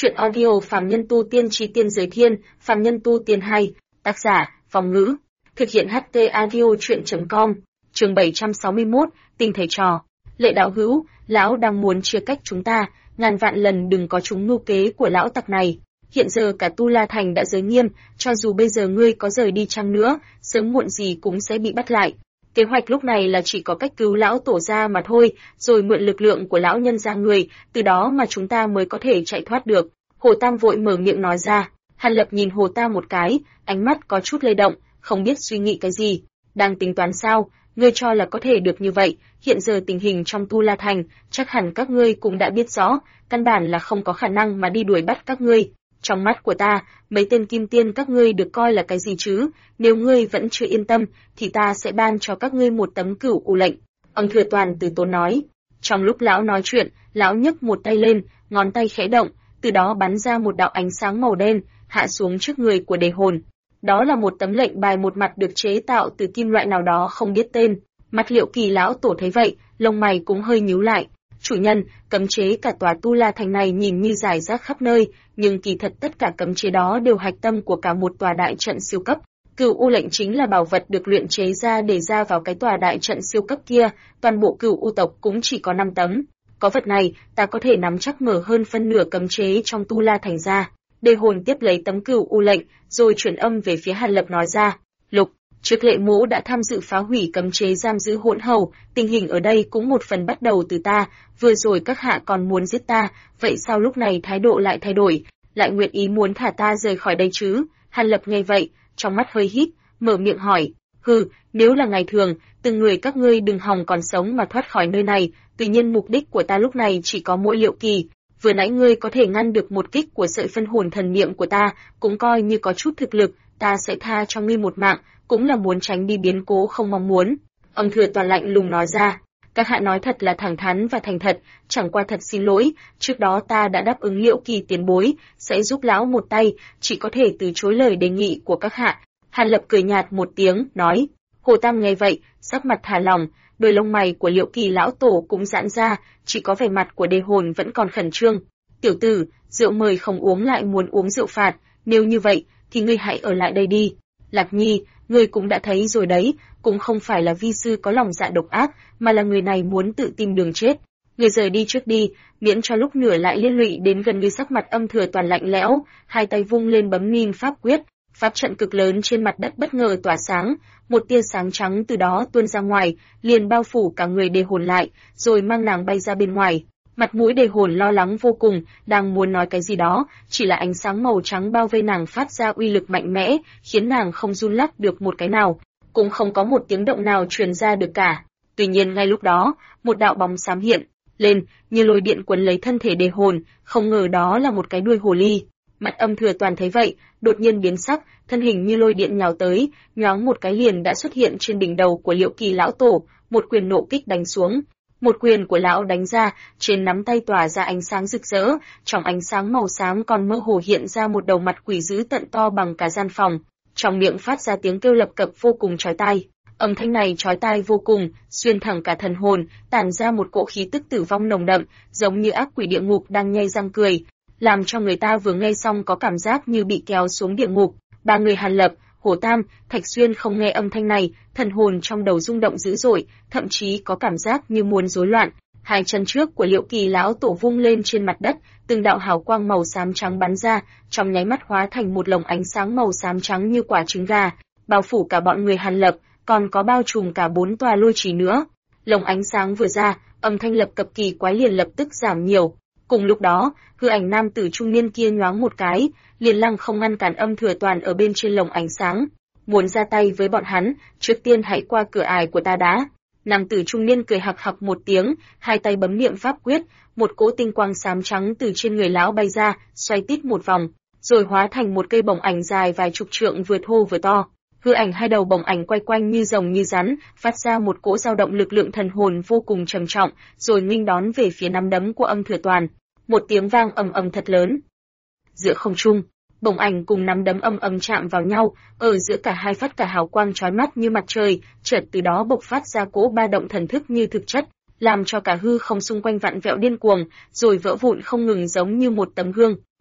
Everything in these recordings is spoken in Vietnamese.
Chuyện audio Phàm Nhân Tu Tiên Chí Tiên Giới Thiên, Phàm Nhân Tu Tiên 2, tác giả, Phong Ngữ, thực hiện HT audio chuyện.com, chương 761, tình thầy trò. Lệ đạo hữu, lão đang muốn chia cách chúng ta, ngàn vạn lần đừng có trúng mưu kế của lão tặc này. Hiện giờ cả Tu La Thành đã giới nghiêm, cho dù bây giờ ngươi có rời đi chăng nữa, sớm muộn gì cũng sẽ bị bắt lại. Kế hoạch lúc này là chỉ có cách cứu lão tổ ra mà thôi, rồi mượn lực lượng của lão nhân ra người, từ đó mà chúng ta mới có thể chạy thoát được. Hồ Tam vội mở miệng nói ra. Hàn Lập nhìn Hồ Tam một cái, ánh mắt có chút lay động, không biết suy nghĩ cái gì. Đang tính toán sao? Ngươi cho là có thể được như vậy? Hiện giờ tình hình trong Tu La Thành, chắc hẳn các ngươi cũng đã biết rõ, căn bản là không có khả năng mà đi đuổi bắt các ngươi. Trong mắt của ta, mấy tên kim tiên các ngươi được coi là cái gì chứ? Nếu ngươi vẫn chưa yên tâm, thì ta sẽ ban cho các ngươi một tấm cửu u lệnh. Ông Thừa Toàn từ tốn nói. Trong lúc lão nói chuyện, lão nhấc một tay lên, ngón tay khẽ động, từ đó bắn ra một đạo ánh sáng màu đen, hạ xuống trước người của Đề Hồn. Đó là một tấm lệnh bài một mặt được chế tạo từ kim loại nào đó không biết tên. Mặt Liệu Kỳ lão tổ thấy vậy, lông mày cũng hơi nhíu lại. Chủ nhân, cấm chế cả tòa Tu La Thành này nhìn như rải rác khắp nơi, nhưng kỳ thật tất cả cấm chế đó đều hạch tâm của cả một tòa đại trận siêu cấp. Cửu U lệnh chính là bảo vật được luyện chế ra để ra vào cái tòa đại trận siêu cấp kia, toàn bộ Cửu U tộc cũng chỉ có 5 tấm. Có vật này, ta có thể nắm chắc mở hơn phân nửa cấm chế trong Tu La Thành ra. Đề Hồn tiếp lấy tấm Cửu U lệnh, rồi chuyển âm về phía Hàn Lập nói ra, Lục, trước Lệ Mỗ đã tham dự phá hủy cấm chế giam giữ hỗn hầu, tình hình ở đây cũng một phần bắt đầu từ ta, vừa rồi các hạ còn muốn giết ta, vậy sao lúc này thái độ lại thay đổi, lại nguyện ý muốn thả ta rời khỏi đây chứ? Hàn Lập nghe vậy, trong mắt hơi híp, mở miệng hỏi, hừ, nếu là ngày thường, từng người các ngươi đừng hòng còn sống mà thoát khỏi nơi này, tuy nhiên mục đích của ta lúc này chỉ có mỗi Liệu Kỳ. Vừa nãy ngươi có thể ngăn được một kích của sợi phân hồn thần niệm của ta, cũng coi như có chút thực lực, ta sẽ tha cho ngươi một mạng, cũng là muốn tránh đi biến cố không mong muốn. Ông Thừa Toàn lạnh lùng nói ra, các hạ nói thật là thẳng thắn và thành thật, chẳng qua thật xin lỗi, trước đó ta đã đáp ứng Liệu Kỳ tiền bối, sẽ giúp lão một tay, chỉ có thể từ chối lời đề nghị của các hạ. Hàn Lập cười nhạt một tiếng, nói. Hồ Tam nghe vậy, sắc mặt thả lỏng, đôi lông mày của Liệu Kỳ lão tổ cũng giãn ra, chỉ có vẻ mặt của Đề Hồn vẫn còn khẩn trương. Tiểu tử, rượu mời không uống lại muốn uống rượu phạt, nếu như vậy, thì ngươi hãy ở lại đây đi. Lạc Nhi, ngươi cũng đã thấy rồi đấy, cũng không phải là vi sư có lòng dạ độc ác, mà là người này muốn tự tìm đường chết. Ngươi rời đi trước đi, miễn cho lúc nửa lại liên lụy đến gần ngươi. Sắc mặt Âm Thừa Toàn lạnh lẽo, hai tay vung lên bấm niên pháp quyết, pháp trận cực lớn trên mặt đất bất ngờ tỏa sáng, một tia sáng trắng từ đó tuôn ra ngoài, liền bao phủ cả người Đề Hồn lại, rồi mang nàng bay ra bên ngoài. Mặt mũi Đề Hồn lo lắng vô cùng, đang muốn nói cái gì đó, chỉ là ánh sáng màu trắng bao vây nàng phát ra uy lực mạnh mẽ, khiến nàng không run lắc được một cái nào, cũng không có một tiếng động nào truyền ra được cả. Tuy nhiên ngay lúc đó, một đạo bóng xám hiện lên, như lôi điện quấn lấy thân thể Đề Hồn, không ngờ đó là một cái đuôi hồ ly. Mặt Âm Thừa Toàn thấy vậy, đột nhiên biến sắc, thân hình như lôi điện nhào tới, nhoáng một cái liền đã xuất hiện trên đỉnh đầu của Liệu Kỳ lão tổ, một quyền nộ kích đánh xuống. Một quyền của lão đánh ra, trên nắm tay tỏa ra ánh sáng rực rỡ, trong ánh sáng màu xám còn mơ hồ hiện ra một đầu mặt quỷ dữ tận to bằng cả gian phòng, trong miệng phát ra tiếng kêu lập cập vô cùng chói tai. Âm thanh này chói tai vô cùng, xuyên thẳng cả thần hồn, tản ra một cỗ khí tức tử vong nồng đậm, giống như ác quỷ địa ngục đang nhe răng cười, làm cho người ta vừa nghe xong có cảm giác như bị kéo xuống địa ngục. Ba người Hàn Lập, Hồ Tam, Thạch Xuyên không nghe âm thanh này, thần hồn trong đầu rung động dữ dội, thậm chí có cảm giác như muốn rối loạn. Hai chân trước của Liệu Kỳ lão tổ vung lên trên mặt đất, từng đạo hào quang màu xám trắng bắn ra, trong nháy mắt hóa thành một lồng ánh sáng màu xám trắng như quả trứng gà, bao phủ cả bọn người Hàn Lập, còn có bao trùm cả 4 tòa lôi trì nữa. Lồng ánh sáng vừa ra, âm thanh lập cập kỳ quái liền lập tức giảm nhiều. Cùng lúc đó, hư ảnh nam tử trung niên kia nhoáng một cái, liền lăng không ngăn cản Âm Thừa Toàn ở bên trên lồng ánh sáng. Muốn ra tay với bọn hắn, trước tiên hãy qua cửa ải của ta đã. Nam tử trung niên cười hặc hặc một tiếng, hai tay bấm niệm pháp quyết, một cỗ tinh quang xám trắng từ trên người lão bay ra, xoay tít một vòng, rồi hóa thành một cây bổng ảnh dài vài chục trượng vừa thô vừa to. Hư ảnh hai đầu bổng ảnh quay quanh như rồng như rắn, phát ra một cỗ dao động lực lượng thần hồn vô cùng trầm trọng, rồi nghênh đón về phía nắm đấm của Âm Thừa Toàn. Một tiếng vang ầm ầm thật lớn. Giữa không trung, bổng ảnh cùng nắm đấm ầm ầm chạm vào nhau, ở giữa cả hai phát cả hào quang chói mắt như mặt trời, chợt từ đó bộc phát ra cỗ ba động thần thức như thực chất, làm cho cả hư không xung quanh vặn vẹo điên cuồng, rồi vỡ vụn không ngừng giống như một tấm gương.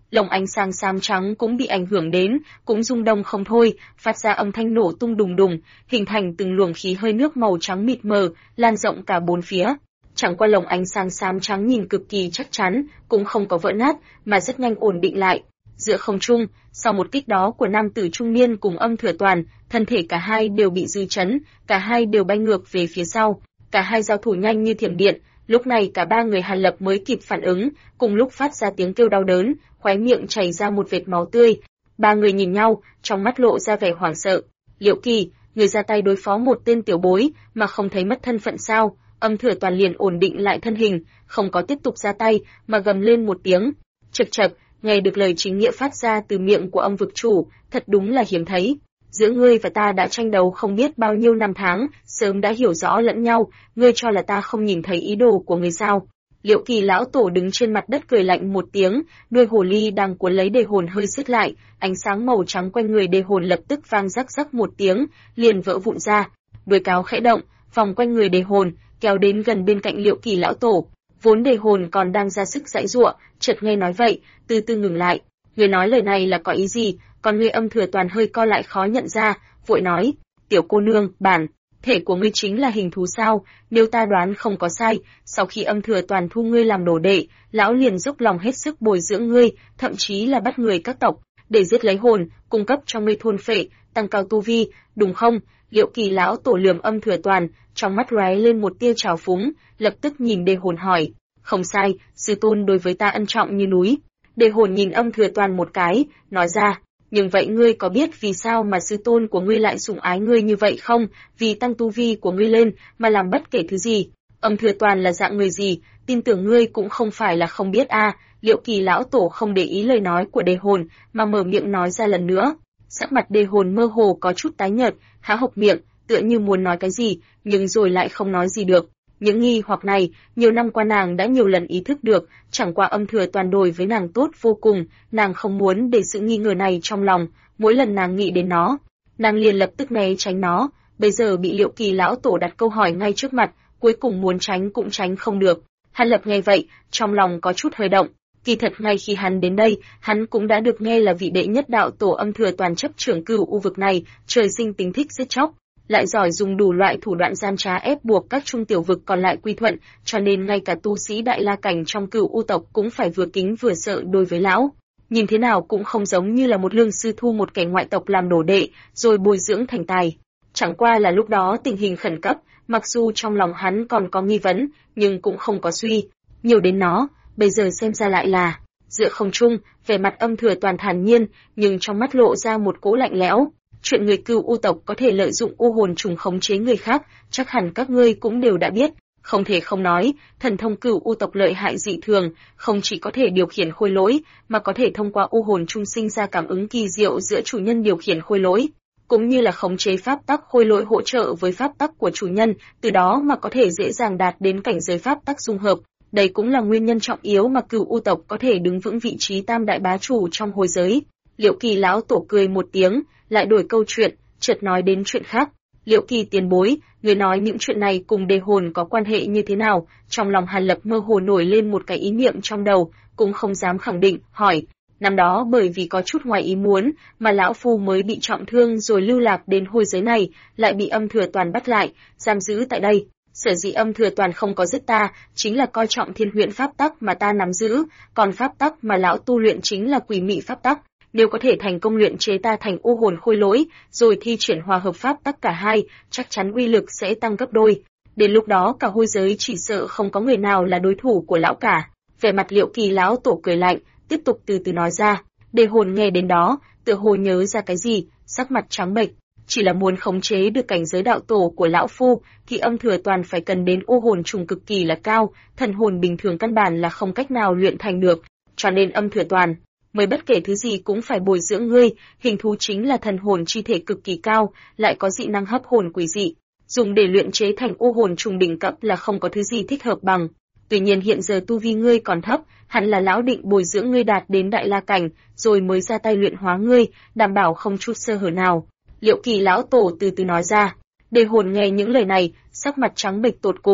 Lồng ánh sáng xám trắng cũng bị ảnh hưởng đến, cũng rung động không thôi, phát ra âm thanh nổ tung đùng đùng, hình thành từng luồng khí hơi nước màu trắng mịt mờ, lan rộng cả bốn phía. Chẳng qua lồng ánh sáng xám trắng nhìn cực kỳ chắc chắn, cũng không có vỡ nát, mà rất nhanh ổn định lại. Giữa không trung, sau một kích đó của nam tử trung niên cùng Âm Thừa Toàn, thân thể cả hai đều bị dư chấn, cả hai đều bay ngược về phía sau, cả hai giao thủ nhanh như thiểm điện. Lúc này cả ba người Hàn Lập mới kịp phản ứng, cùng lúc phát ra tiếng kêu đau đớn, khóe miệng chảy ra một vệt máu tươi. Ba người nhìn nhau, trong mắt lộ ra vẻ hoảng sợ. Liễu Kỳ, người ra tay đối phó một tên tiểu bối mà không thấy mất thân phận sao? Âm Thừa Toàn liền ổn định lại thân hình, không có tiếp tục ra tay, mà gầm lên một tiếng. Chậc chậc, nghe được lời chính nghĩa phát ra từ miệng của Âm vực chủ, thật đúng là hiếm thấy. Giữa ngươi và ta đã tranh đấu không biết bao nhiêu năm tháng, sớm đã hiểu rõ lẫn nhau, ngươi cho là ta không nhìn thấy ý đồ của ngươi sao? Liễu Kỳ lão tổ đứng trên mặt đất cười lạnh một tiếng, đuôi hồ ly đang cuốn lấy đề hồn hơi siết lại, ánh sáng màu trắng quanh người đề hồn lập tức vang rắc rắc một tiếng, liền vỡ vụn ra. Đuôi cáo khẽ động, vòng quanh người đề hồn, kéo đến gần bên cạnh Liễu Kỳ lão tổ. Vốn đề hồn còn đang ra sức giãy giụa, chợt nghe nói vậy, từ từ ngừng lại. Người nói lời này là có ý gì? Còn người Âm Thừa Toàn hơi co lại khó nhận ra, vội nói, tiểu cô nương, bản thể của ngươi chính là hình thú sao? Nếu ta đoán không có sai, sau khi Âm Thừa Toàn thu ngươi làm đồ đệ, lão liền dốc lòng hết sức bồi dưỡng ngươi, thậm chí là bắt người các tộc để giết lấy hồn, cung cấp cho ngươi thôn phệ, tăng cao tu vi, đúng không? Liễu Kỳ lão tổ lườm Âm Thừa Toàn, trong mắt lóe lên một tia trào phúng, lập tức nhìn đề hồn hỏi, không sai, sư tôn đối với ta ân trọng như núi. Đề hồn nhìn Âm Thừa Toàn một cái, nói ra, nhưng vậy ngươi có biết vì sao mà sư tôn của ngươi lại sủng ái ngươi như vậy không? Vì tăng tu vi của ngươi lên mà làm bất kể thứ gì. Âm Thừa Toàn là dạng người gì, tin tưởng ngươi cũng không phải là không biết a. Liễu Kỳ lão tổ không để ý lời nói của đề hồn, mà mở miệng nói ra lần nữa. Sắc mặt đề hồn mơ hồ có chút tái nhợt, há hộc miệng, tựa như muốn nói cái gì, nhưng rồi lại không nói gì được. Những nghi hoặc này, nhiều năm qua nàng đã nhiều lần ý thức được, chẳng qua Âm Thừa Toàn đối với nàng tốt vô cùng, nàng không muốn để sự nghi ngờ này trong lòng, mỗi lần nàng nghĩ đến nó, nàng liền lập tức né tránh nó, bây giờ bị Liễu Kỳ lão tổ đặt câu hỏi ngay trước mặt, cuối cùng muốn tránh cũng tránh không được. Hàn Lập nghe vậy, trong lòng có chút hơi động, kỳ thật ngay khi hắn đến đây, hắn cũng đã được nghe là vị đệ nhất đạo tổ Âm Thừa Toàn chấp trưởng Cửu U vực này, trời sinh tính thích giết chóc, lại giỏi dùng đủ loại thủ đoạn gian trá ép buộc các trung tiểu vực còn lại quy thuận, cho nên ngay cả tu sĩ đại la cảnh trong Cửu U tộc cũng phải vừa kính vừa sợ đối với lão. Nhìn thế nào cũng không giống như là một lương sư thu một kẻ ngoại tộc làm đồ đệ, rồi bồi dưỡng thành tài. Chẳng qua là lúc đó tình hình khẩn cấp, mặc dù trong lòng hắn còn có nghi vấn, nhưng cũng không có suy nhiều đến nó, bây giờ xem ra lại là. Giữa không trung, vẻ mặt Âm Thừa Toàn thản nhiên, nhưng trong mắt lộ ra một cỗ lạnh lẽo. Chuyện người Cửu U tộc có thể lợi dụng u hồn trùng khống chế người khác, chắc hẳn các ngươi cũng đều đã biết. Không thể không nói, thần thông Cửu U tộc lợi hại dị thường, không chỉ có thể điều khiển khôi lỗi, mà có thể thông qua u hồn trung sinh ra cảm ứng kỳ diệu giữa chủ nhân điều khiển khôi lỗi, cũng như là khống chế pháp tắc khôi lỗi hỗ trợ với pháp tắc của chủ nhân, từ đó mà có thể dễ dàng đạt đến cảnh giới pháp tắc dung hợp. Đây cũng là nguyên nhân trọng yếu mà Cửu U tộc có thể đứng vững vị trí tam đại bá chủ trong hồi giới. Liễu Kỳ lão tổ cười một tiếng, lại đổi câu chuyện, chợt nói đến chuyện khác. Liễu Kỳ tiền bối, người nói những chuyện này cùng đề hồn có quan hệ như thế nào? Trong lòng Hàn Lập mơ hồ nổi lên một cái ý niệm trong đầu, cũng không dám khẳng định, hỏi. Năm đó bởi vì có chút ngoài ý muốn, mà lão phu mới bị trọng thương rồi lưu lạc đến hồi giới này, lại bị Âm Thừa Toàn bắt lại, giam giữ tại đây. Sở dĩ Âm Thừa Toàn không có giết ta, chính là coi trọng thiên huyễn pháp tắc mà ta nắm giữ, còn pháp tắc mà lão tu luyện chính là quỷ mị pháp tắc. Nếu có thể thành công luyện chế ta thành u hồn khôi lỗi, rồi thi triển hòa hợp pháp tắc cả hai, chắc chắn uy lực sẽ tăng gấp đôi. Đến lúc đó cả hôi giới chỉ sợ không có người nào là đối thủ của lão cả. Vẻ mặt Liễu Kỳ lão tổ cười lạnh, tiếp tục từ từ nói ra. Đề hồn nghe đến đó, tựa hồ nhớ ra cái gì, sắc mặt trắng bệch. Chỉ là muốn khống chế được cảnh giới đạo tổ của lão phu, thì Âm Thừa Toàn phải cần đến u hồn trùng cực kỳ là cao, thần hồn bình thường căn bản là không cách nào luyện thành được. Cho nên Âm Thừa Toàn mới bất kể thứ gì cũng phải bồi dưỡng ngươi, hình thú chính là thần hồn chi thể cực kỳ cao, lại có dị năng hấp hồn quỷ dị, dùng để luyện chế thành u hồn trùng đỉnh cấp là không có thứ gì thích hợp bằng. Tuy nhiên hiện giờ tu vi ngươi còn thấp, hẳn là lão định bồi dưỡng ngươi đạt đến đại la cảnh, rồi mới ra tay luyện hóa ngươi, đảm bảo không chút sơ hở nào. Liễu Kỳ lão tổ từ từ nói ra. Đề hồn nghe những lời này, sắc mặt trắng bệch tột cùng.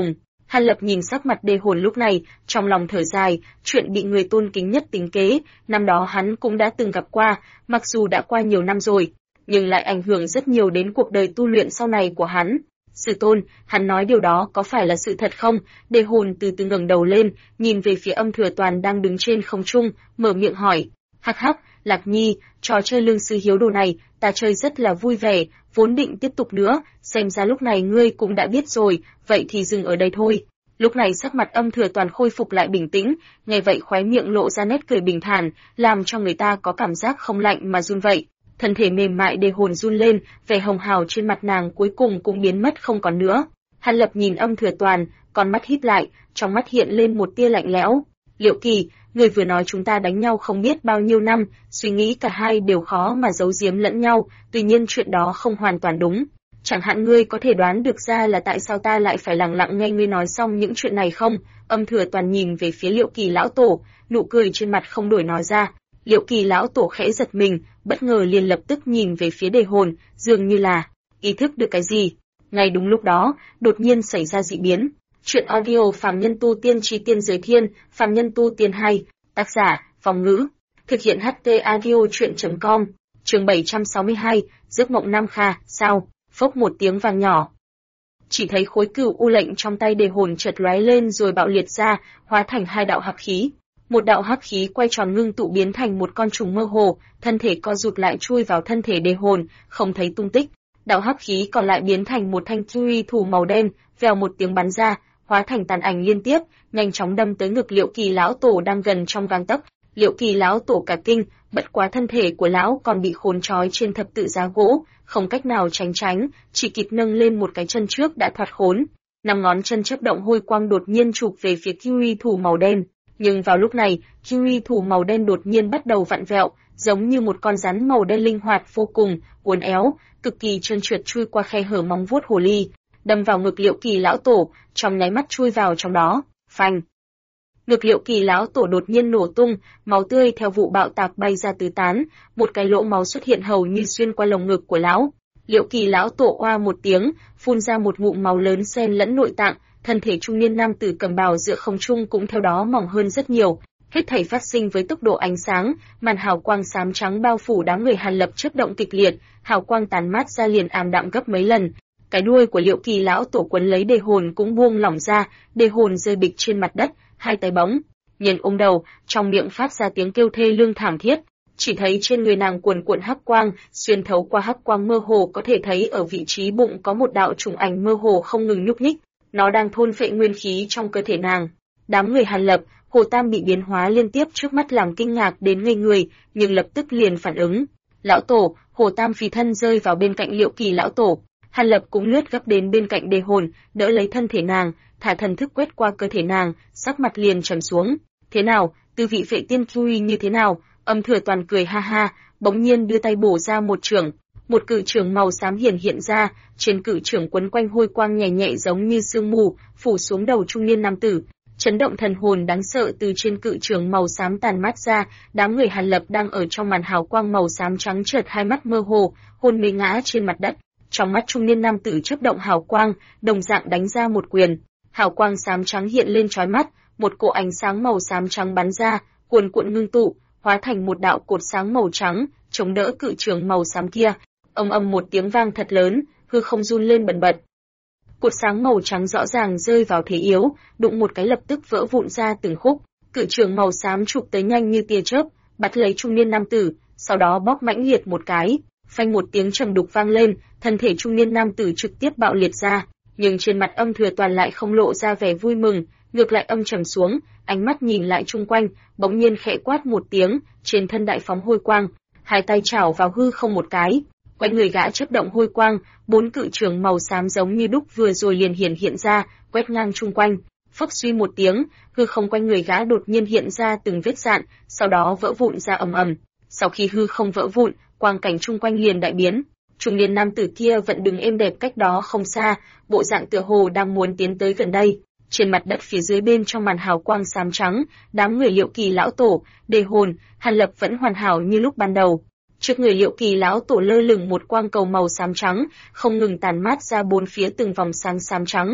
Hàn Lập nhìn sắc mặt Đề Hồn lúc này, trong lòng thở dài, chuyện bị người tôn kính nhất tính kế, năm đó hắn cũng đã từng gặp qua, mặc dù đã qua nhiều năm rồi, nhưng lại ảnh hưởng rất nhiều đến cuộc đời tu luyện sau này của hắn. Sư tôn, hắn nói điều đó có phải là sự thật không? Đề Hồn từ từ ngẩng đầu lên, nhìn về phía Âm Thừa Toàn đang đứng trên không trung, mở miệng hỏi. Hắc hắc, Lạc Nhi, trò chơi lương sư hiếu đồ này, ta chơi rất là vui vẻ, vốn định tiếp tục nữa, xem ra lúc này ngươi cũng đã biết rồi, vậy thì dừng ở đây thôi. Lúc này sắc mặt Âm Thừa Toàn khôi phục lại bình tĩnh, nghe vậy khóe miệng lộ ra nét cười bình thản, làm cho người ta có cảm giác không lạnh mà run vậy. Thân thể mềm mại Đề Hồn run lên, vẻ hồng hào trên mặt nàng cuối cùng cũng biến mất không còn nữa. Hàn Lập nhìn Âm Thừa Toàn, con mắt híp lại, trong mắt hiện lên một tia lạnh lẽo. Liệu Kỳ, người vừa nói chúng ta đánh nhau không biết bao nhiêu năm, suy nghĩ cả hai đều khó mà giấu giếm lẫn nhau, tuy nhiên chuyện đó không hoàn toàn đúng. Chẳng hạn ngươi có thể đoán được ra là tại sao ta lại phải lặng lặng nghe ngươi nói xong những chuyện này không? Âm Thừa Toàn nhìn về phía Liệu Kỳ lão tổ, nụ cười trên mặt không đổi nói ra. Liệu Kỳ lão tổ khẽ giật mình, bất ngờ liền lập tức nhìn về phía Đề Hồn, dường như là ý thức được cái gì. Ngay đúng lúc đó, đột nhiên xảy ra dị biến. Chuyện audio Phàm Nhân Tu Tiên Chí Tiên Giới Thiên, Phàm Nhân Tu Tiên hay, tác giả, Phong Ngữ. Thực hiện HT audio chuyện.com, chương 762, giấc mộng Nam Kha, sao? Phốc một tiếng vang nhỏ. Chỉ thấy khối cửu u lệnh trong tay Đề Hồn chợt lóe lên rồi bạo liệt ra, hóa thành hai đạo hắc khí. Một đạo hắc khí quay tròn ngưng tụ biến thành một con trùng mơ hồ, thân thể co rụt lại chui vào thân thể Đề Hồn, không thấy tung tích. Đạo hắc khí còn lại biến thành một thanh truy thủ màu đen, vèo một tiếng bắn ra, hóa thành tàn ảnh liên tiếp, nhanh chóng đâm tới ngực Liệu Kỳ lão tổ đang gần trong gang tấc. Liệu Kỳ lão tổ cả kinh, bất quá thân thể của lão còn bị khốn trói trên thập tự giá gỗ, không cách nào tránh, chỉ kịp nâng lên một cái chân trước đã thoát khốn. Năm ngón chân chớp động hôi quang đột nhiên chụp về phía kiwi thủ màu đen, nhưng vào lúc này, kiwi thủ màu đen đột nhiên bắt đầu vặn vẹo, giống như một con rắn màu đen linh hoạt vô cùng, uốn éo, cực kỳ trơn trượt chui qua khe hở móng vuốt hồ ly, đâm vào ngực Liệu Kỳ lão tổ, trong nháy mắt chui vào trong đó. Phanh! Ngực Liệu Kỳ lão tổ đột nhiên nổ tung, máu tươi theo vụ bạo tạc bay ra tứ tán, một cái lỗ máu xuất hiện hầu như xuyên qua lồng ngực của lão. Liệu Kỳ lão tổ oa một tiếng, phun ra một ngụm máu lớn xen lẫn nội tạng, thân thể trung niên nam tử cầm bào giữa không trung cũng theo đó mỏng hơn rất nhiều. Hết thảy phát sinh với tốc độ ánh sáng, màn hào quang xám trắng bao phủ đám người Hàn Lập chớp động kịch liệt, hào quang tàn mát ra liền ảm đạm gấp mấy lần. Cái đuôi của Liệu Kỳ lão tổ quấn lấy Đề Hồn cũng buông lỏng ra, Đề Hồn rơi bịch trên mặt đất, hai tay bóng nhiên ôm đầu, trong miệng phát ra tiếng kêu thê lương thảm thiết. Chỉ thấy trên người nàng cuồn cuộn hắc quang, xuyên thấu qua hắc quang mơ hồ có thể thấy ở vị trí bụng có một đạo trùng ảnh mơ hồ không ngừng nhúc nhích, nó đang thôn phệ nguyên khí trong cơ thể nàng. Đám người Hàn Lập, Hồ Tam bị biến hóa liên tiếp trước mắt làm kinh ngạc đến ngây người, nhưng lập tức liền phản ứng. Lão tổ, Hồ Tam phi thân rơi vào bên cạnh Liệu Kỳ lão tổ. Hàn Lập cũng lướt gấp đến bên cạnh Đề Hồn, đỡ lấy thân thể nàng, thả thần thức quét qua cơ thể nàng, sắc mặt liền trầm xuống. Thế nào, tư vị vệ tiên Chui như thế nào? Âm Thừa Toàn cười ha ha, bỗng nhiên đưa tay bổ ra một chưởng. Một cự chưởng màu xám hiện ra, trên cự chưởng quấn quanh hôi quang nhẹ nhẹ giống như sương mù, phủ xuống đầu trung niên nam tử. Chấn động thần hồn đáng sợ từ trên cự chưởng màu xám tàn mát ra, đám người Hàn Lập đang ở trong màn hào quang màu xám trắng chợt hai mắt mơ hồ, hôn mê ngã trên mặt đất. Trong mắt trung niên nam tử chớp động hào quang, đồng dạng đánh ra một quyền. Hào quang xám trắng hiện lên chói mắt, một cỗ ánh sáng màu xám trắng bắn ra, cuồn cuộn ngưng tụ, hóa thành một đạo cột sáng màu trắng, chống đỡ cự chưởng màu xám kia. Ầm một tiếng vang thật lớn, hư không run lên bần bật. Cột sáng màu trắng rõ ràng rơi vào thế yếu, đụng một cái lập tức vỡ vụn ra từng khúc. Cự chưởng màu xám chụp tới nhanh như tia chớp, bắt lấy trung niên nam tử, sau đó bóp mãnh liệt một cái. Phanh một tiếng trầm đục vang lên, thân thể trung niên nam tử trực tiếp bạo liệt ra, nhưng trên mặt Âm Thừa Toàn lại không lộ ra vẻ vui mừng, ngược lại âm trầm xuống, ánh mắt nhìn lại chung quanh, bỗng nhiên khẽ quát một tiếng, trên thân đại phóng hôi quang, hai tay chảo vào hư không một cái, quanh người gã chớp động hôi quang, bốn cự chưởng màu xám giống như đúc vừa rồi liền hiện ra, quét ngang chung quanh. Phốc suy một tiếng, hư không quanh người gã đột nhiên hiện ra từng vết rạn, sau đó vỡ vụn ra ầm. Sau khi hư không vỡ vụn, quang cảnh chung quanh liền đại biến. Trung niên nam tử kia vẫn đứng êm đẹp cách đó không xa, bộ dạng tựa hồ đang muốn tiến tới gần đây. Trên mặt đất phía dưới bên trong màn hào quang xám trắng, đám người Liệu Kỳ lão tổ, Đề Hồn, Hàn Lập vẫn hoàn hảo như lúc ban đầu. Trước người Liệu Kỳ lão tổ lơ lửng một quang cầu màu xám trắng, không ngừng tàn mát ra bốn phía từng vòng sáng xám trắng.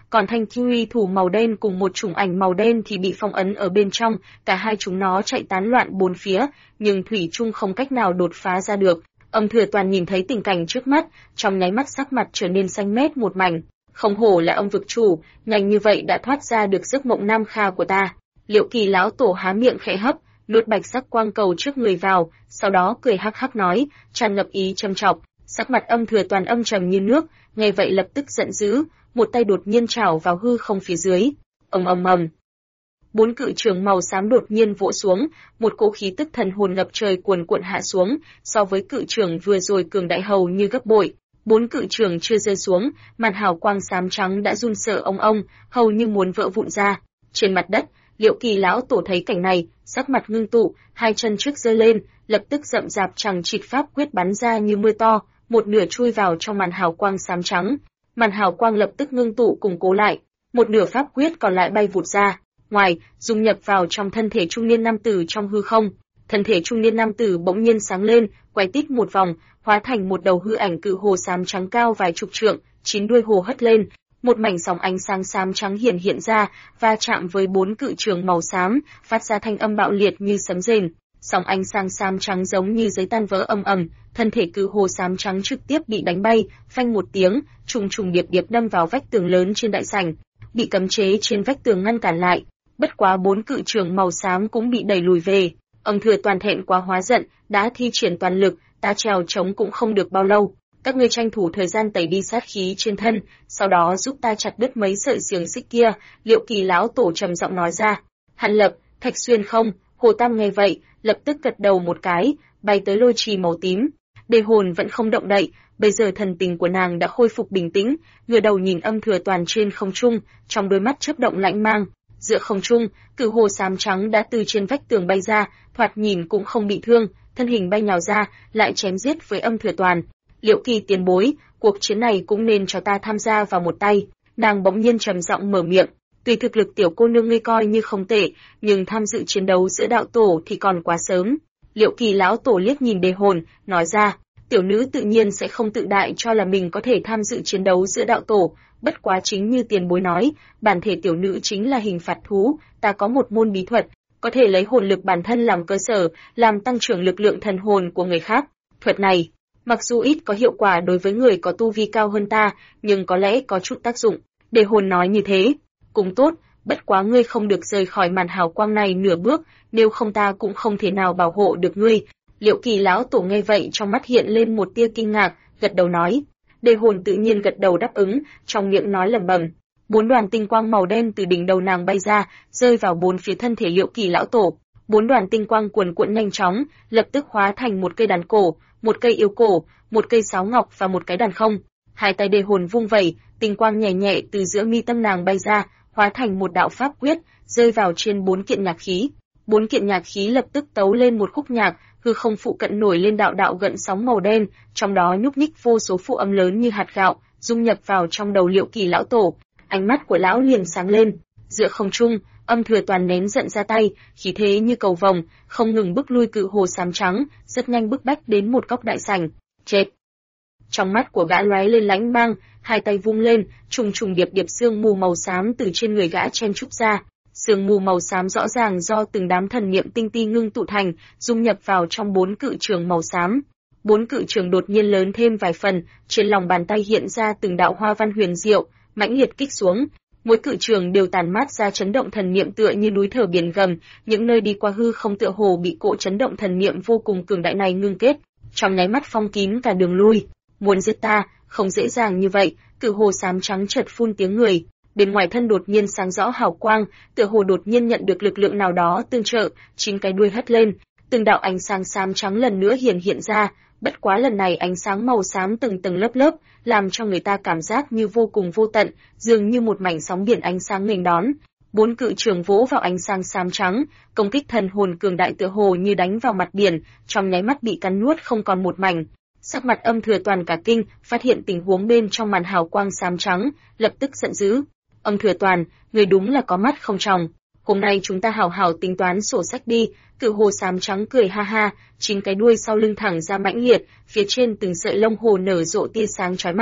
còn thanh uy thủ màu đen cùng một chủng ảnh màu đen thì bị phong ấn ở bên trong, cả hai chúng nó chạy tán loạn bốn phía, nhưng thủy chung không cách nào đột phá ra được. Âm Thừa Toàn nhìn thấy tình cảnh trước mắt, trong nháy mắt sắc mặt trở nên xanh mét một mảnh. Không hổ là âm vực chủ, nhanh như vậy đã thoát ra được giấc mộng nam kha của ta. Liệu Kỳ lão tổ há miệng khẽ hấp, nuốt bạch sắc quang cầu trước người vào, sau đó cười hắc hắc nói, tràn ngập ý châm chọc. Sắc mặt Âm Thừa Toàn âm trầm như nước, nghe vậy lập tức giận dữ, một tay đột nhiên chảo vào hư không phía dưới. Ầm ầm ầm. Bốn cự trường màu xám đột nhiên vỗ xuống, một cỗ khí tức thần hồn ngập trời cuồn cuộn hạ xuống, so với cự trường vừa rồi cường đại hầu như gấp bội. Bốn cự trường chưa rơi xuống, màn hào quang xám trắng đã run sợ ông, hầu như muốn vỡ vụn ra. Trên mặt đất, Liệu Kỳ lão tổ thấy cảnh này, sắc mặt ngưng tụ, hai chân trước giơ lên, lập tức rậm rạp chằng chịt pháp quyết bắn ra như mưa to, một nửa chui vào trong màn hào quang xám trắng. Màn hào quang lập tức ngưng tụ củng cố lại, một nửa pháp quyết còn lại bay vụt ra, ngoài, dung nhập vào trong thân thể trung niên nam tử trong hư không. Thân thể trung niên nam tử bỗng nhiên sáng lên, quay tít một vòng, hóa thành một đầu hư ảnh cự hồ xám trắng cao vài chục trượng, chín đuôi hồ hất lên, một mảnh sóng ánh sáng xám trắng hiện ra, va chạm với bốn cự trường màu xám, phát ra thanh âm bạo liệt như sấm rền. Sóng ánh sáng xám trắng giống như giấy tan vỡ ầm, thân thể cự hồ xám trắng trực tiếp bị đánh bay, phanh một tiếng, trùng trùng điệp điệp đâm vào vách tường lớn trên đại sảnh, bị cấm chế trên vách tường ngăn cản lại. Bất quá bốn cự trường màu xám cũng bị đẩy lùi về. Ông Thừa Toàn thẹn quá hóa giận, đã thi triển toàn lực, ta trèo chống cũng không được bao lâu. Các ngươi tranh thủ thời gian tẩy đi sát khí trên thân, sau đó giúp ta chặt đứt mấy sợi xiềng xích kia. Liệu Kỳ lão tổ trầm giọng nói ra. Hàn Lập, Thạch Xuyên không? Hồ Tam nghe vậy, lập tức gật đầu một cái, bay tới lôi trì màu tím. Đề Hồn vẫn không động đậy, bây giờ thần tình của nàng đã khôi phục bình tĩnh, ngửa đầu nhìn Âm Thừa Toàn trên không trung, trong đôi mắt chớp động lãnh mang. Giữa không trung, cự hồ xám trắng đã từ trên vách tường bay ra, thoạt nhìn cũng không bị thương, thân hình bay nhào ra, lại chém giết với Âm Thừa Toàn. Liệu Kỳ tiền bối, cuộc chiến này cũng nên cho ta tham gia vào một tay. Nàng bỗng nhiên trầm giọng mở miệng, tùy thực lực tiểu cô nương ngươi coi như không tệ, nhưng tham dự chiến đấu giữa đạo tổ thì còn quá sớm. Liệu Kỳ lão tổ liếc nhìn Đề Hồn, nói ra, tiểu nữ tự nhiên sẽ không tự đại cho là mình có thể tham dự chiến đấu giữa đạo tổ, bất quá chính như tiền bối nói, bản thể tiểu nữ chính là hình phạt thú, ta có một môn bí thuật, có thể lấy hồn lực bản thân làm cơ sở, làm tăng trưởng lực lượng thần hồn của người khác. Thuật này, mặc dù ít có hiệu quả đối với người có tu vi cao hơn ta, nhưng có lẽ có chút tác dụng. Đề Hồn nói như thế, cũng tốt, bất quá ngươi không được rời khỏi màn hào quang này nửa bước, nếu không ta cũng không thể nào bảo hộ được ngươi. Liệu Kỳ lão tổ nghe vậy trong mắt hiện lên một tia kinh ngạc, gật đầu nói. Đề Hồn tự nhiên gật đầu đáp ứng, trong miệng nói lẩm bẩm. Bốn đoàn tinh quang màu đen từ đỉnh đầu nàng bay ra, rơi vào bốn phía thân thể Liệu Kỳ lão tổ. Bốn đoàn tinh quang cuồn cuộn nhanh chóng, lập tức hóa thành một cây đàn cổ, một cây yêu cổ, một cây sáo ngọc và một cái đàn không. Hai tay Đề Hồn vung vẩy, tinh quang nhẹ nhẹ từ giữa mi tâm nàng bay ra, hóa thành một đạo pháp quyết, rơi vào trên bốn kiện nhạc khí. Bốn kiện nhạc khí lập tức tấu lên một khúc nhạc, hư không phụ cận nổi lên đạo đạo gợn sóng màu đen, trong đó nhúc nhích vô số phụ âm lớn như hạt gạo, dung nhập vào trong đầu Liệu Kỳ lão tổ. Ánh mắt của lão liền sáng lên. Giữa không trung, Âm Thừa Toàn nén giận ra tay, khí thế như cầu vồng, không ngừng bức lui cự hồ xám trắng, rất nhanh bức bách đến một góc đại sảnh. Chết! Trong mắt của gã lóe lên lãnh mang, hai tay vung lên, trùng trùng điệp điệp sương mù màu xám từ trên người gã chen trúc ra. Sương mù màu xám rõ ràng do từng đám thần niệm tinh ti ngưng tụ thành, dung nhập vào trong bốn cự trường màu xám. Bốn cự trường đột nhiên lớn thêm vài phần, trên lòng bàn tay hiện ra từng đạo hoa văn huyền diệu, mãnh liệt kích xuống. Mỗi cự trường đều tản mát ra chấn động thần niệm tựa như núi thở biển gầm, những nơi đi qua hư không tựa hồ bị cỗ chấn động thần niệm vô cùng cường đại này ngưng kết, trong nháy mắt phong kín cả đường lui. Muốn giết ta, không dễ dàng như vậy. Cự hồ xám trắng chợt phun tiếng người, bên ngoài thân đột nhiên sáng rõ hào quang, tựa hồ đột nhiên nhận được lực lượng nào đó tương trợ, chín cái đuôi hất lên, từng đạo ánh sáng xám trắng lần nữa hiện ra. Bất quá lần này ánh sáng màu xám từng tầng lớp lớp, làm cho người ta cảm giác như vô cùng vô tận, dường như một mảnh sóng biển ánh sáng nghênh đón. Bốn cự trường vỗ vào ánh sáng xám trắng, công kích thần hồn cường đại tựa hồ như đánh vào mặt biển, trong nháy mắt bị cắn nuốt không còn một mảnh. Sắc mặt Âm Thừa Toàn cả kinh, phát hiện tình huống bên trong màn hào quang xám trắng, lập tức giận dữ. Âm Thừa Toàn, người đúng là có mắt không tròng. Hôm nay chúng ta hảo hảo tính toán sổ sách đi. Cự hồ xám trắng cười ha ha, chín cái đuôi sau lưng thẳng ra mãnh liệt, phía trên từng sợi lông hồ nở rộ tia sáng chói mắt,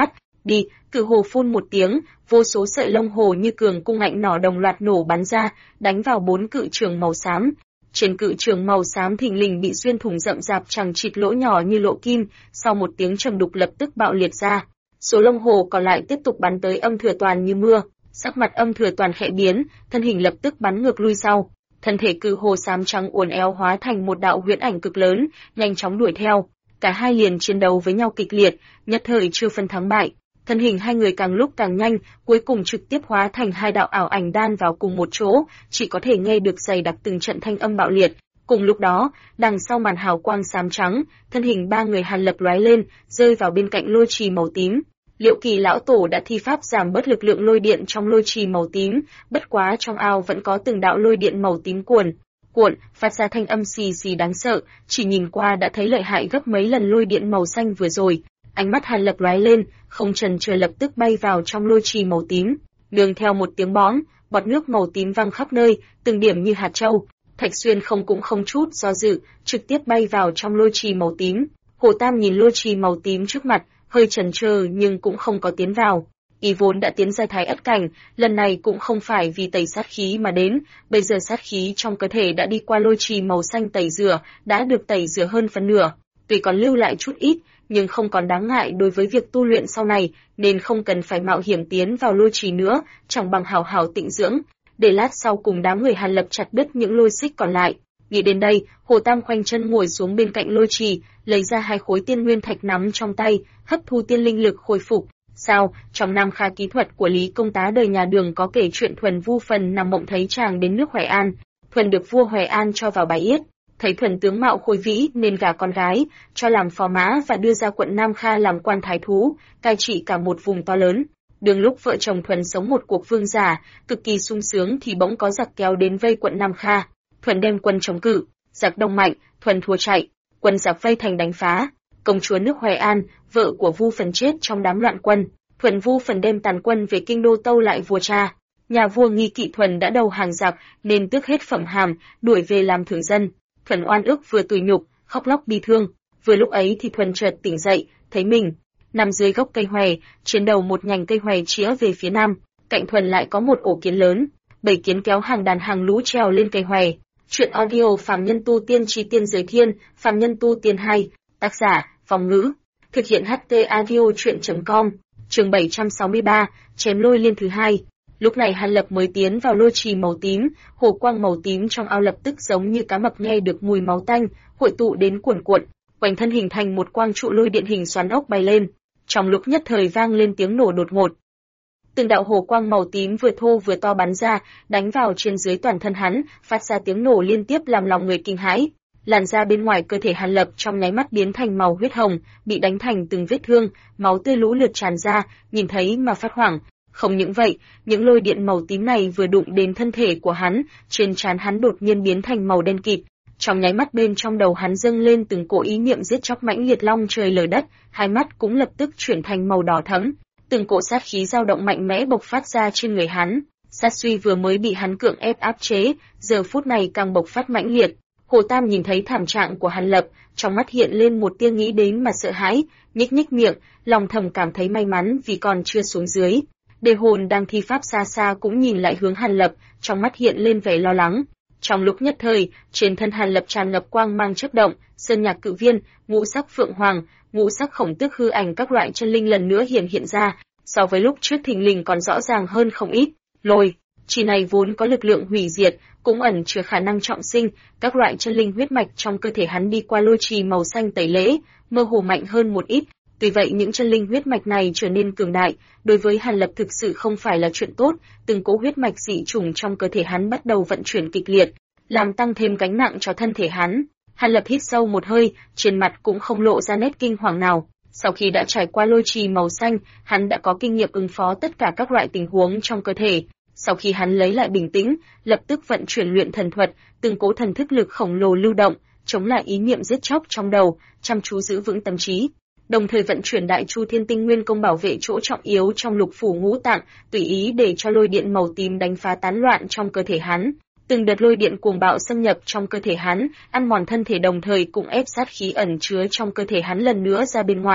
Đi, Cự Hồ phun một tiếng, vô số sợi lông hồ như cường cung ngạnh nỏ đồng loạt nổ bắn ra, đánh vào 4 cự trường màu xám. Trên cự trường màu xám thình lình bị xuyên thủng rậm rạp chằng chịt lỗ nhỏ như lỗ kim, sau một tiếng trầm đục lập tức bạo liệt ra. Số lông hồ còn lại tiếp tục bắn tới Âm Thừa Toàn như mưa, sắc mặt Âm Thừa Toàn khẽ biến, thân hình lập tức bắn ngược lui sau. Thân thể cự hồ xám trắng uốn éo hóa thành một đạo huyễn ảnh cực lớn, nhanh chóng đuổi theo. Cả hai liền chiến đấu với nhau kịch liệt, nhất thời chưa phân thắng bại. Thân hình hai người càng lúc càng nhanh, cuối cùng trực tiếp hóa thành hai đạo ảo ảnh đan vào cùng một chỗ, chỉ có thể nghe được dày đặc từng trận thanh âm bạo liệt. Cùng lúc đó, đằng sau màn hào quang xám trắng, thân hình ba người Hàn Lập lóe lên, rơi vào bên cạnh lôi trì màu tím. Liệu Kỳ lão tổ đã thi pháp giảm bớt lực lượng lôi điện trong lôi trì màu tím, bất quá trong ao vẫn có từng đạo lôi điện màu tím cuộn, phát ra thanh âm xì xì đáng sợ, chỉ nhìn qua đã thấy lợi hại gấp mấy lần lôi điện màu xanh vừa rồi. Ánh mắt Hàn Lập lóe lên, không chần chừ lập tức bay vào trong lôi trì màu tím. Nương theo một tiếng bóng, bọt nước màu tím văng khắp nơi, từng điểm như hạt châu. Thạch Xuyên cũng không chút do dự, trực tiếp bay vào trong lôi trì màu tím. Hồ Tam nhìn lôi trì màu tím trước mặt, hơi chần chừ nhưng cũng không có tiến vào. Y vốn đã tiến ra thái ất cảnh, lần này cũng không phải vì tẩy sát khí mà đến, bây giờ sát khí trong cơ thể đã đi qua lôi trì màu xanh tẩy rửa, đã được tẩy rửa hơn phần nửa, tuy còn lưu lại chút ít, nhưng không còn đáng ngại đối với việc tu luyện sau này, nên không cần phải mạo hiểm tiến vào lôi trì nữa, chẳng bằng hào hào tịnh dưỡng, để lát sau cùng đám người Hàn Lập chặt đứt những lôi xích còn lại. Nghĩ đến đây, Hồ Tam khoanh chân ngồi xuống bên cạnh lôi trì, lấy ra 2 khối tiên nguyên thạch nắm trong tay, hấp thu tiên linh lực khôi phục. Sao, trong Nam Kha ký thuật của Lý công tá đời nhà Đường có kể chuyện Thuần Vu Phần nằm mộng thấy chàng đến nước Hoài An, Thuần được vua Hoài An cho vào bài yết, thấy Thuần tướng mạo khôi vĩ nên gả con gái, cho làm phò mã và đưa ra quận Nam Kha làm quan thái thú, cai trị cả một vùng to lớn. Đường lúc vợ chồng Thuần sống một cuộc vương giả, cực kỳ sung sướng thì bỗng có giặc kéo đến vây quận Nam Kha. Thuần đem quân chống cự, giặc đông mạnh, Thuần thua chạy, quân giặc vây thành đánh phá. Công chúa nước Hoài An, vợ của Vu Phần chết trong đám loạn quân. Thuần Vu Phần đem tàn quân về kinh đô tâu lại vua cha. Nhà vua nghi kỵ Thuần đã đầu hàng giặc nên tước hết phẩm hàm, đuổi về làm thường dân. Thuần oan ức vừa tủi nhục, khóc lóc bi thương. Vừa lúc ấy thì Thuần chợt tỉnh dậy, thấy mình nằm dưới gốc cây hoè, trên đầu một nhành cây hoè chĩa về phía nam. Cạnh Thuần lại có một ổ kiến lớn, 7 kiến kéo hàng đàn hàng lũ trèo lên cây hoè. Chuyện audio Phàm Nhân Tu Tiên Chí Tiên Giới Thiên, Phàm Nhân Tu Tiên 2, tác giả Phong Ngữ, thực hiện HT Audio Truyện.com, chương 763, chém lôi liên thứ 2. Lúc này Hàn Lập mới tiến vào lôi trì màu tím, hồ quang màu tím trong ao lập tức giống như cá mập nghe được mùi máu tanh, hội tụ đến cuồn cuộn, quanh thân hình thành một quang trụ lôi điện hình xoắn ốc bay lên. Trong lúc nhất thời vang lên tiếng nổ đột ngột. Từng đạo hồ quang màu tím vừa thô vừa to bắn ra, đánh vào trên dưới toàn thân hắn, phát ra tiếng nổ liên tiếp làm lòng người kinh hãi. Làn da bên ngoài cơ thể Hàn Lập trong nháy mắt biến thành màu huyết hồng, bị đánh thành từng vết thương, máu tươi lũ lượt tràn ra, nhìn thấy mà phát hoảng. Không những vậy, những lôi điện màu tím này vừa đụng đến thân thể của hắn, trên trán hắn đột nhiên biến thành màu đen kịt. Trong nháy mắt bên trong đầu hắn dâng lên từng cỗ ý niệm giết chóc mãnh liệt long trời lở đất, hai mắt cũng lập tức chuyển thành màu đỏ thẫm. Từng cỗ sát khí dao động mạnh mẽ bộc phát ra trên người hắn. Sát suy vừa mới bị hắn cưỡng ép áp chế, giờ phút này càng bộc phát mãnh liệt. Hồ Tam nhìn thấy thảm trạng của Hàn Lập, trong mắt hiện lên một tia nghĩ đến mà sợ hãi, nhếch nhếch miệng, lòng thầm cảm thấy may mắn vì còn chưa xuống dưới. Đề Hồn đang thi pháp xa xa cũng nhìn lại hướng Hàn Lập, trong mắt hiện lên vẻ lo lắng. Trong lúc nhất thời, trên thân Hàn Lập tràn ngập quang mang chớp động, sơn nhạc cự viên, ngũ sắc phượng hoàng, ngũ sắc khổng tước hư ảnh các loại chân linh lần nữa hiện ra, so với lúc trước thình lình còn rõ ràng hơn không ít. Lôi chỉ này vốn có lực lượng hủy diệt, cũng ẩn chứa khả năng trọng sinh, các loại chân linh huyết mạch trong cơ thể hắn đi qua lôi trì màu xanh tẩy lễ, mơ hồ mạnh hơn một ít. Tuy vậy những chân linh huyết mạch này trở nên cường đại, đối với Hàn Lập thực sự không phải là chuyện tốt, từng cỗ huyết mạch dị chủng trong cơ thể hắn bắt đầu vận chuyển kịch liệt, làm tăng thêm gánh nặng cho thân thể hắn. Hàn Lập hít sâu một hơi, trên mặt cũng không lộ ra nét kinh hoàng nào. Sau khi đã trải qua lôi trì màu xanh, hắn đã có kinh nghiệm ứng phó tất cả các loại tình huống trong cơ thể. Sau khi hắn lấy lại bình tĩnh, lập tức vận chuyển luyện thần thuật, từng cỗ thần thức lực khổng lồ lưu động, chống lại ý niệm giết chóc trong đầu, chăm chú giữ vững tâm trí. Đồng thời vận chuyển Đại Chu Thiên Tinh Nguyên Công bảo vệ chỗ trọng yếu trong lục phủ ngũ tạng, tùy ý để cho lôi điện màu tím đánh phá tán loạn trong cơ thể hắn. Từng đợt lôi điện cuồng bạo xâm nhập trong cơ thể hắn, ăn mòn thân thể đồng thời cũng ép sát khí ẩn chứa trong cơ thể hắn lần nữa ra bên ngoài.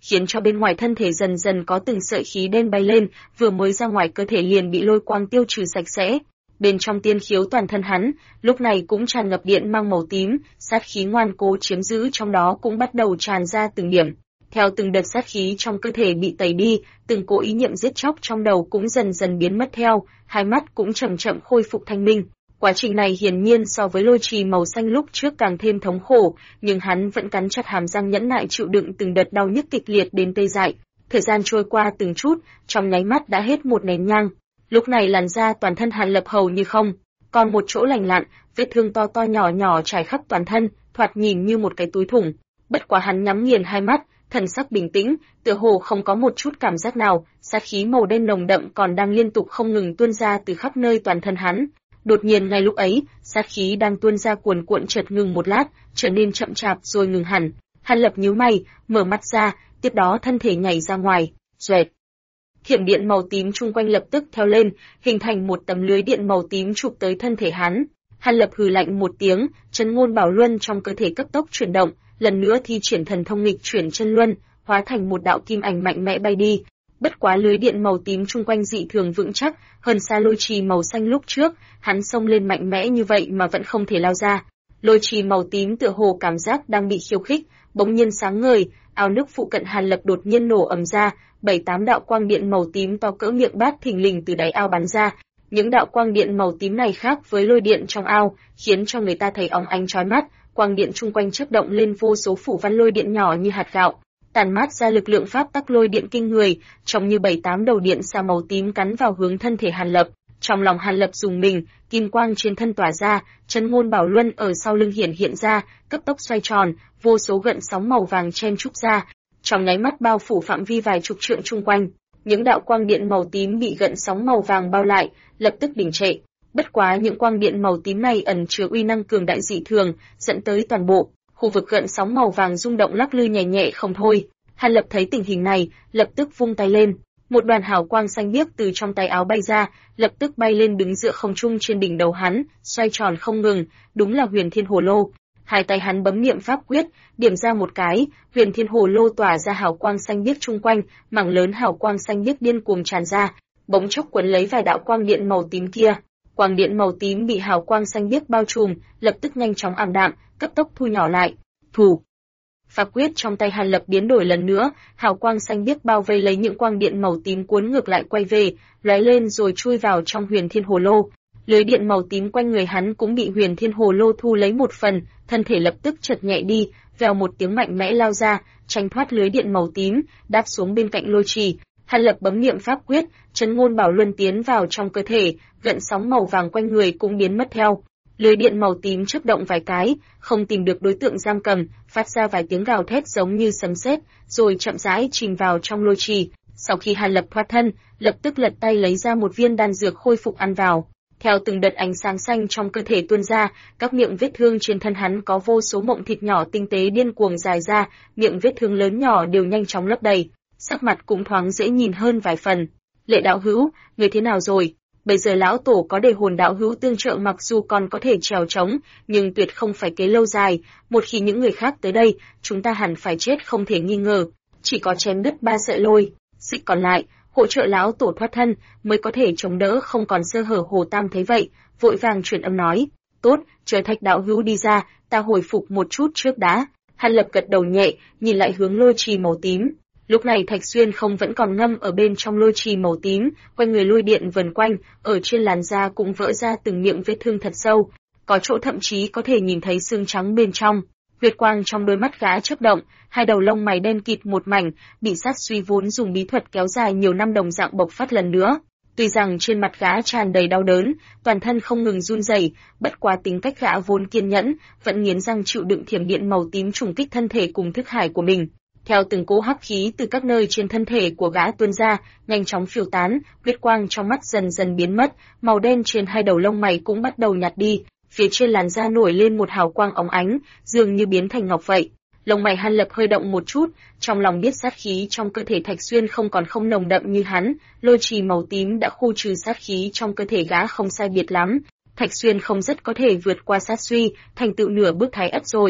khiến cho bên ngoài thân thể dần dần có từng sợi khí đen bay lên, vừa mới ra ngoài cơ thể liền bị lôi quang tiêu trừ sạch sẽ. Bên trong tiên khiếu toàn thân hắn, lúc này cũng tràn ngập điện mang màu tím, sát khí ngoan cố chiếm giữ trong đó cũng bắt đầu tràn ra từng điểm. Theo từng đợt sát khí trong cơ thể bị tẩy đi, từng cỗ ý niệm giết chóc trong đầu cũng dần dần biến mất theo, hai mắt cũng chậm chậm khôi phục thanh minh. Quá trình này hiển nhiên so với lôi trì màu xanh lúc trước càng thêm thống khổ, nhưng hắn vẫn cắn chặt hàm răng nhẫn nại chịu đựng từng đợt đau nhức kịch liệt đến tê dại. Thời gian trôi qua từng chút, trong nháy mắt đã hết một nén nhang. Lúc này làn da toàn thân Hàn Lập hầu như không, còn một chỗ lành lặn, vết thương to to nhỏ nhỏ trải khắp toàn thân, thoạt nhìn như một cái túi thủng. Bất quá hắn nhắm nghiền hai mắt, thần sắc bình tĩnh, tựa hồ không có một chút cảm giác nào, sát khí màu đen nồng đậm còn đang liên tục không ngừng tuôn ra từ khắp nơi toàn thân hắn. Đột nhiên ngay lúc ấy, sát khí đang tuôn ra cuồn cuộn chợt ngừng một lát, trở nên chậm chạp rồi ngừng hẳn. Hàn Lập nhíu mày, mở mắt ra, tiếp đó thân thể nhảy ra ngoài, xoẹt. Thiểm điện màu tím chung quanh lập tức theo lên, hình thành một tấm lưới điện màu tím chụp tới thân thể hắn. Hàn Lập hừ lạnh một tiếng, chân ngôn bảo luân trong cơ thể cấp tốc chuyển động, lần nữa thi triển thần thông nghịch chuyển chân luân, hóa thành một đạo kim ảnh mạnh mẽ bay đi. Bất quá lưới điện màu tím chung quanh dị thường vững chắc, hơn xa lôi trì màu xanh lúc trước, hắn xông lên mạnh mẽ như vậy mà vẫn không thể lao ra. Lôi trì màu tím tựa hồ cảm giác đang bị khiêu khích, bỗng nhiên sáng ngời, ao nước phụ cận Hàn Lập đột nhiên nổ ầm ra, 7-8 đạo quang điện màu tím to cỡ miệng bát thình lình từ đáy ao bắn ra. Những đạo quang điện màu tím này khác với lôi điện trong ao, khiến cho người ta thấy óng ánh chói mắt, quang điện chung quanh chớp động lên vô số phủ văn lôi điện nhỏ như hạt gạo, tản mát ra lực lượng pháp tắc lôi điện kinh người, trông như 7-8 đầu điện xà màu tím cắn vào hướng thân thể Hàn Lập. Trong lòng Hàn Lập rùng mình, kim quang trên thân tỏa ra, chân ngôn bảo luân ở sau lưng hiện ra, cấp tốc xoay tròn, vô số gợn sóng màu vàng chen trúc ra, trong nháy mắt bao phủ phạm vi vài chục trượng chung quanh. Những đạo quang điện màu tím bị gợn sóng màu vàng bao lại, lập tức đình trệ. Bất quá những quang điện màu tím này ẩn chứa uy năng cường đại dị thường, dẫn tới toàn bộ khu vực gợn sóng màu vàng rung động lắc lư nhẹ nhẹ không thôi. Hàn Lập thấy tình hình này, lập tức vung tay lên, một đoàn hào quang xanh biếc từ trong tay áo bay ra, lập tức bay lên đứng giữa không trung trên đỉnh đầu hắn, xoay tròn không ngừng, đúng là Huyền Thiên Hồ Lô. Hai tay hắn bấm niệm pháp quyết, điểm ra một cái, Huyền Thiên Hồ Lô tỏa ra hào quang xanh biếc chung quanh, mảng lớn hào quang xanh biếc điên cuồng tràn ra, bỗng chốc cuốn lấy vài đạo quang điện màu tím kia. Quang điện màu tím bị hào quang xanh biếc bao trùm, lập tức nhanh chóng ảm đạm, cấp tốc thu nhỏ lại. Thủ. Pháp quyết trong tay Hàn Lập biến đổi lần nữa, hào quang xanh biếc bao vây lấy những quang điện màu tím cuốn ngược lại quay về, lóe lên rồi chui vào trong Huyền Thiên Hồ Lô. Lưới điện màu tím quanh người hắn cũng bị Huyền Thiên Hồ Lô thu lấy một phần, thân thể lập tức chợt nhẹ đi, vèo một tiếng mạnh mẽ lao ra, tránh thoát lưới điện màu tím, đáp xuống bên cạnh lôi trì. Hàn Lập bấm niệm pháp quyết, chân ngôn bảo luân tiến vào trong cơ thể, gợn sóng màu vàng quanh người cũng biến mất theo. Lưới điện màu tím chớp động vài cái, không tìm được đối tượng giam cầm, phát ra vài tiếng gào thét giống như sấm sét, rồi chậm rãi chìm vào trong lôi trì. Sau khi Hàn Lập thoát thân, lập tức lật tay lấy ra một viên đan dược khôi phục ăn vào. Theo từng đợt ánh sáng xanh trong cơ thể tuôn ra, các miệng vết thương trên thân hắn có vô số mộng thịt nhỏ tinh tế điên cuồng dài ra, miệng vết thương lớn nhỏ đều nhanh chóng lấp đầy, sắc mặt cũng thoáng dễ nhìn hơn vài phần. Lệ đạo hữu, người thế nào rồi? Bây giờ lão tổ có để hồn đạo hữu tương trợ, mặc dù còn có thể trèo trống, nhưng tuyệt không phải kế lâu dài, một khi những người khác tới đây, chúng ta hẳn phải chết không thể nghi ngờ, chỉ có chém đứt 3 sợi lôi xích còn lại, hỗ trợ lão tổ thoát thân, mới có thể chống đỡ không còn sơ hở. Hồ Tam thấy vậy, vội vàng truyền âm nói, tốt, chờ Thạch đạo hữu đi ra, ta hồi phục một chút trước đã. Hàn Lập gật đầu nhẹ, nhìn lại hướng lôi trì màu tím. Lúc này Thạch Xuyên không vẫn còn ngâm ở bên trong lôi trì màu tím, quanh người lôi điện vần quanh, ở trên làn da cũng vỡ ra từng miệng vết thương thật sâu, có chỗ thậm chí có thể nhìn thấy xương trắng bên trong. Huyết quang trong đôi mắt gã chớp động, hai đầu lông mày đen kịt một mảnh, bị sát suy vốn dùng bí thuật kéo dài nhiều năm đồng dạng bộc phát lần nữa. Tuy rằng trên mặt gã tràn đầy đau đớn, toàn thân không ngừng run rẩy, bất quá tính cách gã vốn kiên nhẫn, vẫn nghiến răng chịu đựng thiểm điện màu tím trùng kích thân thể cùng thức hải của mình. Theo từng cỗ hắc khí từ các nơi trên thân thể của gã tuôn ra, nhanh chóng phiêu tán, huyết quang trong mắt dần dần biến mất, màu đen trên hai đầu lông mày cũng bắt đầu nhạt đi, phía trên làn da nổi lên một hào quang óng ánh, dường như biến thành ngọc vậy. Lông mày Hàn Lập hơi động một chút, trong lòng biết sát khí trong cơ thể Thạch Xuyên không nồng đậm như hắn, lôi trì màu tím đã khu trừ sát khí trong cơ thể gã không sai biệt lắm. Thạch Xuyên không rất có thể vượt qua sát suy, thành tựu nửa bước thái ất rồi.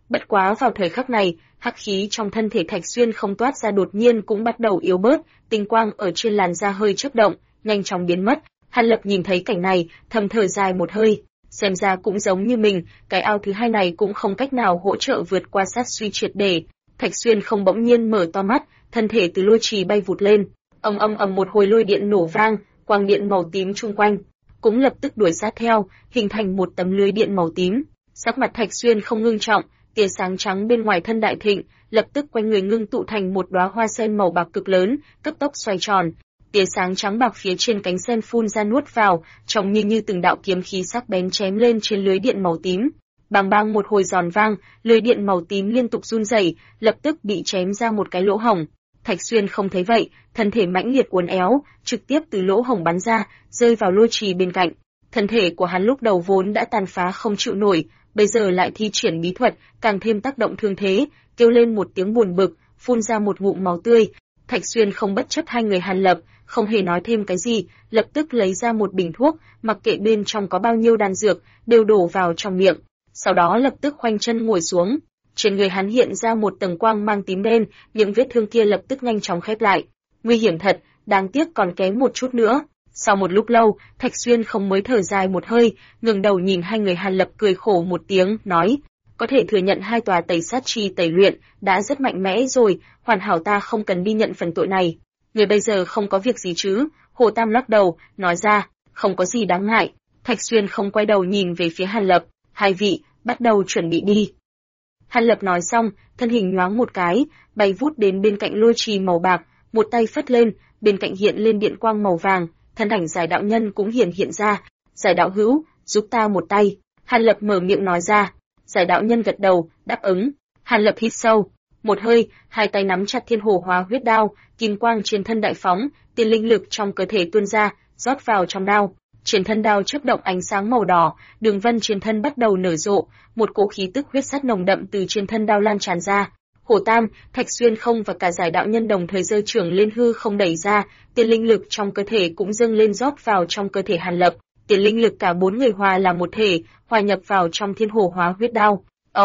Bất quá vào thời khắc này, hắc khí trong thân thể Thạch Xuyên không toát ra đột nhiên cũng bắt đầu yếu bớt, tinh quang ở trên làn da hơi chớp động, nhanh chóng biến mất. Hàn Lập nhìn thấy cảnh này, thầm thở dài một hơi, xem ra cũng giống như mình, cái ao thứ hai này cũng không cách nào hỗ trợ vượt qua sát suy triệt để. Thạch Xuyên không bỗng nhiên mở to mắt, thân thể từ lôi trì bay vụt lên, ầm ầm ầm một hồi lôi điện nổ vang, quang điện màu tím chung quanh cũng lập tức đuổi sát theo, hình thành một tấm lưới điện màu tím. Sắc mặt Thạch Xuyên không ngưng trọng, tia sáng trắng bên ngoài thân đại thịnh, lập tức quanh người ngưng tụ thành một đóa hoa sen màu bạc cực lớn, cấp tốc xoay tròn. Tia sáng trắng bạc phía trên cánh sen phun ra nuốt vào, trông như từng đạo kiếm khí sắc bén chém lên trên lưới điện màu tím. Bang bang một hồi giòn vang, lưới điện màu tím liên tục run rẩy, lập tức bị chém ra một cái lỗ hổng. Thạch Xuyên không thấy vậy, thân thể mãnh liệt uốn éo, trực tiếp từ lỗ hổng bắn ra, rơi vào lôi trì bên cạnh. Thân thể của hắn lúc đầu vốn đã tàn phá không chịu nổi, bây giờ lại thi triển bí thuật, càng thêm tác động thương thế, kêu lên một tiếng buồn bực, phun ra một ngụm máu tươi. Thạch Xuyên không bất chấp hai người Hàn Lập, không hề nói thêm cái gì, lập tức lấy ra một bình thuốc, mặc kệ bên trong có bao nhiêu đan dược, đều đổ vào trong miệng. Sau đó lập tức khoanh chân ngồi xuống. Trên người hắn hiện ra một tầng quang mang tím đen, những vết thương kia lập tức nhanh chóng khép lại. Nguy hiểm thật, đáng tiếc còn kém một chút nữa. Sau một lúc lâu, Thạch Xuyên không mới thở dài một hơi, ngẩng đầu nhìn hai người Hàn Lập cười khổ một tiếng, nói: có thể thừa nhận hai tòa tẩy sát chi tẩy luyện đã rất mạnh mẽ rồi, hoàn hảo ta không cần đi nhận phần tội này. Người bây giờ không có việc gì chứ? Hồ Tam lắc đầu, nói ra: không có gì đáng ngại. Thạch Xuyên không quay đầu nhìn về phía Hàn Lập, hai vị, bắt đầu chuẩn bị đi. Hàn Lập nói xong, thân hình nhoáng một cái, bay vút đến bên cạnh lôi trì màu bạc, một tay phất lên, bên cạnh hiện lên điện quang màu vàng, thân ảnh Giải đạo nhân cũng hiện ra. Giải đạo hữu, giúp ta một tay. Hàn Lập mở miệng nói ra. Giải đạo nhân gật đầu, đáp ứng. Hàn Lập hít sâu một hơi, hai tay nắm chặt Thiên Hồ Hóa Huyết Đao, kim quang trên thân đại phóng, tiền linh lực trong cơ thể tuôn ra, rót vào trong đao. Trên thân đao chớp động ánh sáng màu đỏ, đường vân trên thân bắt đầu nở rộ, một cỗ khí tức huyết sắt nồng đậm từ trên thân đao lan tràn ra. Hồ Tam, Thạch Xuyên không và cả Giải đạo nhân đồng thời giơ trưởng lên hư không đẩy ra, tiền linh lực trong cơ thể cũng dâng lên rót vào trong cơ thể Hàn Lập. Tiền linh lực cả bốn người hòa làm một thể, hòa nhập vào trong Thiên Hồ Hóa Huyết Đao.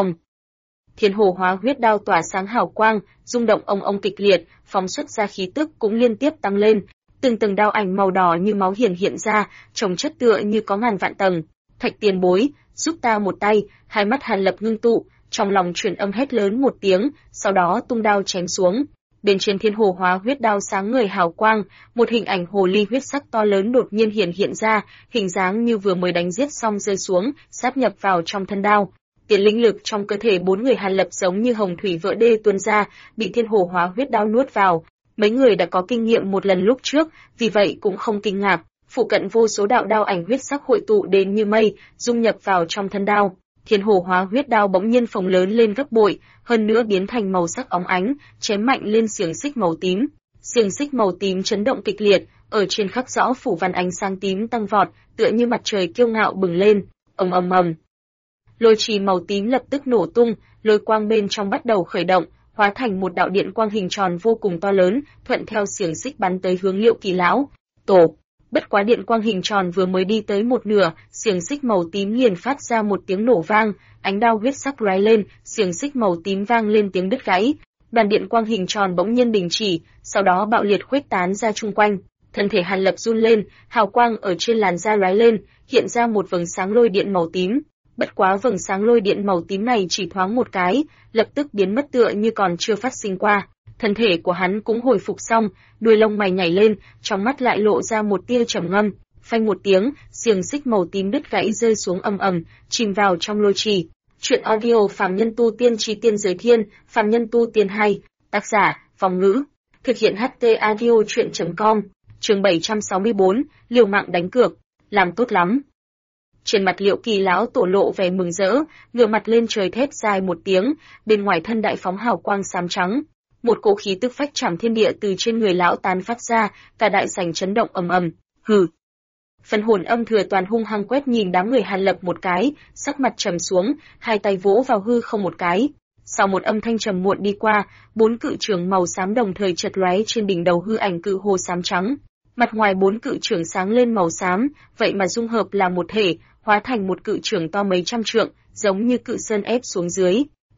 Thiên Hồ Hóa Huyết Đao tỏa sáng hào quang, rung động ông kịch liệt, phóng xuất ra khí tức cũng liên tiếp tăng lên. Từng tầng đao ảnh màu đỏ như máu hiện ra, chồng chất tựa như có ngàn vạn tầng. Thạch tiền bối, giúp ta một tay. Hai mắt Hàn Lập ngưng tụ, trong lòng truyền âm hét lớn một tiếng, sau đó tung đao chém xuống. Bên trên Thiên Hồ Hóa Huyết Đao sáng ngời hào quang, một hình ảnh hồ ly huyết sắc to lớn đột nhiên hiện ra, hình dáng như vừa mới đánh giết xong rơi xuống, sáp nhập vào trong thân đao. Tiền linh lực trong cơ thể bốn người Hàn Lập giống như hồng thủy vỡ đê tuôn ra, bị Thiên Hồ Hóa Huyết Đao nuốt vào. Mấy người đã có kinh nghiệm một lần lúc trước, vì vậy cũng không kinh ngạc. Phụ cận vô số đạo đao ảnh huyết sắc hội tụ đến như mây, dung nhập vào trong thân đao. Thiên Hồ Hóa Huyết Đao bỗng nhiên phồng lớn lên gấp bội, hơn nữa biến thành màu sắc óng ánh, chém mạnh lên xiềng xích màu tím. Xiềng xích màu tím chấn động kịch liệt, ở trên khắc rõ phủ văn ánh sáng tím tăng vọt, tựa như mặt trời kiêu ngạo bừng lên. Ầm ầm ầm. Lôi trì màu tím lập tức nổ tung, lôi quang bên trong bắt đầu khởi động, hóa thành một đạo điện quang hình tròn vô cùng to lớn, thuận theo xiềng xích bắn tới hướng Liệu Kỳ lão. Tổ. Bất quá điện quang hình tròn vừa mới đi tới một nửa, xiềng xích màu tím liền phát ra một tiếng nổ vang, ánh đao huyết sắc lóe lên, xiềng xích màu tím vang lên tiếng đứt gãy. Đoàn điện quang hình tròn bỗng nhiên đình chỉ, sau đó bạo liệt khuếch tán ra chung quanh. Thân thể Hàn Lập run lên, hào quang ở trên làn da lóe lên, hiện ra một vầng sáng lôi điện màu tím. Bất quá vầng sáng lôi điện màu tím này chỉ thoáng một cái, lập tức biến mất tựa như còn chưa phát sinh qua. Thân thể của hắn cũng hồi phục xong, đuôi lông mày nhảy lên, trong mắt lại lộ ra một tia trầm ngâm. Phanh một tiếng, xiềng xích màu tím đứt gãy rơi xuống ầm ầm, chìm vào trong lôi trì. Truyện audio Phàm Nhân Tu Tiên Chí Tiên Giới Thiên, Phàm Nhân Tu Tiên 2, tác giả Vong Ngữ, thực hiện HT audio truyện.com. Chương 764, liều mạng đánh cược, làm tốt lắm. Trên mặt Liệu Kỳ lão tổ lộ vẻ mừng rỡ, ngửa mặt lên trời thét dài một tiếng, bên ngoài thân đại phóng hào quang xám trắng, một cỗ khí tức phách trảm thiên địa từ trên người lão tán phát ra, cả đại sảnh chấn động ầm ầm. Hừ. Phần hồn âm thừa toàn hung hăng quét nhìn đám người Hàn Lập một cái, sắc mặt trầm xuống, hai tay vỗ vào hư không một cái. Sau một âm thanh trầm muộn đi qua, bốn cự trưởng màu xám đồng thời chợt lóe trên đỉnh đầu hư ảnh cự hồ xám trắng. Mặt ngoài bốn cự trưởng sáng lên màu xám, vậy mà dung hợp là một thể, hóa thành một cự trưởng to mấy trăm trượng, giống như cự sơn ép xuống dưới.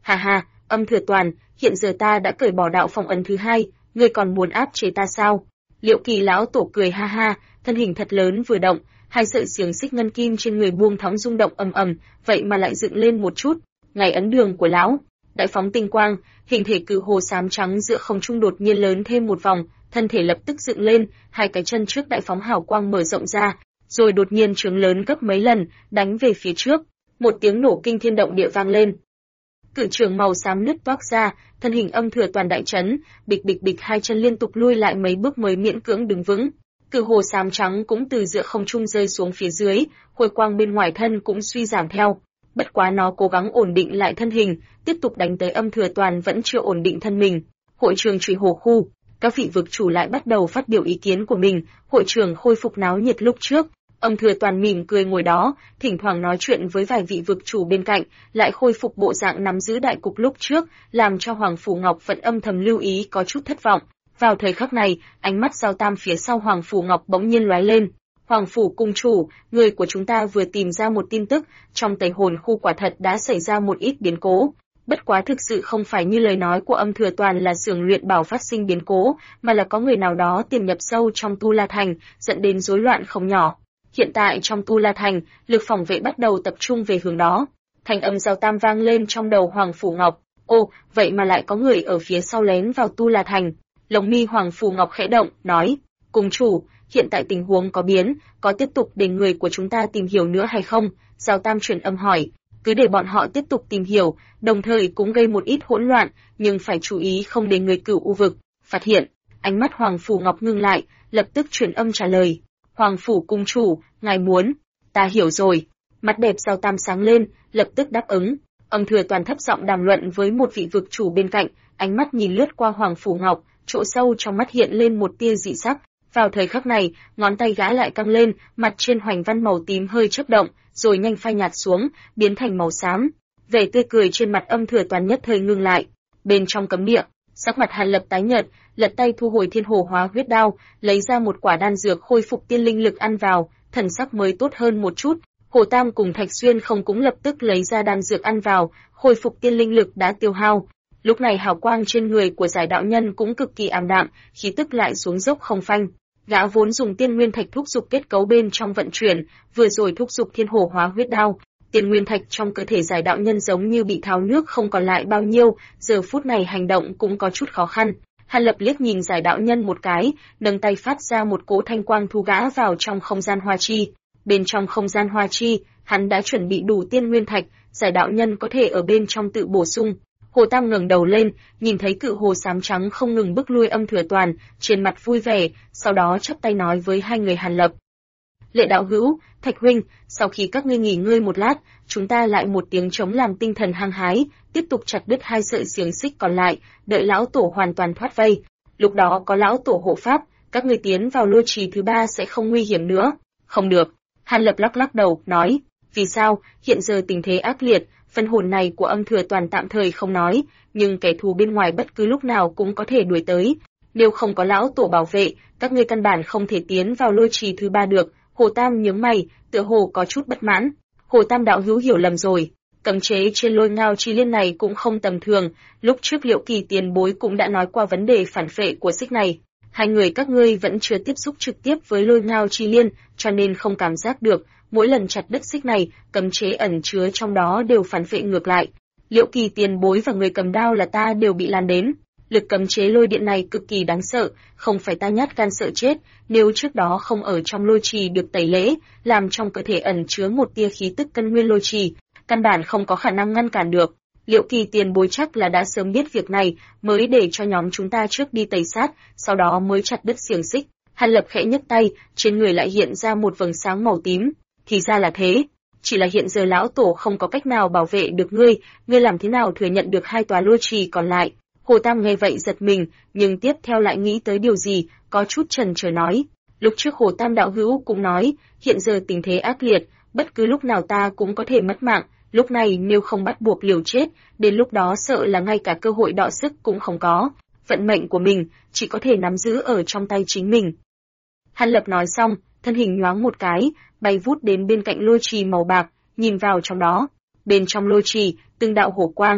Ha ha, Âm Thừa Toàn, hiện giờ ta đã cởi bỏ đạo phong ấn thứ hai, ngươi còn muốn áp chế ta sao? Liệu Kỳ lão tổ cười ha ha, thân hình thật lớn vừa động, hai sợi xiềng xích ngân kim trên người buông thõng rung động ầm ầm, vậy mà lại dựng lên một chút. Ngày ấn đường của lão, đại phóng tinh quang, hình thể cự hồ xám trắng giữa không trung đột nhiên lớn thêm một vòng, thân thể lập tức dựng lên, hai cái chân trước đại phóng hào quang mở rộng ra, rồi đột nhiên trướng lớn gấp mấy lần, đánh về phía trước. Một tiếng nổ kinh thiên động địa vang lên. Cự trường màu xám nứt toác ra, thân hình Âm Thừa Toàn đại chấn, bịch bịch bịch hai chân liên tục lui lại mấy bước mới miễn cưỡng đứng vững. Cự hồ xám trắng cũng từ giữa không trung rơi xuống phía dưới, hồi quang bên ngoài thân cũng suy giảm theo. Bất quá nó cố gắng ổn định lại thân hình, tiếp tục đánh tới Âm Thừa Toàn vẫn chưa ổn định thân mình. Hội trường Trùy Hồ khu, các vị vực chủ lại bắt đầu phát biểu ý kiến của mình, hội trường khôi phục náo nhiệt lúc trước. Âm Thừa Toàn mỉm cười ngồi đó, thỉnh thoảng nói chuyện với vài vị vực chủ bên cạnh, lại khôi phục bộ dạng nắm giữ đại cục lúc trước, làm cho Hoàng Phủ Ngọc vẫn âm thầm lưu ý có chút thất vọng. Vào thời khắc này, ánh mắt Giao Tam phía sau Hoàng Phủ Ngọc bỗng nhiên lóe lên. Hoàng Phủ cung chủ, người của chúng ta vừa tìm ra một tin tức, trong Tây Hồn khu quả thật đã xảy ra một ít biến cố. Bất quá thực sự không phải như lời nói của Âm Thừa Toàn là xưởng luyện bảo phát sinh biến cố, mà là có người nào đó tiềm nhập sâu trong Tu La Thành, dẫn đến rối loạn không nhỏ. Hiện tại trong Tu La Thành, lực phòng vệ bắt đầu tập trung về hướng đó. Thanh âm Giao Tam vang lên trong đầu Hoàng Phủ Ngọc. Ô, vậy mà lại có người ở phía sau lén vào Tu La Thành. Lồng mi Hoàng Phủ Ngọc khẽ động, nói, cung chủ, hiện tại tình huống có biến, có tiếp tục để người của chúng ta tìm hiểu nữa hay không? Giao Tam truyền âm hỏi, cứ để bọn họ tiếp tục tìm hiểu, đồng thời cũng gây một ít hỗn loạn, nhưng phải chú ý không để người Cửu U vực phát hiện. Ánh mắt Hoàng Phủ Ngọc ngưng lại, lập tức truyền âm trả lời. Hoàng Phủ cung chủ, ngài muốn, ta hiểu rồi. Mắt đẹp Giao Tam sáng lên, lập tức đáp ứng. Âm Thừa Toàn thấp giọng đàm luận với một vị vực chủ bên cạnh, ánh mắt nhìn lướt qua Hoàng Phủ Ngọc, chỗ sâu trong mắt hiện lên một tia dị sắc. Vào thời khắc này, ngón tay gã lại căng lên, mặt trên hoành văn màu tím hơi chớp động, rồi nhanh phai nhạt xuống, biến thành màu xám. Vẻ tươi cười trên mặt Âm Thừa Toàn nhất thời ngưng lại. Bên trong cấm địa, sắc mặt Hàn Lập tái nhợt, lật tay thu hồi Thiên Hồ Hóa Huyết Đao, lấy ra một quả đan dược khôi phục tiên linh lực ăn vào, thần sắc mới tốt hơn một chút. Hồ Tam cùng Thạch Xuyên không cũng lập tức lấy ra đan dược ăn vào, khôi phục tiên linh lực đã tiêu hao. Lúc này hào quang trên người của Giải đạo nhân cũng cực kỳ ảm đạm, khí tức lại xuống dốc không phanh. Gã vốn dùng tiên nguyên thạch thúc dục kết cấu bên trong vận chuyển, vừa rồi thúc dục Thiên Hồ Hóa Huyết Đao, tiên nguyên thạch trong cơ thể Giải đạo nhân giống như bị tháo nước không còn lại bao nhiêu, giờ phút này hành động cũng có chút khó khăn. Hàn Lập liếc nhìn Giải đạo nhân một cái, nâng tay phát ra một cỗ thanh quang thu gã vào trong không gian hoa chi. Bên trong không gian hoa chi, hắn đã chuẩn bị đủ tiên nguyên thạch, Giải đạo nhân có thể ở bên trong tự bổ sung. Hồ Tam ngẩng đầu lên, nhìn thấy cự hồ xám trắng không ngừng bức lui Âm Thừa Toàn, trên mặt vui vẻ, sau đó chắp tay nói với hai người Hàn Lập. Lệ đạo hữu, Thạch huynh, sau khi các ngươi nghỉ ngơi một lát, chúng ta lại một tiếng trống làm tinh thần hăng hái, tiếp tục chặt đứt hai sợi xiềng xích còn lại, đợi lão tổ hoàn toàn thoát vây. Lúc đó có lão tổ hộ pháp, các ngươi tiến vào lôi trì thứ ba sẽ không nguy hiểm nữa. Không được. Hàn Lập lắc lắc đầu, nói, vì sao? Hiện giờ tình thế ác liệt, phân hồn này của Âm Thừa Toàn tạm thời không nói, nhưng kẻ thù bên ngoài bất cứ lúc nào cũng có thể đuổi tới. Nếu không có lão tổ bảo vệ, các ngươi căn bản không thể tiến vào lôi trì thứ ba được. Hồ Tam nhướng mày, tựa hồ có chút bất mãn. Hồ Tam đạo hữu hiểu lầm rồi, cấm chế trên Lôi Ngao Chi Liên này cũng không tầm thường, lúc trước Liễu Kỳ tiền bối cũng đã nói qua vấn đề phản phệ của xích này. Hai người các ngươi vẫn chưa tiếp xúc trực tiếp với Lôi Ngao Chi Liên, cho nên không cảm giác được, mỗi lần chặt đứt xích này, cấm chế ẩn chứa trong đó đều phản phệ ngược lại. Liễu Kỳ tiền bối và người cầm đao là ta đều bị lan đến. Lực cấm chế lôi điện này cực kỳ đáng sợ, không phải ta nhát gan sợ chết, nếu trước đó không ở trong lôi trì được tẩy lễ, làm trong cơ thể ẩn chứa một tia khí tức cân nguyên lôi trì, căn bản không có khả năng ngăn cản được. Liễu Kỳ tiền bối chắc là đã sớm biết việc này, mới để cho nhóm chúng ta trước đi tẩy sát, sau đó mới chặt đứt xiềng xích. Hàn Lập khẽ nhấc tay, trên người lại hiện ra một vầng sáng màu tím. Thì ra là thế, chỉ là hiện giờ lão tổ không có cách nào bảo vệ được ngươi làm thế nào thừa nhận được hai tòa lôi trì còn lại? Hồ Tam nghe vậy giật mình, nhưng tiếp theo lại nghĩ tới điều gì, có chút chần chờ nói. Lúc trước Hồ Tam đạo hữu cũng nói, hiện giờ tình thế ác liệt, bất cứ lúc nào ta cũng có thể mất mạng, lúc này nếu không bắt buộc liều chết, đến lúc đó sợ là ngay cả cơ hội đọ sức cũng không có. Vận mệnh của mình chỉ có thể nắm giữ ở trong tay chính mình. Hàn Lập nói xong, thân hình nhoáng một cái, bay vút đến bên cạnh lôi trì màu bạc, nhìn vào trong đó. Bên trong lôi trì, từng đạo hổ quang,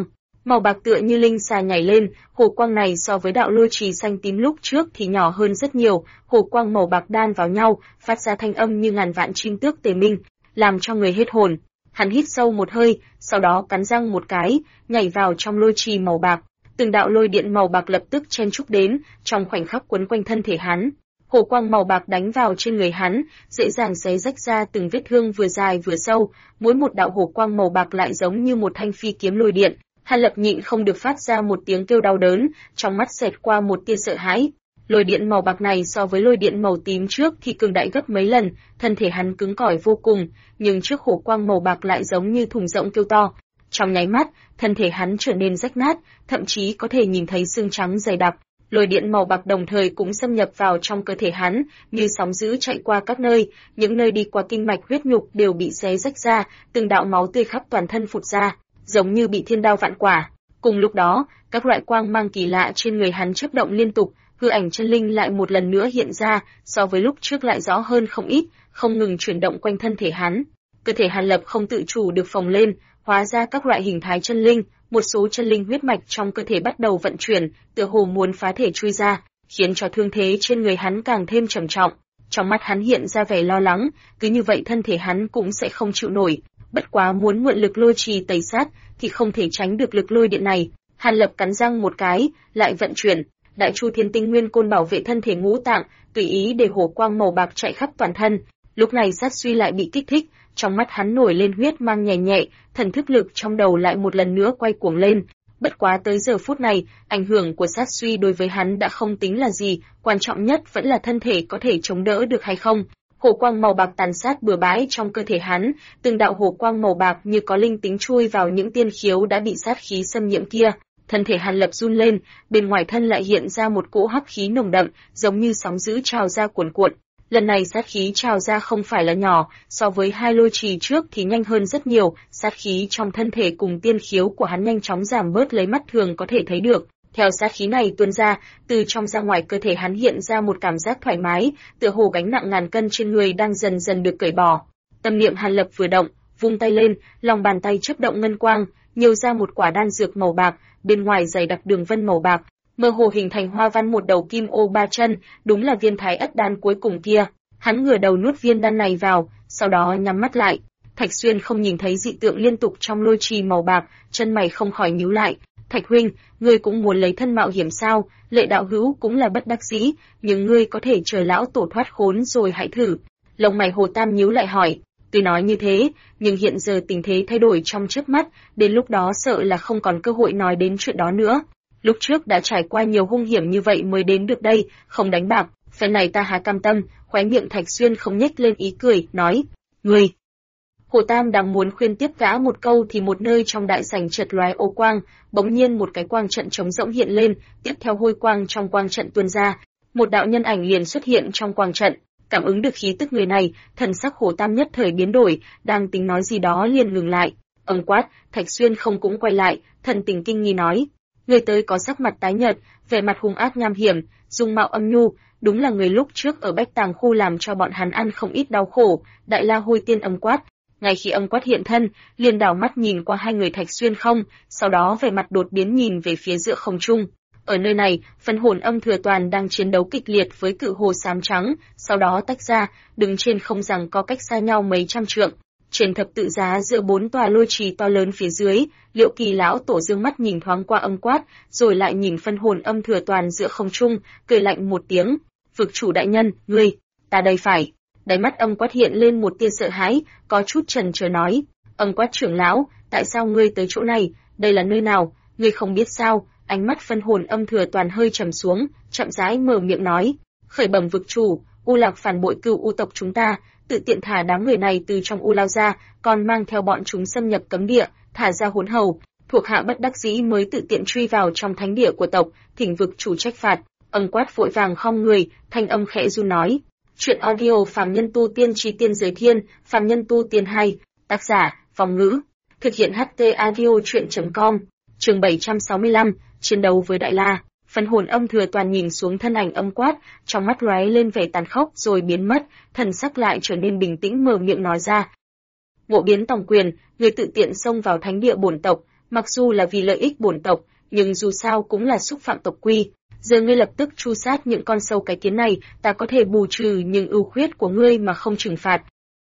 Màu bạc tựa như linh xà nhảy lên, hồ quang này so với đạo lôi trì xanh tím lúc trước thì nhỏ hơn rất nhiều, hồ quang màu bạc đan vào nhau, phát ra thanh âm như ngàn vạn chim tước tề minh, làm cho người hết hồn. Hắn hít sâu một hơi, sau đó cắn răng một cái, nhảy vào trong lôi trì màu bạc. Từng đạo lôi điện màu bạc lập tức chen chúc đến, trong khoảnh khắc quấn quanh thân thể hắn. Hồ quang màu bạc đánh vào trên người hắn, dễ dàng xé rách ra từng vết thương vừa dài vừa sâu, mỗi một đạo hồ quang màu bạc lại giống như một thanh phi kiếm lôi điện. Hàn Lập nhịn không được phát ra một tiếng kêu đau đớn, trong mắt xẹt qua một tia sợ hãi. Lôi điện màu bạc này so với lôi điện màu tím trước thì cường đại gấp mấy lần, thân thể hắn cứng cỏi vô cùng, nhưng trước hồ quang màu bạc lại giống như thùng rỗng kêu to. Trong nháy mắt, thân thể hắn trở nên rách nát, thậm chí có thể nhìn thấy xương trắng dày đặc. Lôi điện màu bạc đồng thời cũng xâm nhập vào trong cơ thể hắn, như sóng dữ chạy qua các nơi, những nơi đi qua kinh mạch huyết nhục đều bị xé rách ra, từng đạo máu tươi khắp toàn thân phụt ra, giống như bị thiên đao vạn quả. Cùng lúc đó, các loại quang mang kỳ lạ trên người hắn chớp động liên tục, hư ảnh chân linh lại một lần nữa hiện ra, so với lúc trước lại rõ hơn không ít, không ngừng chuyển động quanh thân thể hắn. Cơ thể Hàn Lập không tự chủ được phồng lên, hóa ra các loại hình thái chân linh, một số chân linh huyết mạch trong cơ thể bắt đầu vận chuyển, tựa hồ muốn phá thể chui ra, khiến cho thương thế trên người hắn càng thêm trầm trọng. Trong mắt hắn hiện ra vẻ lo lắng, cứ như vậy thân thể hắn cũng sẽ không chịu nổi. Bất quá muốn mượn lực lôi trì tẩy sát thì không thể tránh được lực lôi điện này. Hàn Lập cắn răng một cái, lại vận chuyển Đại Chu Thiên Tinh Nguyên Côn bảo vệ thân thể ngũ tạng, tùy ý để hồ quang màu bạc chạy khắp toàn thân. Lúc này sát suy lại bị kích thích, trong mắt hắn nổi lên huyết mang nhẹ nhẹ, thần thức lực trong đầu lại một lần nữa quay cuồng lên. Bất quá tới giờ phút này, ảnh hưởng của sát suy đối với hắn đã không tính là gì, quan trọng nhất vẫn là thân thể có thể chống đỡ được hay không. Hồ quang màu bạc tàn sát bừa bãi trong cơ thể hắn, từng đạo hồ quang màu bạc như có linh tính chui vào những tiên khiếu đã bị sát khí xâm nhiễm kia. Thân thể Hàn Lập run lên, bên ngoài thân lại hiện ra một cỗ hắc khí nồng đậm, giống như sóng dữ trào ra cuồn cuộn. Lần này sát khí trào ra không phải là nhỏ, so với hai lôi trì trước thì nhanh hơn rất nhiều, sát khí trong thân thể cùng tiên khiếu của hắn nhanh chóng giảm bớt lấy mắt thường có thể thấy được. Theo sát khí này tuôn ra, từ trong ra ngoài cơ thể hắn hiện ra một cảm giác thoải mái, tựa hồ gánh nặng ngàn cân trên người đang dần dần được cởi bỏ. Tâm niệm Hàn Lập vừa động, vung tay lên, lòng bàn tay chớp động ngân quang, nhiều ra một quả đan dược màu bạc, bên ngoài dày đặc đường vân màu bạc, mơ hồ hình thành hoa văn một đầu kim ô ba chân, đúng là viên thái ất đan cuối cùng kia. Hắn ngửa đầu nuốt viên đan này vào, sau đó nhắm mắt lại. Thạch Xuyên không nhìn thấy dị tượng liên tục trong lôi trì màu bạc, chân mày không khỏi nhíu lại. Thạch huynh, ngươi cũng muốn lấy thân mạo hiểm sao? Lệ đạo hữu cũng là bất đắc dĩ, nhưng ngươi có thể chờ lão tổ thoát khốn rồi hãy thử. Lông mày Hồ Tam nhíu lại hỏi. Tuy nói như thế, nhưng hiện giờ tình thế thay đổi trong chớp mắt, đến lúc đó sợ là không còn cơ hội nói đến chuyện đó nữa. Lúc trước đã trải qua nhiều hung hiểm như vậy mới đến được đây, không đánh bạc, phen này ta há cam tâm. Khóe miệng Thạch Xuyên không nhếch lên ý cười, nói: "Ngươi." Hồ Tam đang muốn khuyên tiếp gã một câu thì một nơi trong đại sảnh chợt lóe ô quang, bỗng nhiên một cái quang trận trống rỗng hiện lên, tiếp theo hôi quang trong quang trận tuôn ra, một đạo nhân ảnh liền xuất hiện trong quang trận. Cảm ứng được khí tức người này, thần sắc Hồ Tam nhất thời biến đổi, đang tính nói gì đó liền ngừng lại. Ông quát, Thạch Xuyên không cũng quay lại, thần tình kinh nghi nói: "Người tới có sắc mặt tái nhợt, vẻ mặt hung ác nham hiểm, dung mạo âm nhu, đúng là người lúc trước ở Bách Tàng khu làm cho bọn hắn ăn không ít đau khổ." Đại La Hôi Tiên âm quát. Ngay khi âm quát hiện thân, liền đảo mắt nhìn qua hai người Thạch Xuyên không, sau đó vẻ mặt đột biến nhìn về phía giữa không trung. Ở nơi này, phân hồn âm thừa toàn đang chiến đấu kịch liệt với cự hồ xám trắng, sau đó tách ra, đứng trên không giằng co cách xa nhau mấy trăm trượng. Trên thập tự giá giữa bốn tòa lôi trì to lớn phía dưới, Liệu Kỳ lão tổ dương mắt nhìn thoáng qua âm quát, rồi lại nhìn phân hồn âm thừa toàn giữa không trung, cười lạnh một tiếng. Vực chủ đại nhân, ngươi, ta đây phải. Đáy mắt âm quát hiện lên một tia sợ hãi, có chút chần chờ nói. Âm quát trưởng lão, tại sao ngươi tới chỗ này, đây là nơi nào, ngươi không biết sao? Ánh mắt phân hồn âm thừa toàn hơi trầm xuống, chậm rãi mở miệng nói. Khởi bẩm vực chủ, U Lạc phản bội cửu U tộc chúng ta, tự tiện thả đám người này từ trong U Lao ra, còn mang theo bọn chúng xâm nhập cấm địa, thả ra hỗn hầu. Thuộc hạ bất đắc dĩ mới tự tiện truy vào trong thánh địa của tộc, thỉnh vực chủ trách phạt. Âm quát vội vàng khom người, thanh âm khẽ run nói. Chuyện audio Phàm Nhân Tu Tiên Chí Tiên Giới Thiên, Phàm Nhân Tu Tiên 2, tác giả, Vong Ngữ, thực hiện HT audio chuyện.com, chương 765, chiến đấu với Đại La. Phân hồn âm thừa toàn nhìn xuống thân ảnh âm quát, trong mắt lóe lên vẻ tàn khốc rồi biến mất, thần sắc lại trở nên bình tĩnh mở miệng nói ra. Ngộ biến tòng quyền, người tự tiện xông vào thánh địa bổn tộc, mặc dù là vì lợi ích bổn tộc, nhưng dù sao cũng là xúc phạm tộc quy. Giờ ngươi lập tức tru sát những con sâu cái kiến này, ta có thể bù trừ những ưu khuyết của ngươi mà không trừng phạt.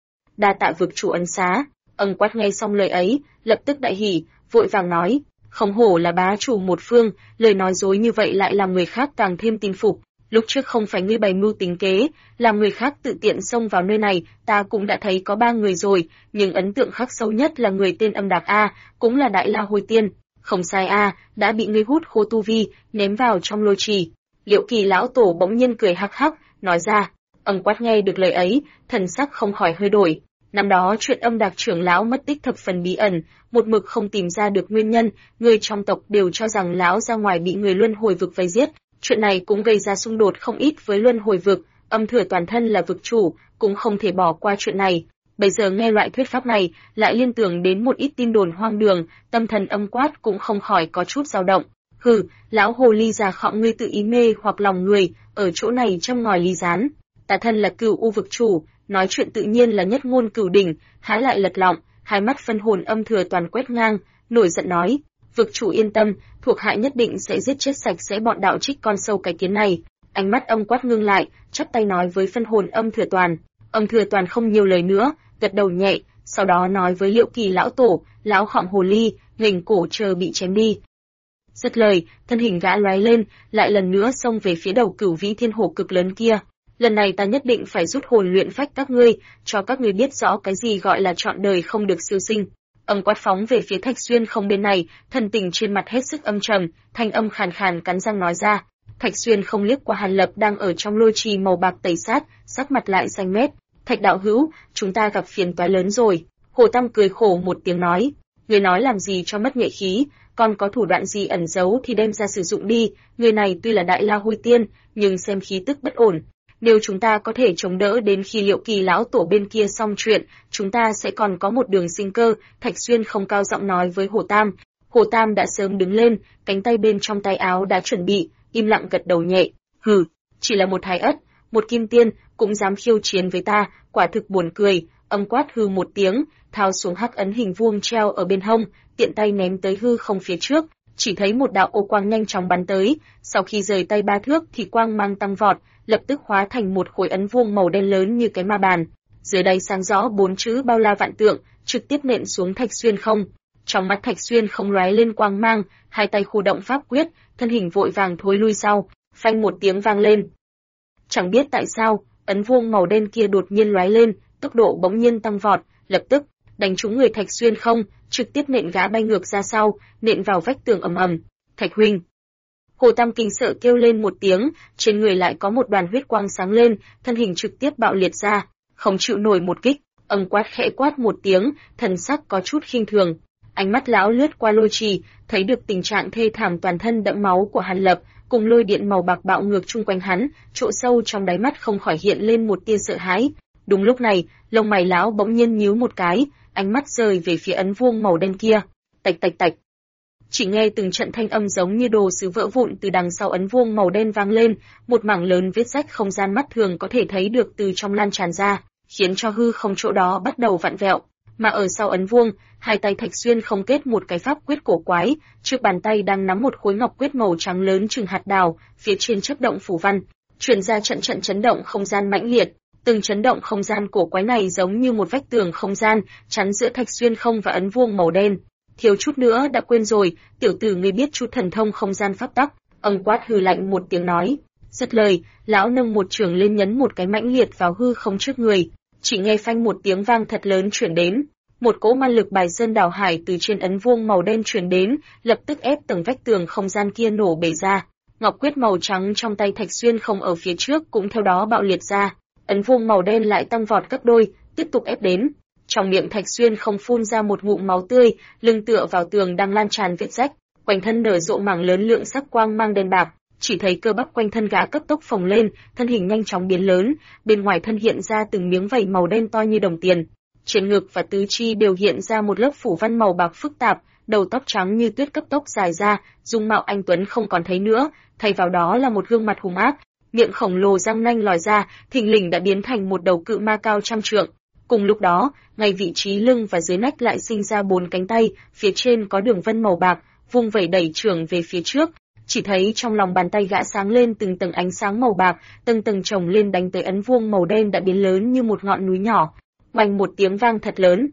Đa tạ vực chủ ân xá. Ân Quát nghe xong lời ấy, lập tức đại hỉ, vội vàng nói, không hổ là bá chủ một phương, lời nói dối như vậy lại làm người khác càng thêm tin phục. Lúc trước không phải ngươi bày mưu tính kế, làm người khác tự tiện xông vào nơi này, ta cũng đã thấy có 3 người rồi, nhưng ấn tượng khắc sâu nhất là người tên Âm Đạc A, cũng là Đại La Hồi Tiên. Không sai A, đã bị ngươi hút khô tu vi, ném vào trong lôi trì. Liễu Kỳ lão tổ bỗng nhiên cười hắc hắc, nói ra. Âm Quát nghe được lời ấy, thần sắc không khỏi hơi đổi. Năm đó chuyện Âm Đạc trưởng lão mất tích thập phần bí ẩn, một mực không tìm ra được nguyên nhân, người trong tộc đều cho rằng lão ra ngoài bị người luân hồi vực vây giết. Chuyện này cũng gây ra xung đột không ít với luân hồi vực, Âm Thừa toàn thân là vực chủ, cũng không thể bỏ qua chuyện này. Bây giờ nghe loại thuyết pháp này, lại liên tưởng đến một ít tin đồn hoang đường, tâm thần Âm Quát cũng không khỏi có chút dao động. Hừ, lão hồ ly già khọm ngươi tự ý mê hoặc lòng người, ở chỗ này châm ngòi ly gián. Ta thân là Cửu U vực chủ, nói chuyện tự nhiên là nhất ngôn cửu đỉnh, há lại lật lọng, hai mắt phân hồn Âm Thừa toàn quét ngang, nổi giận nói, vực chủ yên tâm, thuộc hạ nhất định sẽ giết chết sạch sẽ bọn đạo trích con sâu cái kiến này. Ánh mắt Âm Quát ngưng lại, chắp tay nói với phân hồn Âm Thừa toàn. Âm Thừa toàn không nhiều lời nữa, gật đầu nhẹ, sau đó nói với Liễu Kỳ lão tổ, lão khọm hồ ly, nghềnh cổ chờ bị chém đi. Dứt lời, thân hình gã lóe lên, lại lần nữa xông về phía đầu Cửu Vĩ Thiên Hổ cực lớn kia. Lần này ta nhất định phải rút hồn luyện phách các ngươi, cho các ngươi biết rõ cái gì gọi là trọn đời không được siêu sinh. Âm Quát phóng về phía Thạch Xuyên không bên này, thần tình trên mặt hết sức âm trầm, thanh âm khàn khàn cắn răng nói ra. Thạch Xuyên không liếc qua Hàn Lập đang ở trong lôi trì màu bạc tẩy sát, sắc mặt lại xanh mét. Thạch đạo hữu, chúng ta gặp phiền toái lớn rồi. Hồ Tam cười khổ một tiếng nói, người nói làm gì cho mất nhuệ khí, còn có thủ đoạn gì ẩn giấu thì đem ra sử dụng đi. Người này tuy là Đại La Hôi Tiên, nhưng xem khí tức bất ổn. Nếu chúng ta có thể chống đỡ đến khi Liễu Kỳ lão tổ bên kia xong chuyện, chúng ta sẽ còn có một đường sinh cơ. Thạch Xuyên không cao giọng nói với Hồ Tam. Hồ Tam đã sớm đứng lên, cánh tay bên trong tay áo đã chuẩn bị, im lặng gật đầu nhẹ. Hừ, chỉ là một hài ất, một kim tiên, cũng dám khiêu chiến với ta, quả thực buồn cười. Âm Quát hừ một tiếng, thao xuống hắc ấn hình vuông treo ở bên hông, tiện tay ném tới hư không phía trước, chỉ thấy một đạo ô quang nhanh chóng bắn tới, sau khi rời tay 3 thước thì quang mang tăng vọt, lập tức hóa thành một khối ấn vuông màu đen lớn như cái ma bàn. Dưới đây sáng rõ 4 chữ bao la vạn tượng, trực tiếp nện xuống Thạch Xuyên không. Trong mắt Thạch Xuyên không lóe lên quang mang, hai tay khu động pháp quyết, thân hình vội vàng thối lui sau, phanh một tiếng vang lên. Chẳng biết tại sao, ấn vuông màu đen kia đột nhiên lóe lên, tốc độ bỗng nhiên tăng vọt, lập tức đánh trúng người Thạch Xuyên không, trực tiếp nện gã bay ngược ra sau, nện vào vách tường ầm ầm. Thạch huynh! Hồ Tam kinh sợ kêu lên một tiếng, trên người lại có một đoàn huyết quang sáng lên, thân hình trực tiếp bạo liệt ra, không chịu nổi một kích. Âm Quát khẽ quát một tiếng, thần sắc có chút khinh thường. Ánh mắt lão lướt qua lôi trì, thấy được tình trạng thê thảm toàn thân đẫm máu của Hàn Lập, cùng lôi điện màu bạc bạo ngược chung quanh hắn, chỗ sâu trong đáy mắt không khỏi hiện lên một tia sợ hãi. Đúng lúc này, lông mày lão bỗng nhiên nhíu một cái, ánh mắt rời về phía ấn vuông màu đen kia. Tạch tạch tạch. Chỉ nghe từng trận thanh âm giống như đồ sứ vỡ vụn từ đằng sau ấn vuông màu đen vang lên, một mảng lớn vết rách không gian mắt thường có thể thấy được từ trong lan tràn ra, khiến cho hư không chỗ đó bắt đầu vặn vẹo. Mà ở sau ấn vuông, hai tay Thạch Xuyên không kết một cái pháp quyết cổ quái, trước bàn tay đang nắm một khối ngọc quyết màu trắng lớn chừng hạt đào, phía trên chớp động phủ văn, truyền ra trận trận chấn động không gian mãnh liệt. Từng chấn động không gian cổ quái này giống như một vách tường không gian, chắn giữa Thạch Xuyên không và ấn vuông màu đen. Thiếu chút nữa đã quên rồi, tiểu tử ngươi biết chút thần thông không gian pháp tắc. Âm Quát hừ lạnh một tiếng nói. Dứt lời, lão nâng một chưởng lên nhấn một cái mãnh liệt vào hư không trước người. Chỉ nghe phanh một tiếng vang thật lớn chuyển đến. Một cỗ ma lực bài sơn đảo hải từ trên ấn vuông màu đen truyền đến, lập tức ép tầng vách tường không gian kia nổ bể ra. Ngọc quyết màu trắng trong tay Thạch Xuyên không ở phía trước cũng theo đó bạo liệt ra. Ấn vuông màu đen lại tăng vọt gấp đôi, tiếp tục ép đến. Trong miệng Thạch Xuyên không phun ra một ngụm máu tươi, lưng tựa vào tường đang lan tràn vết rách, quanh thân nở rộ mảng lớn lượng sắc quang mang đen bạc, chỉ thấy cơ bắp quanh thân gã cấp tốc phồng lên, thân hình nhanh chóng biến lớn, bên ngoài thân hiện ra từng miếng vảy màu đen to như đồng tiền. Trên ngực và tứ chi đều hiện ra một lớp phủ văn màu bạc phức tạp, đầu tóc trắng như tuyết cấp tốc dài ra, dung mạo anh tuấn không còn thấy nữa, thay vào đó là một gương mặt hung ác. Miệng khổng lồ răng nanh lòi ra, thình lình đã biến thành một đầu cự ma cao trăm trượng. Cùng lúc đó, ngay vị trí lưng và dưới nách lại sinh ra 4 cánh tay, phía trên có đường vân màu bạc, vung vẩy đẩy chưởng về phía trước. Chỉ thấy trong lòng bàn tay gã sáng lên từng tầng ánh sáng màu bạc, tầng tầng chồng lên đánh tới ấn vuông màu đen đã biến lớn như một ngọn núi nhỏ. Oanh một tiếng vang thật lớn.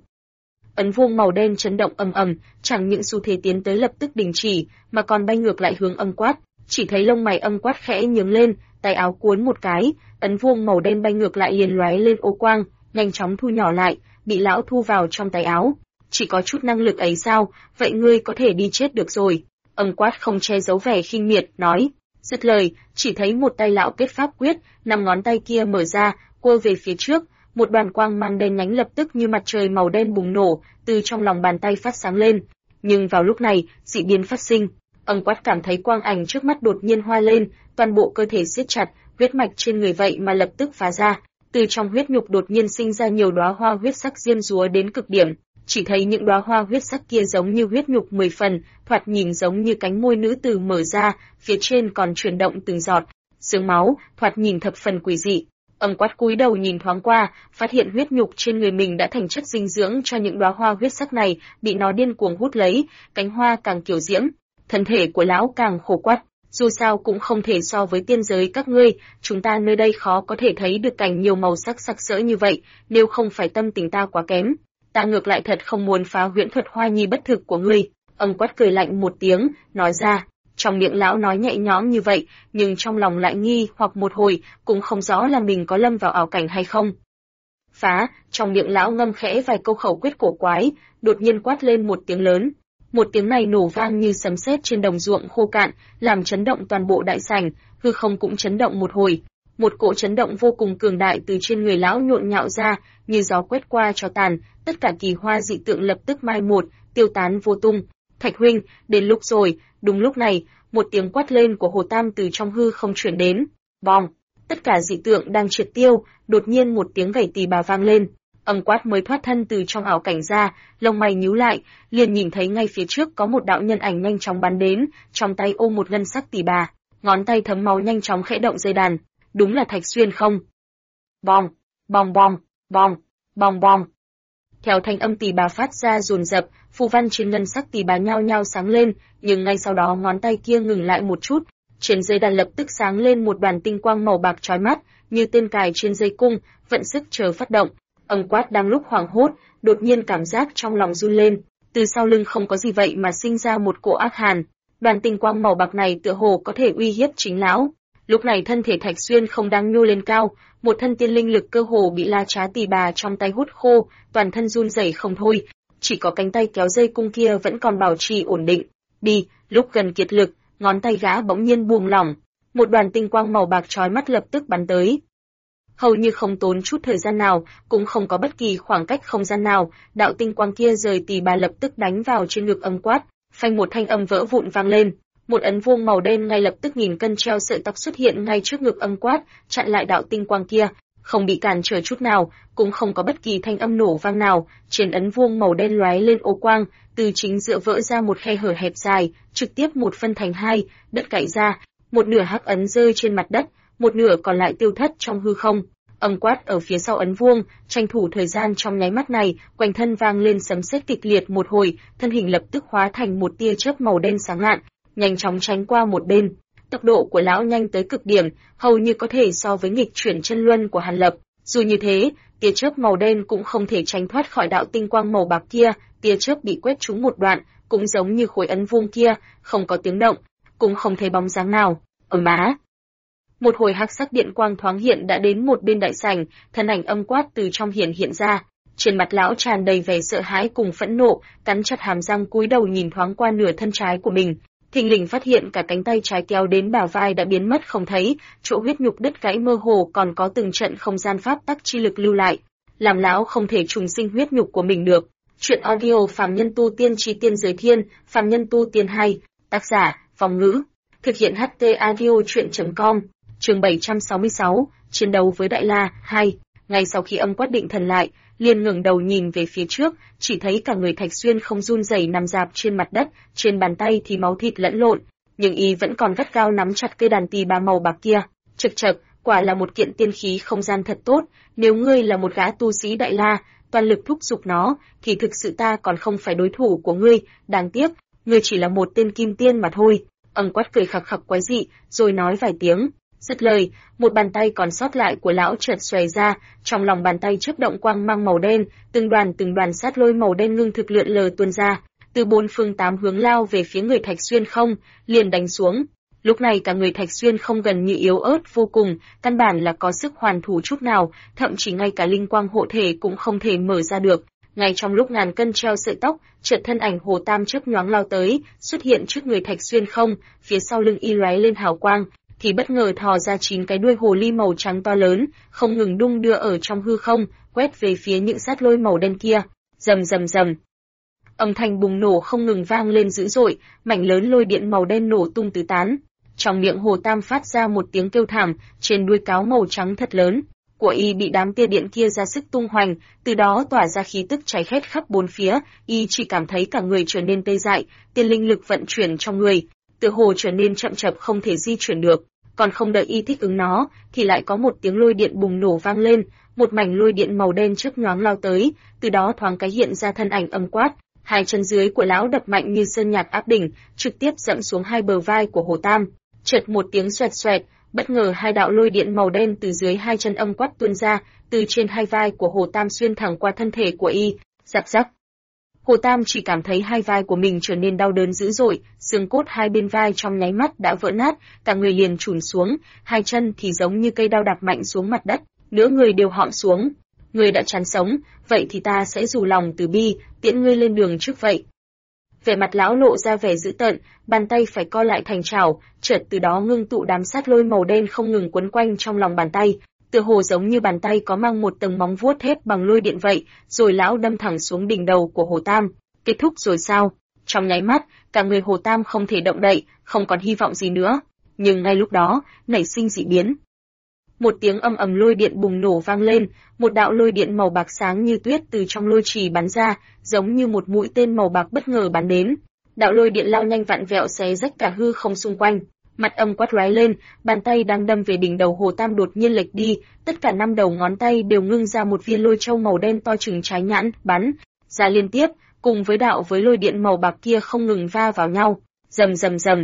Ấn vuông màu đen chấn động ầm ầm, chẳng những xu thế tiến tới lập tức đình chỉ, mà còn bay ngược lại hướng Âm Quát. Chỉ thấy lông mày Âm Quát khẽ nhướng lên, tay áo cuốn một cái, ấn vuông màu đen bay ngược lại liền lóe lên ô quang, nhanh chóng thu nhỏ lại, bị lão thu vào trong tay áo. Chỉ có chút năng lực ấy sao, vậy ngươi có thể đi chết được rồi. Âm Quát không che giấu vẻ khinh miệt, nói. Dứt lời, chỉ thấy một tay lão kết pháp quyết, 5 ngón tay kia mở ra, quơ về phía trước, một đoàn quang mang đen nhánh lập tức như mặt trời màu đen bùng nổ, từ trong lòng bàn tay phát sáng lên. Nhưng vào lúc này, dị biến phát sinh. Âm Quát cảm thấy quang ảnh trước mắt đột nhiên hoa lên, toàn bộ cơ thể siết chặt, huyết mạch trên người vậy mà lập tức phá ra. Từ trong huyết nhục đột nhiên sinh ra nhiều đóa hoa huyết sắc diêm dúa đến cực điểm. Chỉ thấy những đóa hoa huyết sắc kia giống như huyết nhục 10 phần, thoạt nhìn giống như cánh môi nữ tử mở ra, phía trên còn chuyển động từng giọt sương máu, thoạt nhìn thập phần quỷ dị. Âm Quát cúi đầu nhìn thoáng qua, phát hiện huyết nhục trên người mình đã thành chất dinh dưỡng cho những đóa hoa huyết sắc này, bị nó điên cuồng hút lấy, cánh hoa càng kiều diễm, thân thể của lão càng khô quắt. Dù sao cũng không thể so với tiên giới các ngươi, chúng ta nơi đây khó có thể thấy được cảnh nhiều màu sắc sặc sỡ như vậy, nếu không phải tâm tình ta quá kém. Ta ngược lại thật không muốn phá huyễn thuật hoa nhi bất thực của ngươi. Âm Quát cười lạnh một tiếng, nói ra. Trong miệng lão nói nhẹ nhõm như vậy, nhưng trong lòng lại nghi hoặc một hồi, cũng không rõ là mình có lâm vào ảo cảnh hay không. Phá, trong miệng lão ngâm khẽ vài câu khẩu quyết cổ quái, đột nhiên quát lên một tiếng lớn. Một tiếng này nổ vang như sấm sét trên đồng ruộng khô cạn, làm chấn động toàn bộ đại sảnh, hư không cũng chấn động một hồi. Một cỗ chấn động vô cùng cường đại từ trên người lão nhộn nhạo ra, như gió quét qua cho tàn, tất cả kỳ hoa dị tượng lập tức mai một, tiêu tán vô tung. Thạch huynh, đến lúc rồi. Đúng lúc này, một tiếng quát lên của Hồ Tam từ trong hư không truyền đến. Bong! Tất cả dị tượng đang triệt tiêu, đột nhiên một tiếng gảy tỳ bà vang lên. Âm Quát mới thoát thân từ trong ảo cảnh ra, lông mày nhíu lại, liền nhìn thấy ngay phía trước có một đạo nhân ảnh nhanh chóng bắn đến, trong tay ôm một ngân sắc tỳ bà, ngón tay thấm máu nhanh chóng khẽ động dây đàn. Đúng là Thạch Xuyên không? Bong! Bong bong! Bong! Bong bong! Theo thanh âm tỳ bà phát ra dồn dập, phù văn trên ngân sắc tỳ bà nhao nhao sáng lên, nhưng ngay sau đó ngón tay kia ngừng lại một chút, trên dây đàn lập tức sáng lên một đoàn tinh quang màu bạc chói mắt, như tên cài trên dây cung, vận sức chờ phát động. Âm Quát đang lúc hoảng hốt, đột nhiên cảm giác trong lòng run lên, từ sau lưng không có gì vậy mà sinh ra một cỗ ác hàn. Đoàn tinh quang màu bạc này tựa hồ có thể uy hiếp chính lão. Lúc này thân thể Thạch Xuyên không đang nhô lên cao, một thân tiên linh lực cơ hồ bị la trá tỳ bà trong tay hút khô, toàn thân run rẩy không thôi, chỉ có cánh tay kéo dây cung kia vẫn còn bảo trì ổn định. Đi, lúc gần kiệt lực, ngón tay gã bỗng nhiên buông lỏng, một đoàn tinh quang màu bạc chói mắt lập tức bắn tới. Hầu như không tốn chút thời gian nào, cũng không có bất kỳ khoảng cách không gian nào, đạo tinh quang kia rời tỳ bà lập tức đánh vào trên ngực Âm Quát, phanh một thanh âm vỡ vụn vang lên. Một ấn vuông màu đen ngay lập tức nghìn cân treo sợi tóc xuất hiện ngay trước ngực Âm Quát, chặn lại đạo tinh quang kia, không bị cản trở chút nào, cũng không có bất kỳ thanh âm nổ vang nào. Trên ấn vuông màu đen lóe lên ô quang, từ chính giữa vỡ ra một khe hở hẹp dài, trực tiếp một phân thành hai, đất cạy ra, một nửa hắc ấn rơi trên mặt đất, một nửa còn lại tiêu thất trong hư không. Âm Quát ở phía sau ấn vuông, tranh thủ thời gian trong nháy mắt này, quanh thân vang lên sấm sét kịch liệt một hồi, thân hình lập tức hóa thành một tia chớp màu đen sáng lạn, nhanh chóng tránh qua một bên. Tốc độ của lão nhanh tới cực điểm, hầu như có thể so với nghịch chuyển chân luân của Hàn Lập. Dù như thế, tia chớp màu đen cũng không thể tránh thoát khỏi đạo tinh quang màu bạc kia, tia chớp bị quét trúng một đoạn, cũng giống như khối ấn vuông kia, không có tiếng động, cũng không thấy bóng dáng nào. Ở má! Một hồi hắc sắc điện quang thoáng hiện đã đến một bên đại sảnh, thân ảnh Âm Quát từ trong hiện ra. Trên mặt lão tràn đầy vẻ sợ hãi cùng phẫn nộ, cắn chặt hàm răng cúi đầu nhìn thoáng qua nửa thân trái của mình. Thình lình phát hiện cả cánh tay trái kéo đến bả vai đã biến mất không thấy, chỗ huyết nhục đứt gãy mơ hồ còn có từng trận không gian pháp tắc chi lực lưu lại, làm lão không thể trùng sinh huyết nhục của mình được. Truyện audio Phàm Nhân Tu Tiên Chí Tiên Giới Thiên, Phàm Nhân Tu Tiên 2, tác giả Phong Ngữ, thực hiện HT audio truyện.com. Chương 766, chiến đấu với Đại La 2. Ngay sau khi Âm Quát định thần lại, liền ngẩng đầu nhìn về phía trước, chỉ thấy cả người Thạch Xuyên không run rẩy nằm rạp trên mặt đất, trên bàn tay thì máu thịt lẫn lộn, nhưng y vẫn còn gắt gao nắm chặt cây đàn tỳ bà màu bạc kia. Chực chực, quả là một kiện tiên khí không gian thật tốt, nếu ngươi là một gã tu sĩ Đại La, toàn lực thúc giục nó, thì thực sự ta còn không phải đối thủ của ngươi, đáng tiếc, ngươi chỉ là một tên kim tiên mà thôi. Âm Quát cười khặc khặc quái dị, rồi nói vài tiếng. Dứt lời, một bàn tay còn sót lại của lão chợt xòe ra, trong lòng bàn tay chớp động quang mang màu đen, từng đoàn sát lôi màu đen ngưng thực lượn lờ tuôn ra, từ bốn phương tám hướng lao về phía người Thạch Xuyên Không, liền đánh xuống. Lúc này cả người Thạch Xuyên Không gần như yếu ớt vô cùng, căn bản là có sức hoàn thủ chút nào, thậm chí ngay cả linh quang hộ thể cũng không thể mở ra được. Ngay trong lúc ngàn cân treo sợi tóc, chợt thân ảnh Hồ Tam chớp nhoáng lao tới, xuất hiện trước người Thạch Xuyên Không, phía sau lưng y lóe lên hào quang, thì bất ngờ thò ra 9 cái đuôi hồ ly màu trắng to lớn, không ngừng đung đưa ở trong hư không, quét về phía những sát lôi màu đen kia. Rầm rầm rầm. Âm thanh bùng nổ không ngừng vang lên dữ dội, mảnh lớn lôi điện màu đen nổ tung tứ tán. Trong miệng Hồ Tam phát ra một tiếng kêu thảm, trên đuôi cáo màu trắng thật lớn của y bị đám tia điện kia ra sức tung hoành, từ đó tỏa ra khí tức cháy khét khắp bốn phía, y chỉ cảm thấy cả người trở nên tê dại, tiên linh lực vận chuyển trong người, tựa hồ trở nên chậm chạp không thể di chuyển được. Còn không đợi y thích ứng nó, thì lại có một tiếng lôi điện bùng nổ vang lên, một mảnh lôi điện màu đen chớp nhoáng lao tới, từ đó thoáng cái hiện ra thân ảnh Âm Quát. Hai chân dưới của lão đập mạnh như sơn nhạc áp đỉnh, trực tiếp dẫm xuống hai bờ vai của Hồ Tam. Chợt một tiếng xoẹt xoẹt, bất ngờ hai đạo lôi điện màu đen từ dưới hai chân Âm Quát tuôn ra, từ trên hai vai của Hồ Tam xuyên thẳng qua thân thể của y. Rắc rắc. Hồ Tam chỉ cảm thấy hai vai của mình trở nên đau đớn dữ dội, xương cốt hai bên vai trong nháy mắt đã vỡ nát, cả người liền chùn xuống, hai chân thì giống như cây đao đạp mạnh xuống mặt đất, nửa người đều hõm xuống. Ngươi đã chán sống, vậy thì ta sẽ rủ lòng từ bi, tiễn ngươi lên đường trước vậy. Vẻ mặt lão lộ ra vẻ dữ tợn, bàn tay phải co lại thành chảo, chợt từ đó ngưng tụ đám sát lôi màu đen không ngừng quấn quanh trong lòng bàn tay, tựa hồ giống như bàn tay có mang một tầng móng vuốt thép bằng lôi điện vậy, rồi lão đâm thẳng xuống đỉnh đầu của Hồ Tam. Kết thúc rồi sao? Trong nháy mắt, cả người Hồ Tam không thể động đậy, không còn hy vọng gì nữa. Nhưng ngay lúc đó, nảy sinh dị biến. Một tiếng ầm ầm lôi điện bùng nổ vang lên, một đạo lôi điện màu bạc sáng như tuyết từ trong lôi trì bắn ra, giống như một mũi tên màu bạc bất ngờ bắn đến. Đạo lôi điện lao nhanh vặn vẹo xé rách cả hư không xung quanh. Mặt Âm Quát lóe lên, bàn tay đang đâm về đỉnh đầu Hồ Tam đột nhiên lệch đi, tất cả 5 đầu ngón tay đều ngưng ra một viên lôi châu màu đen to chừng trái nhãn, bắn ra liên tiếp, cùng với đạo với lôi điện màu bạc kia không ngừng va vào nhau. Rầm rầm rầm.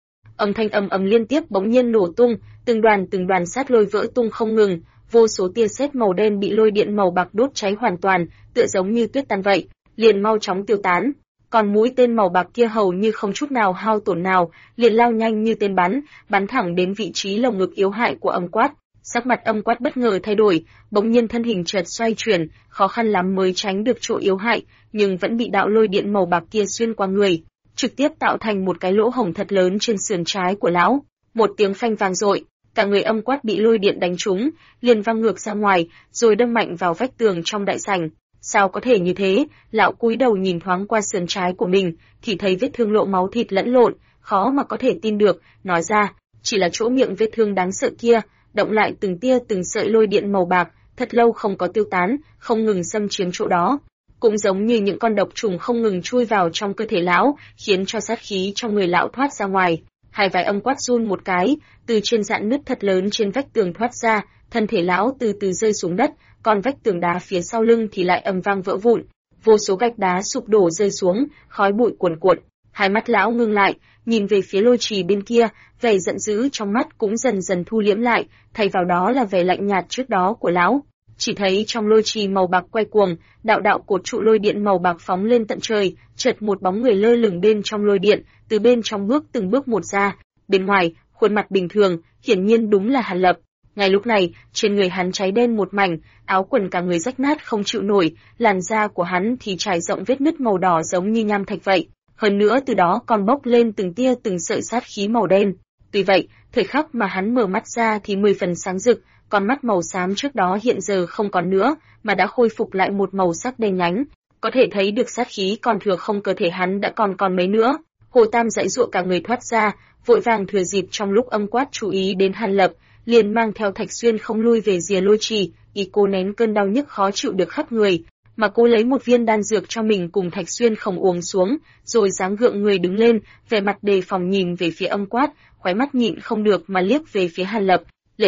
Âm thanh ầm ầm liên tiếp bỗng nhiên nổ tung, từng đoàn sát lôi vỡ tung không ngừng, vô số tia sét màu đen bị lôi điện màu bạc đốt cháy hoàn toàn, tựa giống như tuyết tan vậy, liền mau chóng tiêu tán. Còn mũi tên màu bạc kia hầu như không chút nào hao tổn nào, liền lao nhanh như tên bắn thẳng đến vị trí lồng ngực yếu hại của Âm Quát. Sắc mặt Âm Quát bất ngờ thay đổi, bỗng nhiên thân hình chợt xoay chuyển, khó khăn lắm mới tránh được chỗ yếu hại, nhưng vẫn bị đạo lôi điện màu bạc kia xuyên qua người, trực tiếp tạo thành một cái lỗ hổng thật lớn trên sườn trái của lão. Một tiếng phanh vang dội, cả người Âm Quát bị lôi điện đánh trúng, liền văng ngược ra ngoài, rồi đâm mạnh vào vách tường trong đại sảnh. Sao có thể như thế? Lão cúi đầu nhìn thoáng qua sườn trái của mình, thì thấy vết thương lộ máu thịt lẫn lộn, khó mà có thể tin được, nói ra, chỉ là chỗ miệng vết thương đáng sợ kia, động lại từng tia từng sợi lôi điện màu bạc, thật lâu không có tiêu tán, không ngừng xâm chiếm chỗ đó. Cũng giống như những con độc trùng không ngừng chui vào trong cơ thể lão, khiến cho sát khí trong người lão thoát ra ngoài. Hai vai Âm Quát run một cái, từ trên rạn nứt thật lớn trên vách tường thoát ra, thân thể lão từ từ rơi xuống đất, còn vách tường đá phía sau lưng thì lại ầm vang vỡ vụn, vô số gạch đá sụp đổ rơi xuống, khói bụi cuồn cuộn. Hai mắt lão ngưng lại, nhìn về phía lôi trì bên kia, vẻ giận dữ trong mắt cũng dần dần thu liễm lại, thay vào đó là vẻ lạnh nhạt trước đó của lão. Chỉ thấy trong lôi trì màu bạc quay cuồng, đạo đạo cột trụ lôi điện màu bạc phóng lên tận trời, chợt một bóng người lơ lửng bên trong lôi điện, từ bên trong bước từng bước một ra. Bên ngoài, khuôn mặt bình thường, hiển nhiên đúng là Hàn Lập. Ngay lúc này, trên người hắn cháy đen một mảnh, áo quần cả người rách nát không chịu nổi, làn da của hắn thì trải rộng vết nứt màu đỏ giống như nham thạch vậy. Hơn nữa từ đó còn bốc lên từng tia từng sợi sát khí màu đen. Tuy vậy, thời khắc mà hắn mở mắt ra thì 10 phần sáng rực, con mắt màu xám trước đó hiện giờ không còn nữa, mà đã khôi phục lại một màu sắc đen nhánh. Có thể thấy được sát khí còn thừa không cơ thể hắn đã còn mấy nữa. Hồ Tam giãy giụa cả người thoát ra, vội vàng thừa dịp trong lúc Âm Quát chú ý đến Hàn Lập, liền mang theo Thạch Xuyên không lui về rìa lôi trì, ý cô nén cơn đau nhức khó chịu được khắp người, mà cô lấy một viên đan dược cho mình cùng Thạch Xuyên không uống xuống, rồi dáng gượng người đứng lên, vẻ mặt đề phòng nhìn về phía Âm Quát, khóe mắt nhịn không được mà liếc về phía Hàn Lập. Lệ huynh,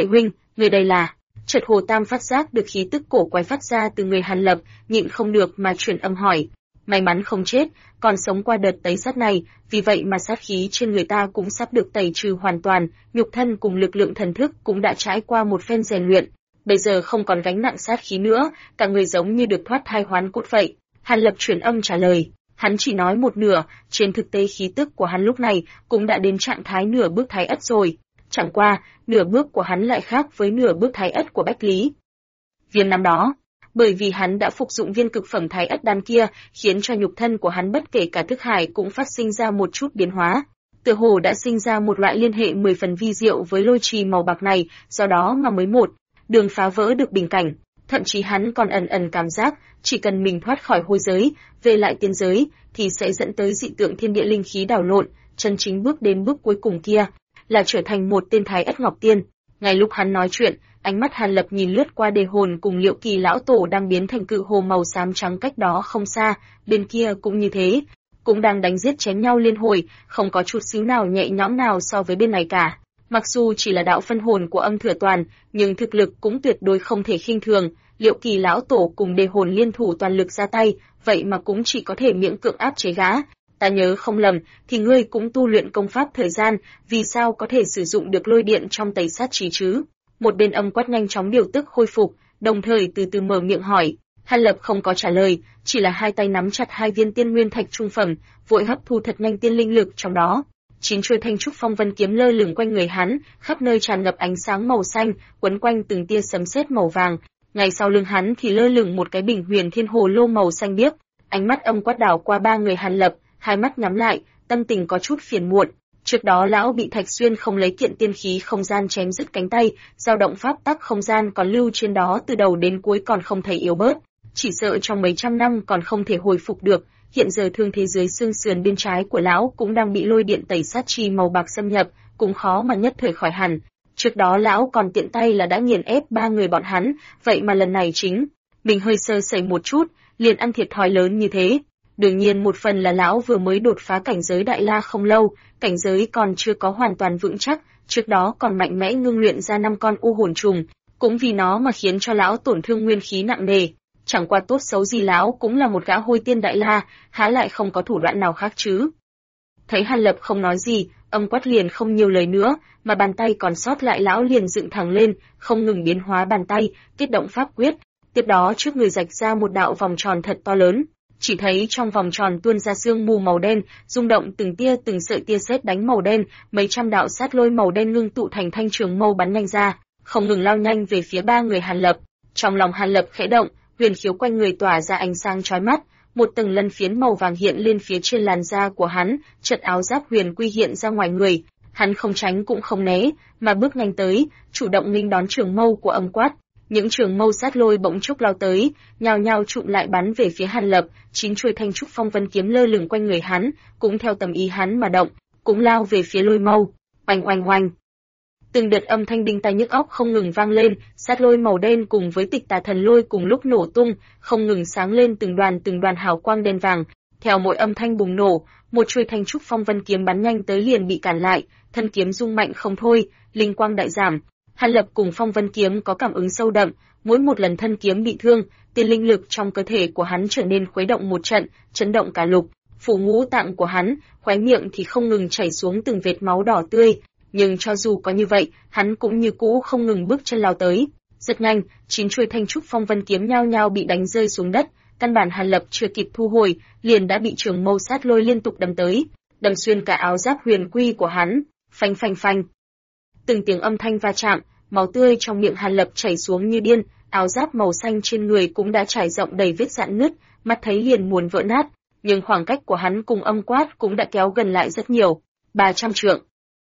Người đây là... Chợt Hồ Tam phát giác được khí tức cổ quái phát ra từ người Hàn Lập, nhịn không được mà truyền âm hỏi. May mắn không chết, còn sống qua đợt tẩy sát này, vì vậy mà sát khí trên người ta cũng sắp được tẩy trừ hoàn toàn, nhục thân cùng lực lượng thần thức cũng đã trải qua một phen rèn luyện. Bây giờ không còn gánh nặng sát khí nữa, cả người giống như được thoát thai hoán cốt vậy. Hàn Lập truyền âm trả lời, hắn chỉ nói một nửa, trên thực tế khí tức của hắn lúc này cũng đã đến trạng thái nửa bước thái ất rồi. Chẳng qua, nửa bước của hắn lại khác với nửa bước thái ất của Bách Lý Viêm năm đó. Bởi vì hắn đã phục dụng viên cực phẩm thái ất đan kia, khiến cho nhục thân của hắn bất kể cả thức hải cũng phát sinh ra một chút biến hóa. Tựa hồ đã sinh ra một loại liên hệ 10 phần vi diệu với lôi trì màu bạc này, do đó mà mới một đường phá vỡ được bình cảnh. Thậm chí hắn còn ẩn ẩn cảm giác, chỉ cần mình thoát khỏi hôi giới, về lại tiên giới, thì sẽ dẫn tới dị tượng thiên địa linh khí đảo lộn, chân chính bước đến bước cuối cùng kia, là trở thành một tên thái ất ngọc tiên. Ngay lúc hắn nói chuyện, ánh mắt Hàn Lập nhìn lướt qua đề hồn cùng Liệu Kỳ lão tổ đang biến thành cự hồ màu xám trắng cách đó không xa, bên kia cũng như thế, cũng đang đánh giết chém nhau liên hồi, không có chút xíu nào nhẹ nhõm nào so với bên này cả. Mặc dù chỉ là đạo phân hồn của Âm Thừa Toàn, nhưng thực lực cũng tuyệt đối không thể khinh thường. Liệu Kỳ lão tổ cùng đề hồn liên thủ toàn lực ra tay, vậy mà cũng chỉ có thể miễn cưỡng áp chế gã. Ta nhớ không lầm, thì ngươi cũng tu luyện công pháp thời gian, vì sao có thể sử dụng được lôi điện trong tẩy sát trí chứ? Một bên Âm Quát nhanh chóng điều tức khôi phục, đồng thời từ từ mở miệng hỏi. Hàn Lập không có trả lời, chỉ là hai tay nắm chặt hai viên tiên nguyên thạch trung phẩm, vội hấp thu thật nhanh tiên linh lực trong đó. 9 chuôi thanh trúc phong vân kiếm lơ lửng quanh người hắn, khắp nơi tràn ngập ánh sáng màu xanh, quấn quanh từng tia sấm sét màu vàng. Ngay sau lưng hắn thì lơ lửng một cái bình huyền thiên hồ lô màu xanh biếc. Ánh mắt Âm Quát đảo qua ba người Hàn Lập, hai mắt nhắm lại, tâm tình có chút phiền muộn. Trước đó lão bị Thạch Xuyên không lấy kiện tiên khí không gian chém đứt cánh tay, dao động pháp tắc không gian còn lưu trên đó từ đầu đến cuối còn không thấy yếu bớt, chỉ sợ trong mấy trăm năm còn không thể hồi phục được. Hiện giờ thương thế dưới xương sườn bên trái của lão cũng đang bị lôi điện tẩy sát chi màu bạc xâm nhập, cũng khó mà nhất thời khỏi hẳn. Trước đó lão còn tiện tay là đã nghiền ép ba người bọn hắn, vậy mà lần này chính mình hơi sơ sẩy một chút, liền ăn thiệt thòi lớn như thế. Đương nhiên một phần là lão vừa mới đột phá cảnh giới đại la không lâu, cảnh giới còn chưa có hoàn toàn vững chắc, trước đó còn mạnh mẽ ngưng luyện ra 5 con u hồn trùng, cũng vì nó mà khiến cho lão tổn thương nguyên khí nặng nề. Chẳng qua tốt xấu gì lão cũng là một gã hôi tiên đại la, há lại không có thủ đoạn nào khác chứ. Thấy Hàn Lập không nói gì, Âm Quát liền không nhiều lời nữa, mà bàn tay còn sót lại lão liền dựng thẳng lên, không ngừng biến hóa bàn tay, kết động pháp quyết. Tiếp đó trước người rạch ra một đạo vòng tròn thật to lớn. Chỉ thấy trong vòng tròn tuôn ra sương mù màu đen, rung động từng tia từng sợi tia sét đánh màu đen, mấy trăm đạo sát lôi màu đen ngưng tụ thành thanh trường mâu bắn nhanh ra, không ngừng lao nhanh về phía ba người Hàn Lập. Trong lòng Hàn Lập khẽ động, huyền khiếu quanh người tỏa ra ánh sáng chói mắt, một tầng lân phiến màu vàng hiện lên phía trên làn da của hắn, chợt áo giáp huyền quy hiện ra ngoài người, hắn không tránh cũng không né, mà bước nhanh tới, chủ động nghênh đón trường mâu của Âm Quát. Những trường mâu sát lôi bỗng chốc lao tới, nhao nhao chụm lại bắn về phía Hàn Lập, 9 chuôi thanh trúc phong vân kiếm lơ lửng quanh người hắn, cũng theo tầm ý hắn mà động, cũng lao về phía lôi mâu. Oanh oanh oanh. Từng đợt âm thanh đinh tai nhức óc không ngừng vang lên, sát lôi màu đen cùng với Tịch Tà Thần Lôi cùng lúc nổ tung, không ngừng sáng lên từng đoàn hào quang đen vàng. Theo mỗi âm thanh bùng nổ, một chuôi thanh trúc phong vân kiếm bắn nhanh tới liền bị cản lại, thân kiếm rung mạnh không thôi, linh quang đại giảm. Hàn Lập cùng phong vân kiếm có cảm ứng sâu đậm, mỗi một lần thân kiếm bị thương, tiên linh lực trong cơ thể của hắn trở nên khuấy động một trận, chấn động cả lục phủ ngũ tạng của hắn, khóe miệng thì không ngừng chảy xuống từng vệt máu đỏ tươi. Nhưng cho dù có như vậy, hắn cũng như cũ không ngừng bước chân lao tới. Rất nhanh, 9 chuôi thanh trúc phong vân kiếm nhao nhao bị đánh rơi xuống đất, căn bản Hàn Lập chưa kịp thu hồi, liền đã bị trường mâu sát lôi liên tục đâm tới, đâm xuyên cả áo giáp huyền quy của hắn. Phanh phanh phanh. Từng tiếng âm thanh va chạm, máu tươi trong miệng Hàn Lập chảy xuống như điên, áo giáp màu xanh trên người cũng đã trải rộng đầy vết rạn nứt, mắt thấy liền muốn vỡ nát, nhưng khoảng cách của hắn cùng Âm Quát cũng đã kéo gần lại rất nhiều. 300 trượng,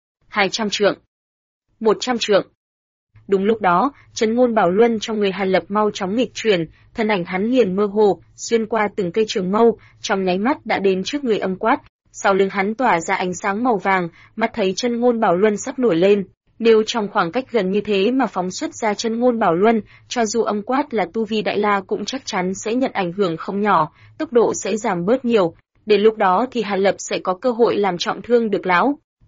200 trượng, 100 trượng. Đúng lúc đó, Chấn Ngôn Bảo Luân trong người Hàn Lập mau chóng nghịch chuyển, thân ảnh hắn liền mơ hồ, xuyên qua từng cây trường mâu, trong nháy mắt đã đến trước người Âm Quát. Sau lưng hắn tỏa ra ánh sáng màu vàng, mắt thấy Chân Ngôn Bảo Luân sắp nổi lên. Nếu trong khoảng cách gần như thế mà phóng xuất ra Chân Ngôn Bảo Luân, cho dù Âm Quát là tu vi đại la cũng chắc chắn sẽ nhận ảnh hưởng không nhỏ, tốc độ sẽ giảm bớt nhiều. Đến lúc đó thì Hàn Lập sẽ có cơ hội làm trọng thương được lão.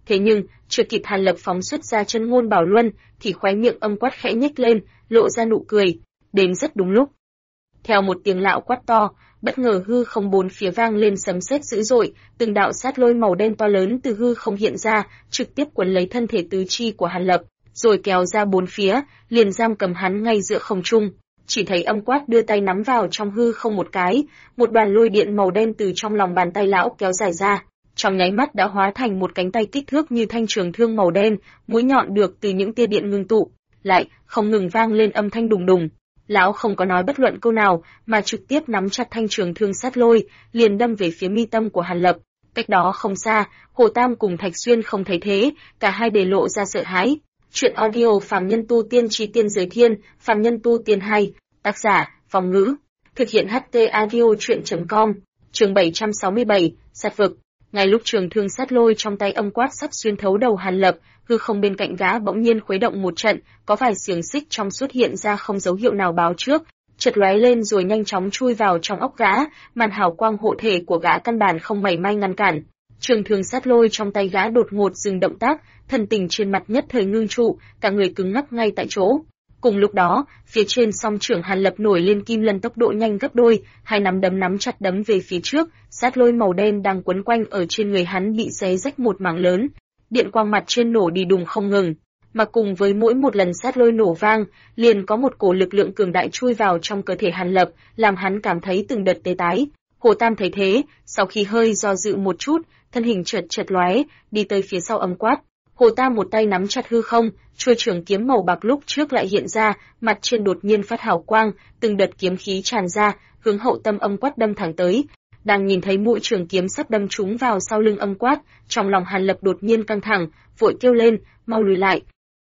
Thế nhưng, chưa kịp Hàn Lập phóng xuất ra chân ngôn bảo luân, thì khóe miệng Âm Quát khẽ nhếch lên, lộ ra nụ cười, đến rất đúng lúc. Theo một tiếng lạo quát to, bất ngờ hư không bốn phía vang lên sấm sét dữ dội, từng đạo sát lôi màu đen to lớn từ hư không hiện ra, trực tiếp quấn lấy thân thể tứ chi của Hàn Lập, rồi kéo ra bốn phía, liền giam cầm hắn ngay giữa không trung. Chỉ thấy Âm Quát đưa tay nắm vào trong hư không một cái, một đoàn lôi điện màu đen từ trong lòng bàn tay lão kéo dài ra, trong nháy mắt đã hóa thành một cánh tay kích thước như thanh trường thương màu đen, mũi nhọn được từ những tia điện ngưng tụ, lại không ngừng vang lên âm thanh đùng đùng. Lão không có nói bất luận câu nào, mà trực tiếp nắm chặt thanh trường thương sát lôi, liền đâm về phía mi tâm của Hàn Lập. Cách đó không xa, Hồ Tam cùng Thạch Xuyên không thấy thế, cả hai đều lộ ra sợ hãi. Chuyện audio Phàm Nhân Tu Tiên Chí Tiên Giới Thiên, Phàm Nhân Tu Tiên 2, tác giả, Phong Ngữ. Thực hiện HT audio chuyện.com, chương 767, sát vực. Ngay lúc trường thương sát lôi trong tay Âm Quát sắp xuyên thấu đầu Hàn Lập, hư không bên cạnh gã bỗng nhiên khuấy động một trận, có vài xiềng xích trong suốt hiện ra không dấu hiệu nào báo trước, chợt lóe lên rồi nhanh chóng chui vào trong óc gã, màn hào quang hộ thể của gã căn bản không mảy may ngăn cản. Trường thương sát lôi trong tay gã đột ngột dừng động tác, thần tình trên mặt nhất thời ngưng trụ, cả người cứng ngắc ngay tại chỗ. Cùng lúc đó, phía trên song trưởng Hàn Lập nổi lên kim lân tốc độ nhanh gấp đôi, hai nắm đấm nắm chặt đấm về phía trước, sát lôi màu đen đang quấn quanh ở trên người hắn bị xé rách một mảng lớn. Điện quang mặt trên nổ đi đùng không ngừng, mà cùng với mỗi một lần sát lôi nổ vang, liền có một cổ lực lượng cường đại chui vào trong cơ thể Hàn Lập, làm hắn cảm thấy từng đợt tê tái. Hồ Tam thấy thế, sau khi hơi do dự một chút, thân hình chợt lóe, đi tới phía sau Âm Quát. Hồ Tam một tay nắm chặt hư không, chuôi trường kiếm màu bạc lúc trước lại hiện ra, mặt trên đột nhiên phát hào quang, từng đợt kiếm khí tràn ra, hướng hậu tâm Âm Quát đâm thẳng tới. Đang nhìn thấy mũi trường kiếm sắp đâm trúng vào sau lưng Âm Quát, trong lòng Hàn Lập đột nhiên căng thẳng, vội kêu lên, mau lùi lại.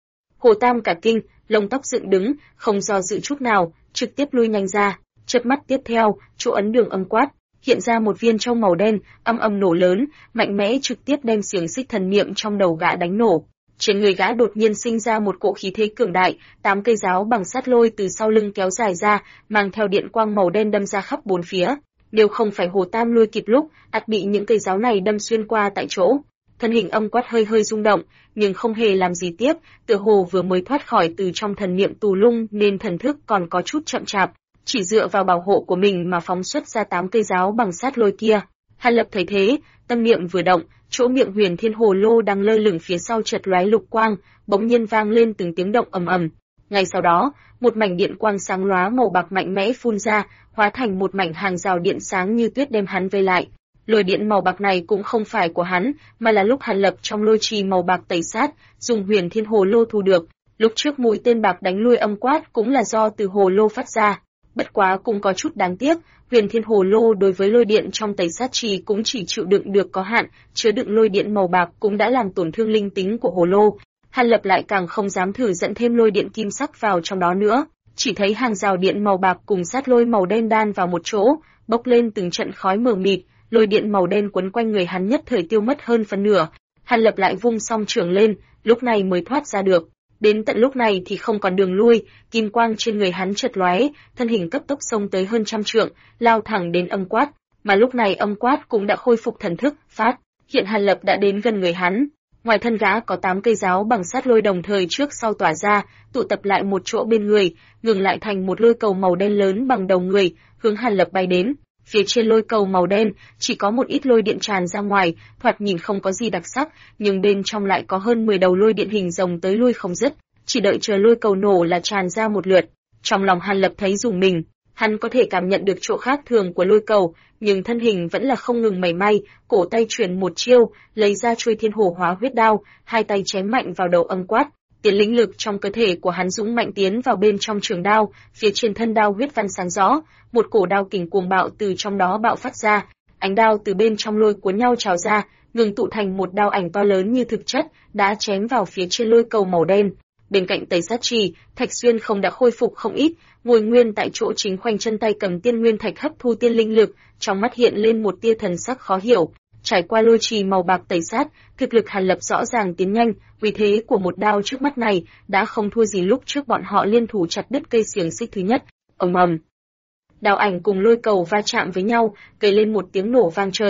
Hồ Tam cả kinh, lông tóc dựng đứng, không do dự chút nào, trực tiếp lui nhanh ra. Chớp mắt tiếp theo, chỗ ấn đường Âm Quát hiện ra một viên châu màu đen, âm nổ lớn, mạnh mẽ trực tiếp đem xiềng xích thần niệm trong đầu gã đánh nổ. Trên người gã đột nhiên sinh ra một cỗ khí thế cường đại, 8 cây giáo bằng sắt lôi từ sau lưng kéo dài ra, mang theo điện quang màu đen đâm ra khắp bốn phía. Nếu không phải Hồ Tam lui kịp lúc, ắt bị những cây giáo này đâm xuyên qua tại chỗ. Thân hình Âm Quát hơi rung động, nhưng không hề làm gì tiếp, tựa hồ vừa mới thoát khỏi từ trong thần niệm tù lung nên thần thức còn có chút chậm chạp, chỉ dựa vào bảo hộ của mình mà phóng xuất ra 8 cây giáo bằng sát lôi kia. Hàn Lập thấy thế, tâm niệm vừa động, chỗ miệng Huyền Thiên Hồ Lô đang lơ lửng phía sau chợt lóe lục quang, bỗng nhiên vang lên từng tiếng động ầm ầm. Ngay sau đó, một mảnh điện quang sáng lóa màu bạc mạnh mẽ phun ra, hóa thành một mảnh hàng rào điện sáng như tuyết đem hắn vây lại. Lôi điện màu bạc này cũng không phải của hắn, mà là lúc Hàn Lập trong lôi trì màu bạc tẩy sát, dùng Huyền Thiên Hồ Lô thu được. Lúc trước mũi tên bạc đánh lui Âm Quát cũng là do từ hồ lô phát ra. Bất quá cũng có chút đáng tiếc, Huyền Thiên Hồ Lô đối với lôi điện trong tẩy sát trì cũng chỉ chịu đựng được có hạn, chứa đựng lôi điện màu bạc cũng đã làm tổn thương linh tính của hồ lô. Hàn Lập lại càng không dám thử dẫn thêm lôi điện kim sắc vào trong đó nữa, chỉ thấy hàng rào điện màu bạc cùng sát lôi màu đen đan vào một chỗ, bốc lên từng trận khói mờ mịt, lôi điện màu đen quấn quanh người hắn nhất thời tiêu mất hơn phân nửa. Hàn Lập lại vung song trưởng lên, lúc này mới thoát ra được. Đến tận lúc này thì không còn đường lui, kim quang trên người hắn chợt lóe, thân hình cấp tốc xông tới hơn 100 trượng, lao thẳng đến Âm Quát, mà lúc này Âm Quát cũng đã khôi phục thần thức, phát hiện Hàn Lập đã đến gần người hắn. Ngoài thân gã có 8 cây giáo bằng sát lôi đồng thời trước sau tỏa ra, tụ tập lại một chỗ bên người, ngừng lại thành một lôi cầu màu đen lớn bằng đầu người, hướng Hàn Lập bay đến. Phía trên lôi cầu màu đen chỉ có một ít lôi điện tràn ra ngoài, thoạt nhìn không có gì đặc sắc, nhưng bên trong lại có hơn 10 đầu lôi điện hình rồng tới lui không dứt, chỉ đợi chờ lôi cầu nổ là tràn ra một lượt. Trong lòng Hàn Lập thấy rùng mình, hắn có thể cảm nhận được chỗ khác thường của lôi cầu, nhưng thân hình vẫn là không ngừng mảy may, cổ tay chuyển một chiêu, lấy ra chuôi Thiên Hồ Hóa Huyết Đao, hai tay chém mạnh vào đầu Âm Quát. Tiến lĩnh lực trong cơ thể của hắn dũng mạnh tiến vào bên trong trường đao, phía trên thân đao huyết văn sáng rõ, một cổ đao kình cuồng bạo từ trong đó bạo phát ra, ánh đao từ bên trong lôi cuốn nhau trào ra, ngừng tụ thành một đao ảnh to lớn như thực chất, đã chém vào phía trên lôi cầu màu đen. Bên cạnh tẩy sát trì, Thạch Xuyên không đã khôi phục không ít, ngồi nguyên tại chỗ chính khoanh chân tay cầm tiên nguyên thạch hấp thu tiên linh lực, trong mắt hiện lên một tia thần sắc khó hiểu. Trải qua lôi trì màu bạc tẩy sát, thực lực Hàn Lập rõ ràng tiến nhanh, uy thế của một đao trước mắt này đã không thua gì lúc trước bọn họ liên thủ chặt đứt cây xiềng xích thứ nhất. Ầm ầm. Đao ảnh cùng lôi cầu va chạm với nhau, gây lên một tiếng nổ vang trời.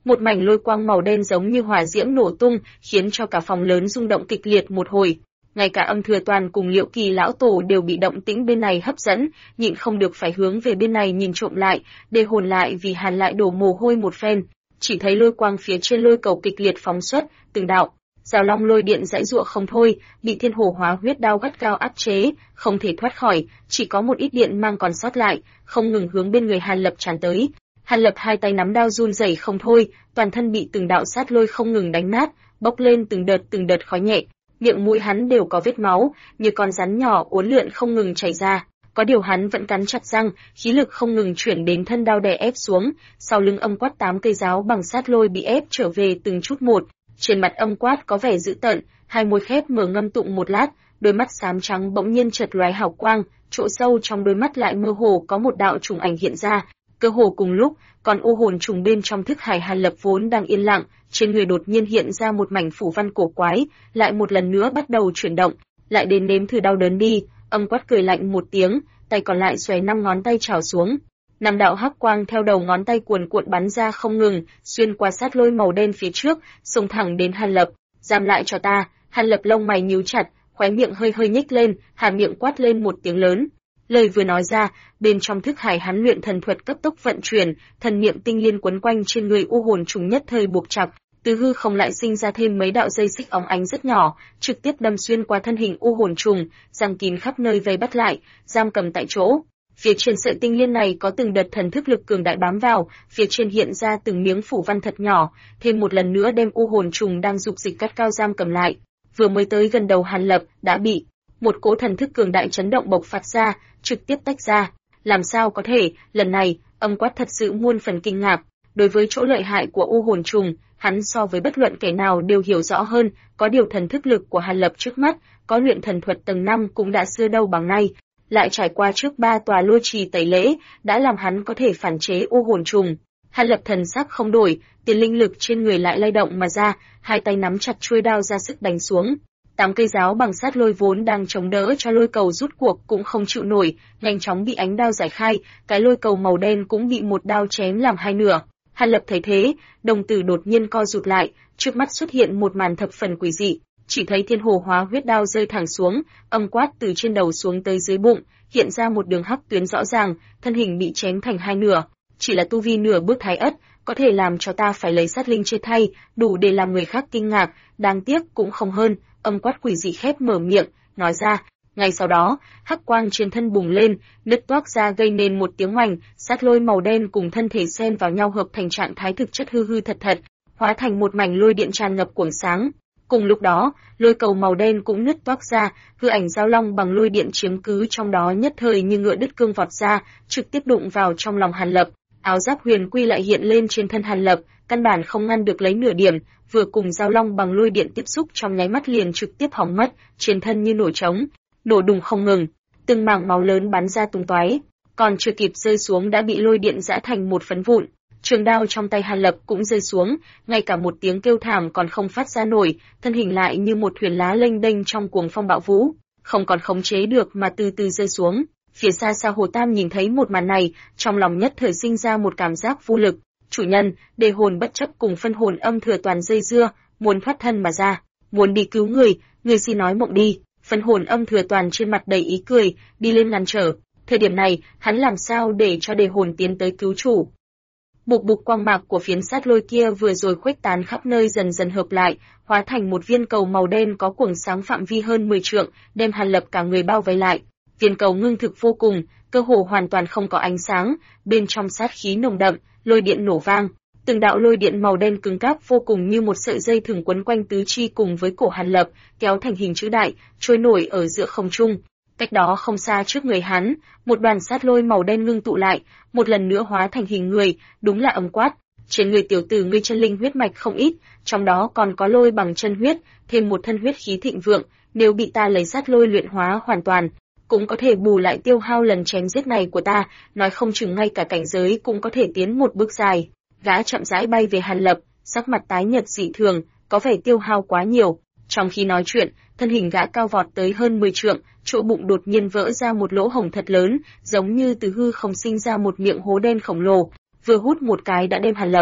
Một mảnh lôi quang màu đen giống như hỏa diễm nổ tung, khiến cho cả phòng lớn rung động kịch liệt một hồi. Ngay cả Âm Thừa Toàn cùng Liệu Kỳ lão tổ đều bị động tĩnh bên này hấp dẫn, nhịn không được phải hướng về bên này nhìn trộm lại, để hồn lại vì Hàn lại đổ mồ hôi một phen. Chỉ thấy lôi quang phía trên lôi cầu kịch liệt phóng xuất, từng đạo Giao Long lôi điện giãy giụa không thôi, bị Thiên Hồ Hóa Huyết Đao gắt gao áp chế, không thể thoát khỏi, chỉ có một ít điện mang còn sót lại, không ngừng hướng bên người Hàn Lập tràn tới. Hàn Lập hai tay nắm đao run rẩy không thôi, toàn thân bị từng đạo sát lôi không ngừng đánh nát, bốc lên từng đợt khói nhẹ, miệng mũi hắn đều có vết máu, như con rắn nhỏ uốn lượn không ngừng chảy ra. Có điều hắn vẫn cắn chặt răng, khí lực không ngừng chuyển đến thân đao đè ép xuống, sau lưng Âm Quát 8 cây giáo bằng sát lôi bị ép trở về từng chút một. Trên mặt Âm Quát có vẻ dữ tợn, hai môi khép mở ngâm tụng một lát, đôi mắt xám trắng bỗng nhiên chợt lóe hào quang, chỗ sâu trong đôi mắt lại mơ hồ có một đạo trùng ảnh hiện ra. Cơ hồ cùng lúc, còn u hồn trùng bên trong thức hải Hàn Lập vốn đang yên lặng, trên người đột nhiên hiện ra một mảnh phủ văn cổ quái, lại một lần nữa bắt đầu chuyển động, lại đến nếm thử đau đớn đi. Âm Quát cười lạnh một tiếng, tay còn lại xòe 5 ngón tay chảo xuống. 5 đạo hắc quang theo đầu ngón tay cuồn cuộn bắn ra không ngừng, xuyên qua sát lôi màu đen phía trước, xông thẳng đến Hàn Lập. Giam lại cho ta! Hàn Lập lông mày nhíu chặt, khóe miệng hơi hơi nhếch lên, hàm miệng quát lên một tiếng lớn. Lời vừa nói ra, bên trong thức hải hắn luyện thần thuật cấp tốc vận chuyển, thần niệm tinh liên quấn quanh trên người u hồn trùng nhất thời buộc chặt, từ hư không lại sinh ra thêm mấy đạo dây xích óng ánh rất nhỏ, trực tiếp đâm xuyên qua thân hình u hồn trùng, giăng kín khắp nơi vây bắt lại, giam cầm tại chỗ. Phía trên sợi tinh liên này có từng đợt thần thức lực cường đại bám vào, phía trên hiện ra từng miếng phủ văn thật nhỏ, thêm một lần nữa đem u hồn trùng đang dục dịch cắt cao giam cầm lại. Vừa mới tới gần đầu Hàn Lập, đã bị một cỗ thần thức cường đại chấn động bộc phát ra, trực tiếp tách ra. Làm sao có thể? Lần này, Âm Quát thật sự muôn phần kinh ngạc. Đối với chỗ lợi hại của u hồn trùng, hắn so với bất luận kẻ nào đều hiểu rõ hơn. Có điều thần thức lực của Hàn Lập trước mắt, có luyện thần thuật tầng 5 cũng đã xưa đâu bằng nay, lại trải qua trước 3 tòa lôi trì tẩy lễ, đã làm hắn có thể phản chế u hồn trùng. Hàn Lập thần sắc không đổi, tiền linh lực trên người lại lay động mà ra, hai tay nắm chặt chuôi đao ra sức đánh xuống. 8 cây giáo bằng sát lôi vốn đang chống đỡ cho lôi cầu rút cuộc cũng không chịu nổi, nhanh chóng bị ánh đao giải khai, cái lôi cầu màu đen cũng bị một đao chém làm hai nửa. Hàn Lập thấy thế, đồng tử đột nhiên co rụt lại, trước mắt xuất hiện một màn thập phần quỷ dị, chỉ thấy Thiên Hồ Hóa Huyết Đao rơi thẳng xuống, Âm Quát từ trên đầu xuống tới dưới bụng, hiện ra một đường hắc tuyến rõ ràng, thân hình bị chém thành hai nửa. Chỉ là tu vi nửa bước thái ất, có thể làm cho ta phải lấy sát linh chia thay, đủ để làm người khác kinh ngạc, đáng tiếc cũng không hơn. Âm Quát quỷ dị khép mở miệng, nói ra. Ngay sau đó, hắc quang trên thân bùng lên, nứt toác ra gây nên một tiếng oanh, sát lôi màu đen cùng thân thể xen vào nhau hợp thành trạng thái thực chất hư hư thật thật, hóa thành một mảnh lôi điện tràn ngập cuồng sáng. Cùng lúc đó, lôi cầu màu đen cũng nứt toác ra, hư ảnh Giao Long bằng lôi điện chiếm cứ trong đó nhất thời như ngựa đứt cương vọt ra, trực tiếp đụng vào trong lòng Hàn Lập. Áo giáp huyền quy lại hiện lên trên thân Hàn Lập, căn bản không ngăn được lấy nửa điểm, vừa cùng Giao Long bằng lôi điện tiếp xúc trong nháy mắt liền trực tiếp hỏng mất, trên thân như nổ trống, nổ đùng không ngừng, từng mảng máu lớn bắn ra tung tóe, còn chưa kịp rơi xuống đã bị lôi điện giã thành một phấn vụn. Trường đao trong tay Hàn Lập cũng rơi xuống, ngay cả một tiếng kêu thảm còn không phát ra nổi, thân hình lại như một thuyền lá lênh đênh trong cuồng phong bạo vũ, không còn khống chế được mà từ từ rơi xuống. Phía xa xa Hồ Tam nhìn thấy một màn này, trong lòng nhất thời sinh ra một cảm giác vô lực. Chủ nhân, đề hồn bất chấp cùng phân hồn Âm Thừa Toàn dây dưa, muốn thoát thân mà ra, muốn đi cứu người xin nói mộng đi. Phân hồn Âm Thừa Toàn trên mặt đầy ý cười, đi lên ngăn trở. Thời điểm này, hắn làm sao để cho đề hồn tiến tới cứu chủ? Bục bục quang mạc của phiến sát lôi kia vừa rồi khuếch tán khắp nơi dần dần hợp lại, hóa thành một viên cầu màu đen có cuồng sáng phạm vi hơn 10 trượng, đem Hàn Lập cả người bao vây lại. Viên cầu ngưng thực vô cùng, cơ hồ hoàn toàn không có ánh sáng, bên trong sát khí nồng đậm, lôi điện nổ vang, từng đạo lôi điện màu đen cứng cáp vô cùng như một sợi dây thừng quấn quanh tứ chi cùng với cổ Hàn Lập, kéo thành hình chữ đại, trôi nổi ở giữa không trung. Cách đó không xa trước người hắn, một đoàn sát lôi màu đen ngưng tụ lại, một lần nữa hóa thành hình người, đúng là Âm Quát. Trên người tiểu tử ngươi chân linh huyết mạch không ít, trong đó còn có lôi bằng chân huyết, thêm một thân huyết khí thịnh vượng, nếu bị ta lấy sát lôi luyện hóa hoàn toàn, cũng có thể bù lại tiêu hao lần chém giết này của ta, nói không chừng ngay cả cảnh giới cũng có thể tiến một bước dài. Gã chậm rãi bay về Hàn Lập, sắc mặt tái nhợt dị thường, có vẻ tiêu hao quá nhiều. Trong khi nói chuyện, thân hình gã cao vọt tới hơn 10 trượng, chỗ bụng đột nhiên vỡ ra một lỗ hổng thật lớn, giống như từ hư không sinh ra một miệng hố đen khổng lồ, vừa hút một cái đã đem Hàn Lập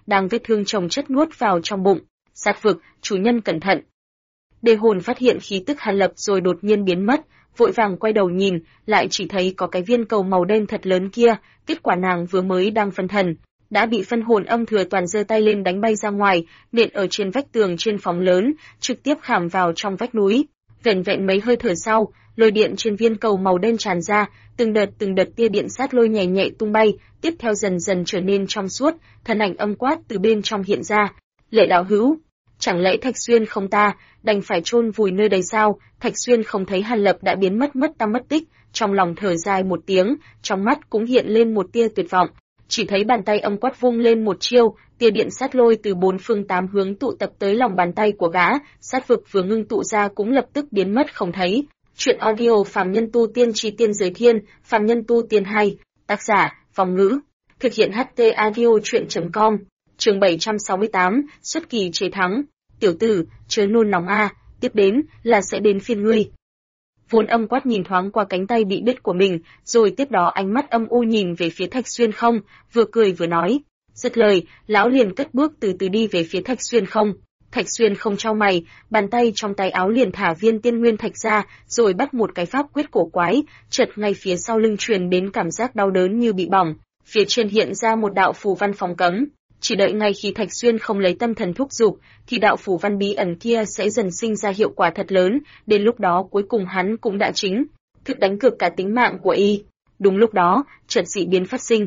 đang vết thương chồng chất nuốt vào trong bụng. Sát vực, chủ nhân cẩn thận. Đề hồn phát hiện khí tức Hàn Lập rồi đột nhiên biến mất, vội vàng quay đầu nhìn, lại chỉ thấy có cái viên cầu màu đen thật lớn kia, kết quả nàng vừa mới đang phân thần, đã bị phân hồn âm thừa toàn giơ tay lên đánh bay ra ngoài, nện ở trên vách tường trên phòng lớn, trực tiếp khảm vào trong vách núi. Vẻn vẹn mấy hơi thở sau, lôi điện trên viên cầu màu đen tràn ra, từng đợt tia điện sát lôi nhẹ nhẹ tung bay, tiếp theo dần dần trở nên trong suốt, thân ảnh âm quát từ bên trong hiện ra. Lệ đạo hữu, chẳng lẽ Thạch Xuyên không ta, đành phải chôn vùi nơi đây sao? Thạch Xuyên không thấy Hàn Lập đã biến mất tăm mất tích, trong lòng thở dài một tiếng, trong mắt cũng hiện lên một tia tuyệt vọng. Chỉ thấy bàn tay âm quát vung lên một chiêu, tia điện sát lôi từ bốn phương tám hướng tụ tập tới lòng bàn tay của gã, sát vực vừa ngưng tụ ra cũng lập tức biến mất không thấy. Chuyện audio Phàm Nhân Tu Tiên Chi Tiên Giới Thiên, Phàm Nhân Tu Tiên 2, tác giả, Vong Ngữ, thực hiện HT audio chuyện.com, chương 768, xuất kỳ chế thắng. Tiểu tử, chớ nôn nóng a, tiếp đến là sẽ đến phiên ngươi. Vốn âm quát nhìn thoáng qua cánh tay bị đứt của mình, rồi tiếp đó ánh mắt âm u nhìn về phía Thạch Xuyên không, vừa cười vừa nói. Dứt lời, lão liền cất bước từ từ đi về phía Thạch Xuyên không. Thạch Xuyên không chau mày, bàn tay trong tay áo liền thả viên tiên nguyên thạch ra, rồi bắt một cái pháp quyết cổ quái, chợt ngay phía sau lưng truyền đến cảm giác đau đớn như bị bỏng, phía trên hiện ra một đạo phù văn phòng cấm. Chỉ đợi ngay khi Thạch Xuyên không lấy tâm thần thúc giục, thì đạo phù văn bí ẩn kia sẽ dần sinh ra hiệu quả thật lớn, đến lúc đó cuối cùng hắn cũng đã chính thức đánh cược cả tính mạng của y. Đúng lúc đó, chợt dị biến phát sinh.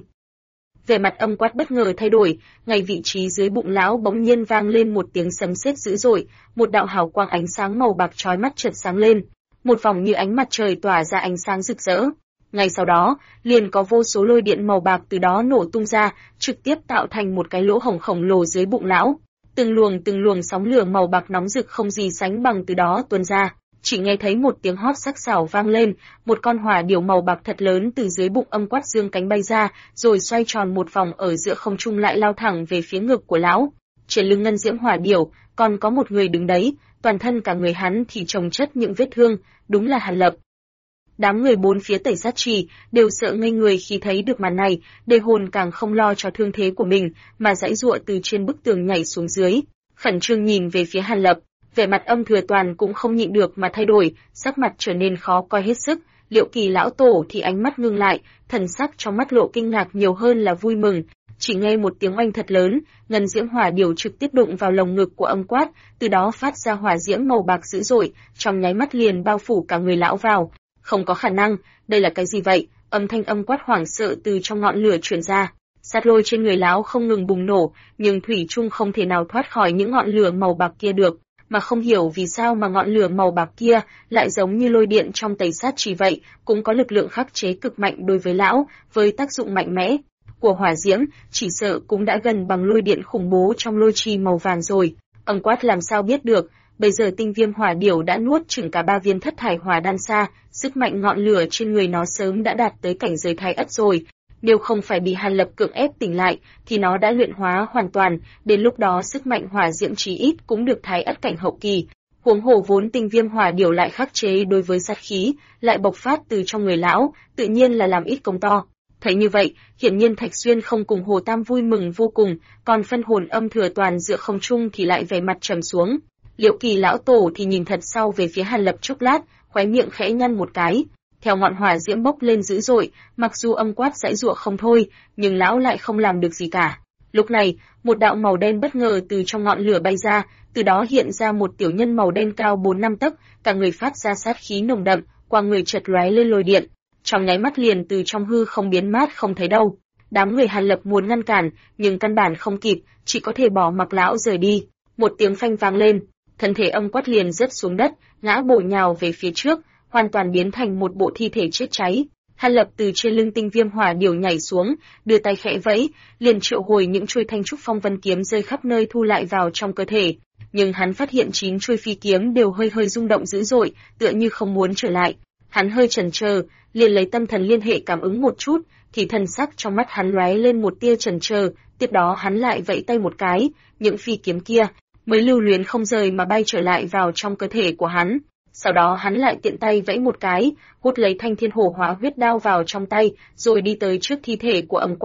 Vẻ mặt âm quát bất ngờ thay đổi, ngay vị trí dưới bụng lão bỗng nhiên vang lên một tiếng sấm sét dữ dội, một đạo hào quang ánh sáng màu bạc chói mắt chợt sáng lên, một vòng như ánh mặt trời tỏa ra ánh sáng rực rỡ. Ngay sau đó, liền có vô số lôi điện màu bạc từ đó nổ tung ra, trực tiếp tạo thành một cái lỗ hổng khổng lồ dưới bụng lão. Từng luồng sóng lửa màu bạc nóng rực không gì sánh bằng từ đó tuôn ra. Chỉ nghe thấy một tiếng hót sắc sảo vang lên, một con hỏa điểu màu bạc thật lớn từ dưới bụng âm quát dương cánh bay ra, rồi xoay tròn một vòng ở giữa không trung lại lao thẳng về phía ngực của lão. Trên lưng ngân diễm hỏa điểu, còn có một người đứng đấy, toàn thân cả người hắn thì chồng chất những vết thương, đúng là Hàn Lập. Đám người bốn phía Tẩy Sát Trì đều sợ ngây người khi thấy được màn này, Đề Hồn càng không lo cho thương thế của mình, mà giãy giụa từ trên bức tường nhảy xuống dưới, khẩn trương nhìn về phía Hàn Lập. Vẻ mặt âm thừa toàn cũng không nhịn được mà thay đổi, sắc mặt trở nên khó coi hết sức. Liệu Kỳ lão tổ thì ánh mắt ngưng lại, thần sắc trong mắt lộ kinh ngạc nhiều hơn là vui mừng. Chỉ nghe một tiếng oanh thật lớn, ngân diễm hỏa điểu trực tiếp đụng vào lồng ngực của âm quát, từ đó phát ra hỏa diễm màu bạc dữ dội, trong nháy mắt liền bao phủ cả người lão vào. Không có khả năng, đây là cái gì vậy? Âm thanh âm quát hoảng sợ từ trong ngọn lửa truyền ra. Sát lôi trên người lão không ngừng bùng nổ, nhưng thủy chung không thể nào thoát khỏi những ngọn lửa màu bạc kia được. Mà không hiểu vì sao mà ngọn lửa màu bạc kia lại giống như lôi điện trong Tẩy Sát Trì vậy, cũng có lực lượng khắc chế cực mạnh đối với lão, với tác dụng mạnh mẽ của hỏa diễm, chỉ sợ cũng đã gần bằng lôi điện khủng bố trong lôi trì màu vàng rồi. Âm quát làm sao biết được, bây giờ tinh viêm hỏa điểu đã nuốt chửng cả 3 viên thất thải hỏa đan xa, sức mạnh ngọn lửa trên người nó sớm đã đạt tới cảnh giới thái ất rồi. Nếu không phải bị Hàn Lập cưỡng ép tỉnh lại, thì nó đã luyện hóa hoàn toàn, đến lúc đó sức mạnh hỏa diễm chí ít cũng được thái ất cảnh hậu kỳ. Huống hồ vốn tinh viêm hỏa điểu lại khắc chế đối với sát khí, lại bộc phát từ trong người lão, tự nhiên là làm ít công to. Thấy như vậy, hiển nhiên Thạch Xuyên không cùng Hồ Tam vui mừng vô cùng, còn phân hồn âm thừa toàn giữa không trung thì lại vẻ mặt trầm xuống. Liệu Kỳ lão tổ thì nhìn thật sau về phía Hàn Lập chốc lát, khóe miệng khẽ nhăn một cái. Theo ngọn hỏa diễm bốc lên dữ dội, mặc dù âm quát giãy giụa không thôi, nhưng lão lại không làm được gì cả. Lúc này, một đạo màu đen bất ngờ từ trong ngọn lửa bay ra, từ đó hiện ra một tiểu nhân màu đen cao 4-5 tấc, cả người phát ra sát khí nồng đậm, qua người chợt lóe lên lôi điện, trong nháy mắt liền từ trong hư không biến mất không thấy đâu. Đám người Hàn Lập muốn ngăn cản, nhưng căn bản không kịp, chỉ có thể bỏ mặc lão rời đi. Một tiếng phanh vang lên, thân thể âm quát liền rớt xuống đất, ngã bổ nhào về phía trước, hoàn toàn biến thành một bộ thi thể chết cháy. Hàn Lập từ trên lưng tinh viêm hỏa điểu nhảy xuống, đưa tay khẽ vẫy, liền triệu hồi những chuôi thanh trúc phong vân kiếm rơi khắp nơi thu lại vào trong cơ thể. Nhưng hắn phát hiện 9 chuôi phi kiếm đều hơi rung động dữ dội, tựa như không muốn trở lại. Hắn hơi chần chờ, liền lấy tâm thần liên hệ cảm ứng một chút, thì thần sắc trong mắt hắn lóe lên một tia chần chờ, tiếp đó hắn lại vẫy tay một cái, những phi kiếm kia mới lưu luyến không rời mà bay trở lại vào trong cơ thể của hắn. Sau đó hắn lại tiện tay vẫy một cái, hút lấy thanh thiên hổ hóa huyết đao vào trong tay, rồi đi tới trước thi thể của âm quát,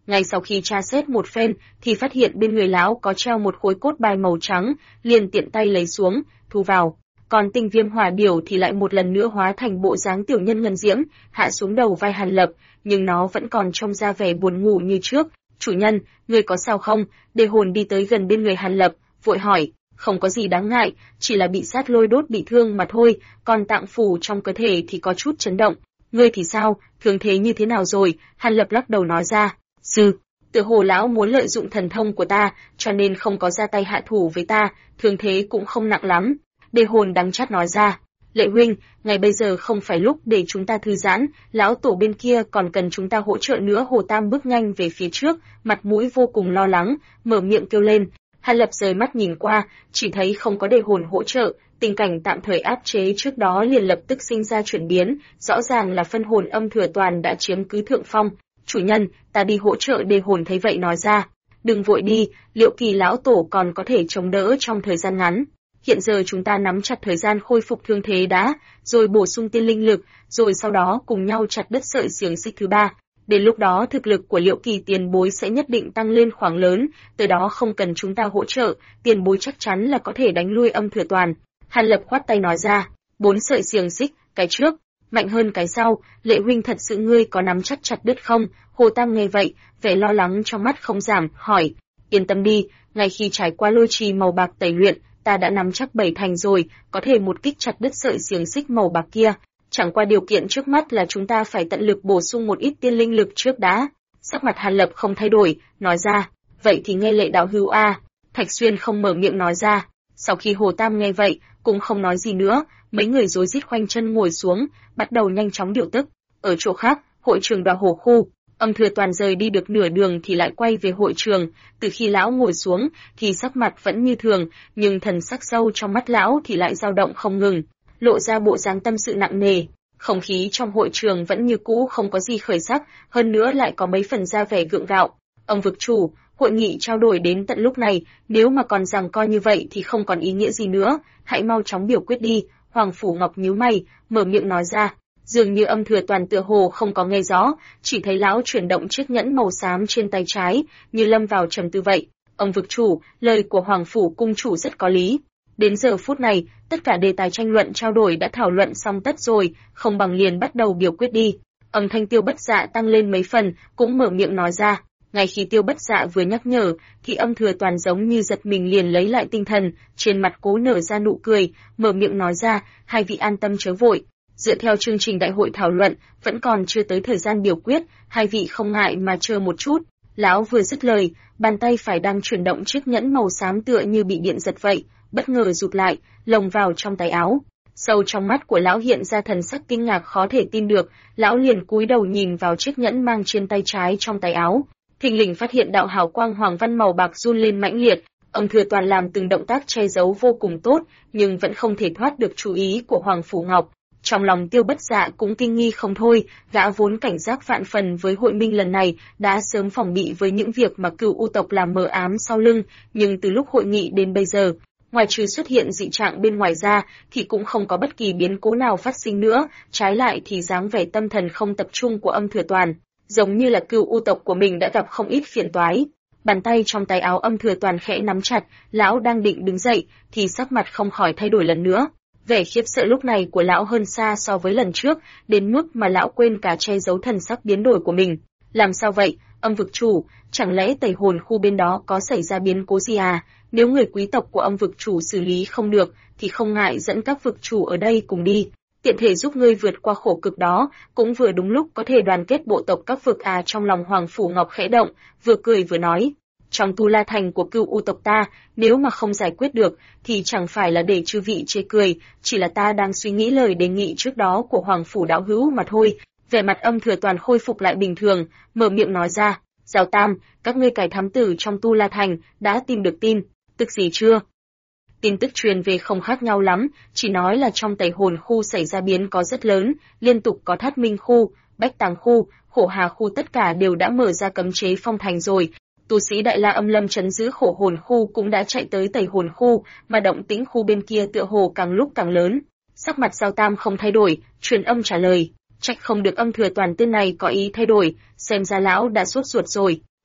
Ngay sau khi tra xét một phen thì phát hiện bên người lão có treo một khối cốt bài màu trắng, liền tiện tay lấy xuống, thu vào. Còn Tinh Viêm Hỏa Điểu thì lại một lần nữa hóa thành bộ dáng tiểu nhân ngân diễm, hạ xuống đầu vai Hàn Lập, nhưng nó vẫn còn trông ra vẻ buồn ngủ như trước. "Chủ nhân, người có sao không?" Đề Hồn đi tới gần bên người Hàn Lập, vội hỏi. "Không có gì đáng ngại, chỉ là bị sát lôi đốt bị thương mà thôi, còn tạng phủ trong cơ thể thì có chút chấn động. Ngươi thì sao, thương thế như thế nào rồi?" Hàn Lập lắc đầu nói ra. "Sư, tựa hồ lão muốn lợi dụng thần thông của ta, cho nên không có ra tay hạ thủ với ta, thương thế cũng không nặng lắm." Đề Hồn đắng chát nói ra. "Lệ huynh, ngày bây giờ không phải lúc để chúng ta thư giãn, lão tổ bên kia còn cần chúng ta hỗ trợ nữa." Hồ Tam bước nhanh về phía trước, mặt mũi vô cùng lo lắng, mở miệng kêu lên. Hàn Lập rời mắt nhìn qua, chỉ thấy không có Đề Hồn hỗ trợ, tình cảnh tạm thời áp chế trước đó liền lập tức sinh ra chuyển biến, rõ ràng là phân hồn Âm Thừa Toàn đã chiếm cứ thượng phong. "Chủ nhân, ta đi hỗ trợ." Đề Hồn thấy vậy nói ra. "Đừng vội đi, Liệu Kỳ lão tổ còn có thể chống đỡ trong thời gian ngắn. Hiện giờ chúng ta nắm chặt thời gian khôi phục thương thế đã, rồi bổ sung tiên linh lực, rồi sau đó cùng nhau chặt đứt sợi xiềng xích thứ ba. Đến lúc đó thực lực của Liệu Kỳ tiền bối sẽ nhất định tăng lên khoảng lớn, tới đó không cần chúng ta hỗ trợ, tiền bối chắc chắn là có thể đánh lui Âm Thừa Toàn." Hàn Lập khoát tay nói ra. 4 sợi xiềng xích, cái trước mạnh hơn cái sau, Lệ huynh thật sự ngươi có nắm chắc chặt đứt không? Hồ Tam nghe vậy, vẻ lo lắng trong mắt không giảm, hỏi. "Yên tâm đi, ngay khi trải qua lôi trì màu bạc tẩy luyện, ta đã nắm chắc 7 thành rồi, có thể một kích chặt đứt sợi xiềng xích màu bạc kia. Chẳng qua điều kiện trước mắt là chúng ta phải tận lực bổ sung một ít tiên linh lực trước đã." Sắc mặt Hàn Lập không thay đổi, nói ra. "Vậy thì nghe Lệ đạo hữu a." Thạch Xuyên không mở miệng nói ra. Sau khi Hồ Tam nghe vậy, cũng không nói gì nữa, mấy người rối rít khoanh chân ngồi xuống, bắt đầu nhanh chóng điều tức. Ở chỗ khác, hội trường Đoà Hổ khu, Âm Thừa Toàn rời đi được nửa đường thì lại quay về hội trường, từ khi lão ngồi xuống thì sắc mặt vẫn như thường, nhưng thần sắc sâu trong mắt lão thì lại dao động không ngừng, lộ ra bộ dáng tâm sự nặng nề. Không khí trong hội trường vẫn như cũ không có gì khởi sắc, hơn nữa lại có mấy phần ra vẻ gượng gạo. "Ông vực chủ, hội nghị trao đổi đến tận lúc này, nếu mà còn giằng co như vậy thì không còn ý nghĩa gì nữa, hãy mau chóng biểu quyết đi." Hoàng Phủ Ngọc nhíu mày, mở miệng nói ra. Dường như Âm Thừa Toàn tựa hồ không có nghe rõ, chỉ thấy lão chuyển động chiếc nhẫn màu xám trên tay trái, như lâm vào trầm tư vậy. "Ông vực chủ, lời của Hoàng Phủ cung chủ rất có lý. Đến giờ phút này, tất cả đề tài tranh luận trao đổi đã thảo luận xong tất rồi, không bằng liền bắt đầu biểu quyết đi." Âm thanh Tiêu Bất Dạ tăng lên mấy phần, cũng mở miệng nói ra. Ngay khi Tiêu Bất Dạ vừa nhắc nhở, thì Âm Thừa Toàn giống như giật mình liền lấy lại tinh thần, trên mặt cố nở ra nụ cười, mở miệng nói ra. "Hai vị an tâm chớ vội. Dựa theo chương trình đại hội thảo luận, vẫn còn chưa tới thời gian biểu quyết, hai vị không ngại mà chờ một chút." Lão vừa dứt lời, bàn tay phải đang chuyển động chiếc nhẫn màu xám tựa như bị điện giật vậy, bất ngờ rụt lại, lồng vào trong tay áo. Sâu trong mắt của lão hiện ra thần sắc kinh ngạc khó thể tin được, lão liền cúi đầu nhìn vào chiếc nhẫn mang trên tay trái trong tay áo. Thình lình phát hiện đạo hào quang hoàng văn màu bạc run lên mãnh liệt. Âm Thừa Toàn làm từng động tác che giấu vô cùng tốt, nhưng vẫn không thể thoát được chú ý của Hoàng Phủ Ngọc. Trong lòng Tiêu Bất Dạ cũng kinh nghi không thôi, gã vốn cảnh giác vạn phần với hội minh lần này, đã sớm phòng bị với những việc mà Cửu U tộc làm mờ ám sau lưng, nhưng từ lúc hội nghị đến bây giờ, ngoài trừ xuất hiện dị trạng bên ngoài ra, thì cũng không có bất kỳ biến cố nào phát sinh nữa, trái lại thì dáng vẻ tâm thần không tập trung của Âm Thừa Toàn, giống như là Cửu U tộc của mình đã gặp không ít phiền toái. Bàn tay trong tay áo Âm Thừa Toàn khẽ nắm chặt, lão đang định đứng dậy, thì sắc mặt không khỏi thay đổi lần nữa. Vẻ khiếp sợ lúc này của lão hơn xa so với lần trước, đến mức mà lão quên cả che giấu thần sắc biến đổi của mình. "Làm sao vậy, Âm vực chủ, chẳng lẽ Tẩy Hồn khu bên đó có xảy ra biến cố gì à? Nếu người quý tộc của Âm vực chủ xử lý không được, thì không ngại dẫn các vực chủ ở đây cùng đi, tiện thể giúp ngươi vượt qua khổ cực đó, cũng vừa đúng lúc có thể đoàn kết bộ tộc các vực à." Trong lòng Hoàng Phủ Ngọc khẽ động, vừa cười vừa nói. "Trong Tu La Thành của Cửu U tộc ta, nếu mà không giải quyết được, thì chẳng phải là để chư vị chê cười, chỉ là ta đang suy nghĩ lời đề nghị trước đó của Hoàng Phủ đạo hữu mà thôi." Vẻ mặt Âm Thừa Toàn khôi phục lại bình thường, mở miệng nói ra. "Giao Tam, các ngươi cải thám tử trong Tu La Thành đã tìm được tin tức gì chưa?" Tin tức truyền về không khác nhau lắm, chỉ nói là trong Tẩy Hồn khu xảy ra biến có rất lớn, liên tục có Thát Minh khu, Bách Tàng khu, Khổ Hà khu tất cả đều đã mở ra cấm chế phong thành rồi. Tu sĩ Đại La Âm Lâm trấn giữ Khổ Hồn khu cũng đã chạy tới Tẩy Hồn khu, mà động tĩnh khu bên kia tựa hồ càng lúc càng lớn. Sắc mặt Giao Tam không thay đổi, truyền âm trả lời. Trách không được Âm Thừa Toàn tên này có ý thay đổi, xem ra lão đã sốt ruột rồi.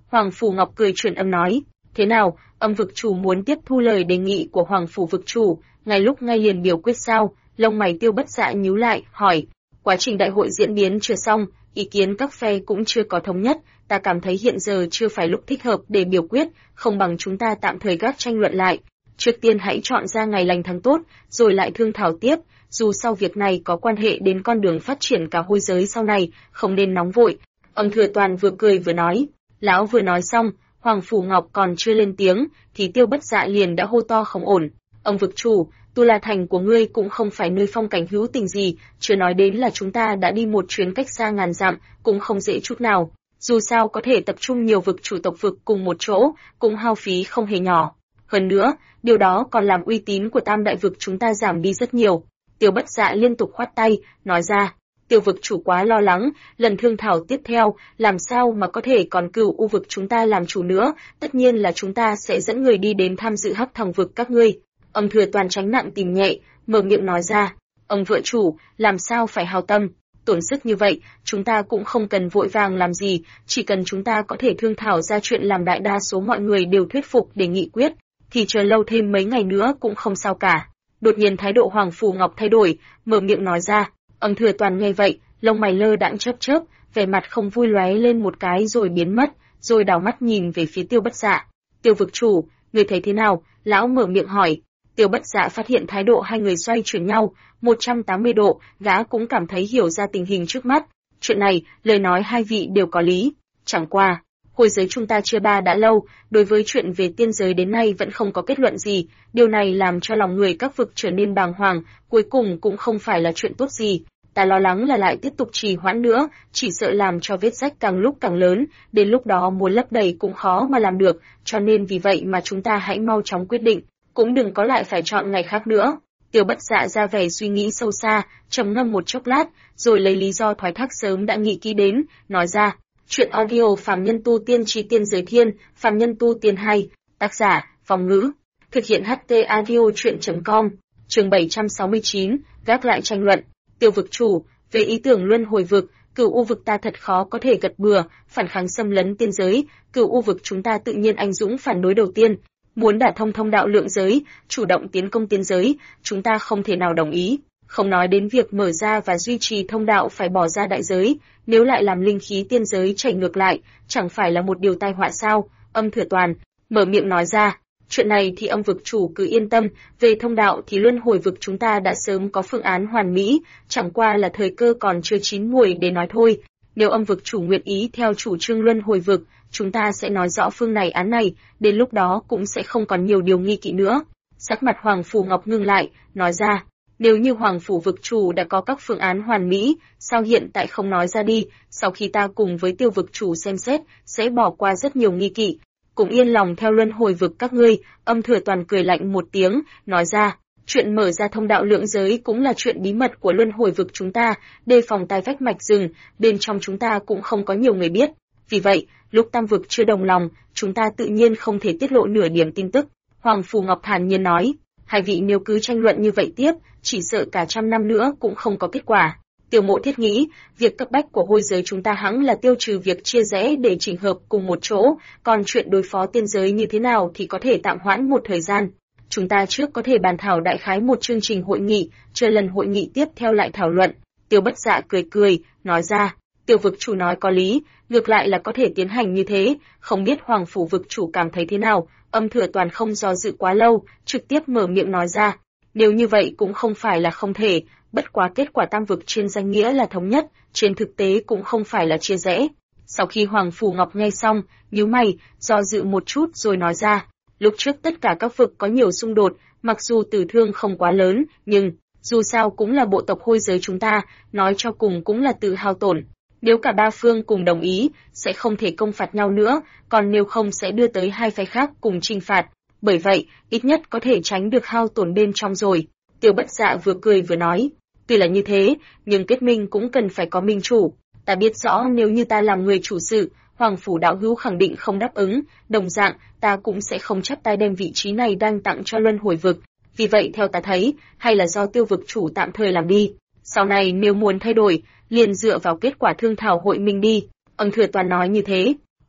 Hoàng Phủ Ngọc cười truyền âm nói, thế nào, Âm vực chủ muốn tiếp thu lời đề nghị của Hoàng Phủ vực chủ, ngay lúc ngay liền biểu quyết sao? Lông mày Tiêu Bất Dạ nhíu lại, hỏi, quá trình đại hội diễn biến chưa xong, ý kiến các phe cũng chưa có thống nhất, ta cảm thấy hiện giờ chưa phải lúc thích hợp để biểu quyết, không bằng chúng ta tạm thời gác tranh luận lại. Trước tiên hãy chọn ra ngày lành tháng tốt, rồi lại thương thảo tiếp, dù sau việc này có quan hệ đến con đường phát triển cả hôi giới sau này, không nên nóng vội. Âm Thừa Toàn vừa cười vừa nói, lão vừa nói xong, Hoàng Phủ Ngọc còn chưa lên tiếng, thì Tiêu Bất Dạ liền đã hô to không ổn. Âm vực chủ, Tu La Thành của ngươi cũng không phải nơi phong cảnh hữu tình gì, chưa nói đến là chúng ta đã đi một chuyến cách xa ngàn dặm, cũng không dễ chút nào. Dù sao có thể tập trung nhiều vực chủ tộc vực cùng một chỗ, cũng hao phí không hề nhỏ. Hơn nữa, điều đó còn làm uy tín của Tam Đại vực chúng ta giảm đi rất nhiều. Tiêu Bất Dạ liên tục khoát tay, nói ra, Tiêu vực chủ quá lo lắng, lần thương thảo tiếp theo, làm sao mà có thể còn Cửu U vực chúng ta làm chủ nữa, tất nhiên là chúng ta sẽ dẫn người đi đến tham dự Hắc Thòng vực các ngươi. Âm Thừa Toàn tránh nặng tìm nhẹ, mở miệng nói ra, ông vợ chủ, làm sao phải hao tâm, tổn sức như vậy, chúng ta cũng không cần vội vàng làm gì, chỉ cần chúng ta có thể thương thảo ra chuyện làm đại đa số mọi người đều thuyết phục để nghị quyết, thì chờ lâu thêm mấy ngày nữa cũng không sao cả. Đột nhiên thái độ Hoàng Phủ Ngọc thay đổi, mở miệng nói ra. Âm Thừa Toàn nghe vậy, lông mày lơ đãng chớp chớp, vẻ mặt không vui lóe lên một cái rồi biến mất, rồi đảo mắt nhìn về phía Tiêu Bất Dạ. Tiêu vực chủ, người thấy thế nào? Lão mở miệng hỏi. Tiêu Bất Dạ phát hiện thái độ hai người xoay chuyển nhau 180 độ, gã cũng cảm thấy hiểu ra tình hình trước mắt. Chuyện này, lời nói hai vị đều có lý. Chẳng qua, hôi giới chúng ta chia ba đã lâu, đối với chuyện về tiên giới đến nay vẫn không có kết luận gì, điều này làm cho lòng người các vực trở nên bàng hoàng, cuối cùng cũng không phải là chuyện tốt gì. Ta lo lắng là lại tiếp tục trì hoãn nữa, chỉ sợ làm cho vết rách càng lúc càng lớn, đến lúc đó muốn lấp đầy cũng khó mà làm được, cho nên vì vậy mà chúng ta hãy mau chóng quyết định, cũng đừng có lại phải chọn ngày khác nữa. Tiêu Bất Dạ ra vẻ suy nghĩ sâu xa, trầm ngâm một chốc lát, rồi lấy lý do thoái thác sớm đã nghĩ kỹ đến, nói ra. Chuyện audio Phàm Nhân Tu Tiên Chí Tiên Giới Thiên, Phàm Nhân Tu Tiên 2, tác giả, Phong Ngữ, thực hiện HT audio chuyện.com, chương 769, gác lại tranh luận. Tiêu vực chủ, về ý tưởng luân hồi vực, Cửu U vực ta thật khó có thể gật bừa, phản kháng xâm lấn tiên giới, Cửu U vực chúng ta tự nhiên anh dũng phản đối đầu tiên, muốn đả thông thông đạo lượng giới, chủ động tiến công tiên giới, chúng ta không thể nào đồng ý. Không nói đến việc mở ra và duy trì thông đạo phải bỏ ra đại giới, nếu lại làm linh khí tiên giới chảy ngược lại, chẳng phải là một điều tai họa sao? Âm Thừa Toàn mở miệng nói ra, chuyện này thì Âm vực chủ cứ yên tâm, về thông đạo thì luân hồi vực chúng ta đã sớm có phương án hoàn mỹ, chẳng qua là thời cơ còn chưa chín muồi để nói thôi. Nếu Âm vực chủ nguyện ý theo chủ trương luân hồi vực, chúng ta sẽ nói rõ phương này án này, đến lúc đó cũng sẽ không còn nhiều điều nghi kỵ nữa. Sắc mặt Hoàng Phủ Ngọc ngưng lại, nói ra. Nếu như Hoàng Phủ vực chủ đã có các phương án hoàn mỹ, sao hiện tại không nói ra đi, sau khi ta cùng với Tiêu vực chủ xem xét, sẽ bỏ qua rất nhiều nghi kỵ, cũng yên lòng theo luân hồi vực các ngươi. Âm Thừa Toàn cười lạnh một tiếng, nói ra, chuyện mở ra thông đạo lượng giới cũng là chuyện bí mật của luân hồi vực chúng ta, đề phòng tai vách mạch rừng, bên trong chúng ta cũng không có nhiều người biết. Vì vậy, lúc Tam vực chưa đồng lòng, chúng ta tự nhiên không thể tiết lộ nửa điểm tin tức. Hoàng Phủ Ngọc thản nhiên nói, hai vị nếu cứ tranh luận như vậy tiếp, chỉ sợ cả trăm năm nữa cũng không có kết quả. Tiêu Mộ thiết nghĩ, việc cấp bách của hôi giới chúng ta hẳn là tiêu trừ việc chia rẽ để chỉnh hợp cùng một chỗ, còn chuyện đối phó tiên giới như thế nào thì có thể tạm hoãn một thời gian. Chúng ta trước có thể bàn thảo đại khái một chương trình hội nghị, chờ lần hội nghị tiếp theo lại thảo luận. Tiêu Bất Dạ cười cười, nói ra, Tiêu vực chủ nói có lý, ngược lại là có thể tiến hành như thế, không biết Hoàng Phủ vực chủ cảm thấy thế nào. Âm Thừa Toàn không do dự quá lâu, trực tiếp mở miệng nói ra, nếu như vậy cũng không phải là không thể, bất quá kết quả Tam vực trên danh nghĩa là thống nhất, trên thực tế cũng không phải là chia rẽ. Sau khi Hoàng Phủ Ngọc nghe xong, nhíu mày, do dự một chút rồi nói ra, lúc trước tất cả các vực có nhiều xung đột, mặc dù tử thương không quá lớn, nhưng dù sao cũng là bộ tộc hôi giới chúng ta, nói cho cùng cũng là tự hao tổn. Nếu cả ba phương cùng đồng ý, sẽ không thể công phạt nhau nữa, còn nếu không sẽ đưa tới hai phái khác cùng trừng phạt. Bởi vậy, ít nhất có thể tránh được hao tổn bên trong rồi. Tiêu Bất Dạ vừa cười vừa nói, tuy là như thế, nhưng kết minh cũng cần phải có minh chủ. Ta biết rõ nếu như ta làm người chủ sự, Hoàng Phủ đạo hữu khẳng định không đáp ứng, đồng dạng, ta cũng sẽ không chắp tay đem vị trí này đang tặng cho luân hồi vực. Vì vậy theo ta thấy, hay là do Tiêu vực chủ tạm thời làm đi. Sau này nếu muốn thay đổi, liền dựa vào kết quả thương thảo hội minh đi. Ông Thừa Toàn nói như thế.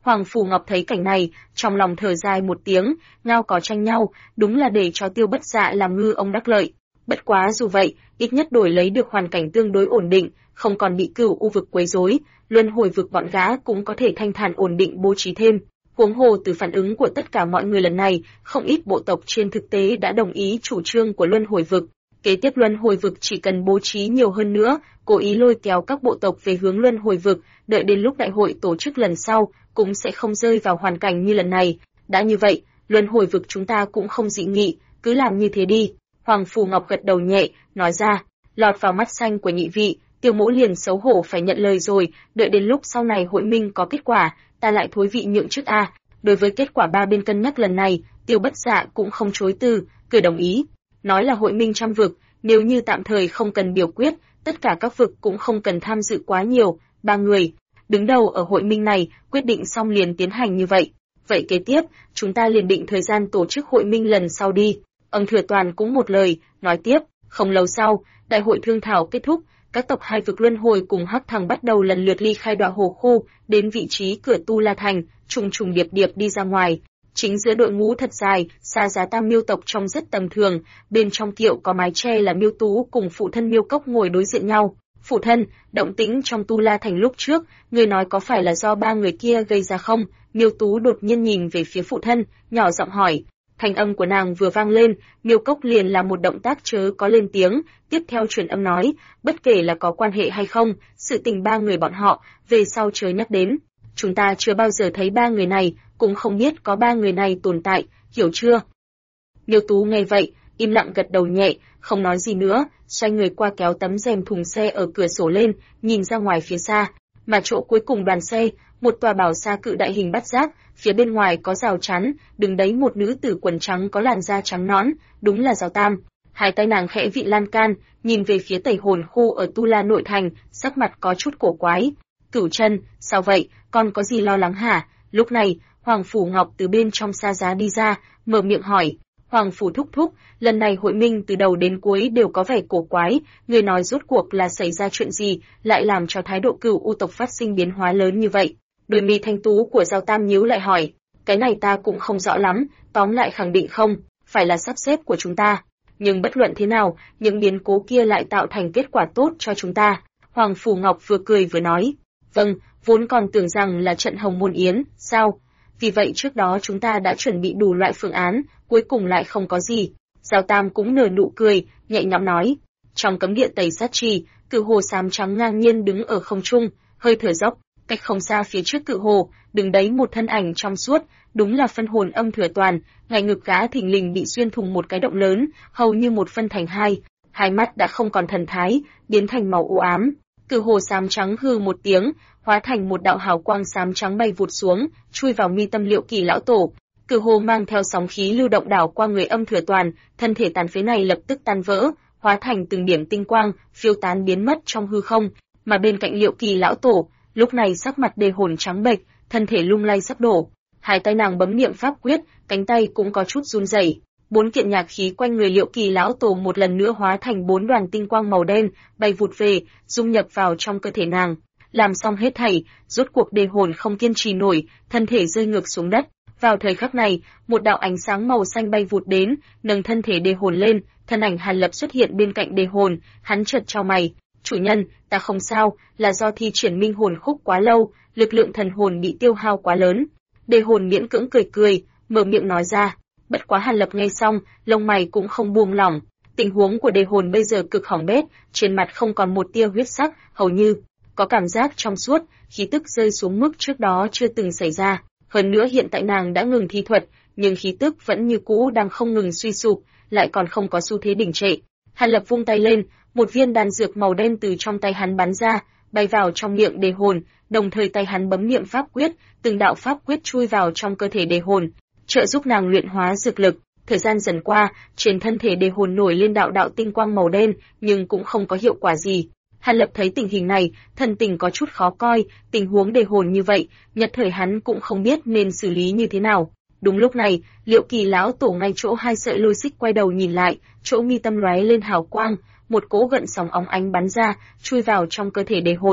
Hoàng Phủ Ngọc thấy cảnh này, trong lòng thở dài một tiếng, ngao có tranh nhau, đúng là để cho Tiêu Bất Dạ làm ngư ông đắc lợi. Bất quá dù vậy, ít nhất đổi lấy được hoàn cảnh tương đối ổn định, không còn bị Cửu U vực quấy rối, luân hồi vực bọn gã cũng có thể thanh thản ổn định bố trí thêm. Huống hồ từ phản ứng của tất cả mọi người lần này, không ít bộ tộc trên thực tế đã đồng ý chủ trương của luân hồi vực. Kế tiếp luân hồi vực chỉ cần bố trí nhiều hơn nữa, cố ý lôi kéo các bộ tộc về hướng luân hồi vực, đợi đến lúc đại hội tổ chức lần sau, cũng sẽ không rơi vào hoàn cảnh như lần này. Đã như vậy, luân hồi vực chúng ta cũng không dị nghị, cứ làm như thế đi. Hoàng Phủ Ngọc gật đầu nhẹ, nói ra, lọt vào mắt xanh của nhị vị, Tiêu Mỗ liền xấu hổ phải nhận lời rồi, đợi đến lúc sau này hội minh có kết quả, ta lại thối vị nhượng trước a. Đối với kết quả ba bên cân nhắc lần này, Tiêu Bất Dạ cũng không chối từ, cười đồng ý. Nói là hội minh trăm vực, nếu như tạm thời không cần biểu quyết, tất cả các vực cũng không cần tham dự quá nhiều, 3 người đứng đầu ở hội minh này, quyết định xong liền tiến hành như vậy. Vậy kế tiếp, chúng ta liền định thời gian tổ chức hội minh lần sau đi. Ông Thừa Toàn cũng một lời, nói tiếp, không lâu sau, đại hội thương thảo kết thúc, các tộc hai vực luân hồi cùng Hắc Thằng bắt đầu lần lượt ly khai Đoạ Hồ Khu, đến vị trí cửa Tu La Thành, trùng trùng điệp điệp đi ra ngoài. Chính giữa đội ngũ thật dài, xa giá tam miêu tộc trông rất tầm thường, bên trong kiệu có mái che là Miêu Tú cùng phụ thân Miêu Cốc ngồi đối diện nhau. Phụ thân, động tĩnh trong Tu La Thành lúc trước, người nói có phải là do 3 người kia gây ra không? Miêu Tú đột nhiên nhìn về phía phụ thân, nhỏ giọng hỏi. Thanh âm của nàng vừa vang lên, Miêu Cốc liền làm một động tác chớ có lên tiếng, tiếp theo truyền âm nói, bất kể là có quan hệ hay không, sự tình 3 người bọn họ, về sau chớ nhắc đến. Chúng ta chưa bao giờ thấy 3 người này, cũng không biết có 3 người này tồn tại, hiểu chưa? Miêu Tú nghe vậy, im lặng gật đầu nhẹ, không nói gì nữa, xoay người qua kéo tấm rèm thùng xe ở cửa sổ lên, nhìn ra ngoài phía xa, mà chỗ cuối cùng đoàn xe, một tòa bảo xa cự đại hình bát giác, phía bên ngoài có rào chắn, đứng đấy một nữ tử quần trắng có làn da trắng nõn, đúng là Giáo Tam. Hai tay nàng khẽ vị lan can, nhìn về phía Tẩy Hồn khu ở Tu La nội thành, sắc mặt có chút cổ quái. Cửu Chân, sao vậy, con có gì lo lắng hả? Lúc này, Hoàng Phủ Ngọc từ bên trong xa giá đi ra, mở miệng hỏi. Hoàng Phủ thúc thúc, lần này hội minh từ đầu đến cuối đều có vẻ cổ quái, người nói rốt cuộc là xảy ra chuyện gì, lại làm cho thái độ Cửu U tộc phát sinh biến hóa lớn như vậy? Đôi mi thanh tú của Giao Tam nhíu lại hỏi, cái này ta cũng không rõ lắm, tóm lại khẳng định không, phải là sắp xếp của chúng ta. Nhưng bất luận thế nào, những biến cố kia lại tạo thành kết quả tốt cho chúng ta. Hoàng Phủ Ngọc vừa cười vừa nói, vâng, vốn còn tưởng rằng là trận Hồng Môn Yến, sao? Vì vậy trước đó chúng ta đã chuẩn bị đủ loại phương án, cuối cùng lại không có gì. Giao Tam cũng nở nụ cười, nhẹ nhõm nói. Trong cấm địa Tây Sát Trì, Cự Hồ xám trắng ngang nhiên đứng ở không trung, hơi thở dốc, cách không xa phía trước Cự Hồ, đứng đấy một thân ảnh trong suốt, đúng là phân hồn Âm Thừa Toàn, ngay ngực gã thình lình bị xuyên thủng một cái động lớn, hầu như một phân thành hai mắt đã không còn thần thái, biến thành màu u ám. Cự Hồ xám trắng hừ một tiếng, hóa thành một đạo hào quang xám trắng bay vụt xuống, chui vào mi tâm Liệu Kỳ lão tổ. Cự Hồ mang theo sóng khí lưu động đảo qua người Âm Thừa Toàn, thân thể tàn phế này lập tức tan vỡ, hóa thành từng điểm tinh quang, phiêu tán biến mất trong hư không. Mà bên cạnh Liệu Kỳ lão tổ, lúc này sắc mặt đề hồn trắng bệch, thân thể lung lay sắp đổ. Hai tay nàng bấm niệm pháp quyết, cánh tay cũng có chút run rẩy. 4 kiện nhạc khí quanh người Liệu Kỳ lão tổ một lần nữa hóa thành 4 đoàn tinh quang màu đen, bay vụt về, dung nhập vào trong cơ thể nàng. Làm xong hết thảy, rốt cuộc đề hồn không kiên trì nổi, thân thể rơi ngược xuống đất. Vào thời khắc này, một đạo ánh sáng màu xanh bay vụt đến, nâng thân thể đề hồn lên, thân ảnh Hàn Lập xuất hiện bên cạnh đề hồn, hắn chợt chau mày. Chủ nhân, ta không sao, là do thi triển minh hồn khúc quá lâu, lực lượng thần hồn bị tiêu hao quá lớn. Đề hồn miễn cưỡng cười cười, mở miệng nói ra. Bất quá Hàn Lập nghe xong, lông mày cũng không buông lỏng. Tình huống của đề hồn bây giờ cực hỏng bét, trên mặt không còn một tia huyết sắc, hầu như có cảm giác trong suốt, khí tức rơi xuống mức trước đó chưa từng xảy ra. Hơn nữa hiện tại nàng đã ngừng thi thuật, nhưng khí tức vẫn như cũ đang không ngừng suy sụp, lại còn không có xu thế đỉnh trệ. Hàn Lập vung tay lên, một viên đan dược màu đen từ trong tay hắn bắn ra, bay vào trong miệng đề hồn, đồng thời tay hắn bấm niệm pháp quyết, từng đạo pháp quyết chui vào trong cơ thể đề hồn, trợ giúp nàng luyện hóa dược lực. Thời gian dần qua, trên thân thể đề hồn nổi lên đạo đạo tinh quang màu đen, nhưng cũng không có hiệu quả gì. Hàn Lập thấy tình hình này, thân tình có chút khó coi, tình huống đề hồn như vậy, nhất thời hắn cũng không biết nên xử lý như thế nào. Đúng lúc này, Liệu Kỳ lão tổ ngay chỗ hai sợi lôi xích quay đầu nhìn lại, chỗ mi tâm lóe lên hào quang, một cỗ gợn sóng óng ánh bắn ra, chui vào trong cơ thể đề hồn.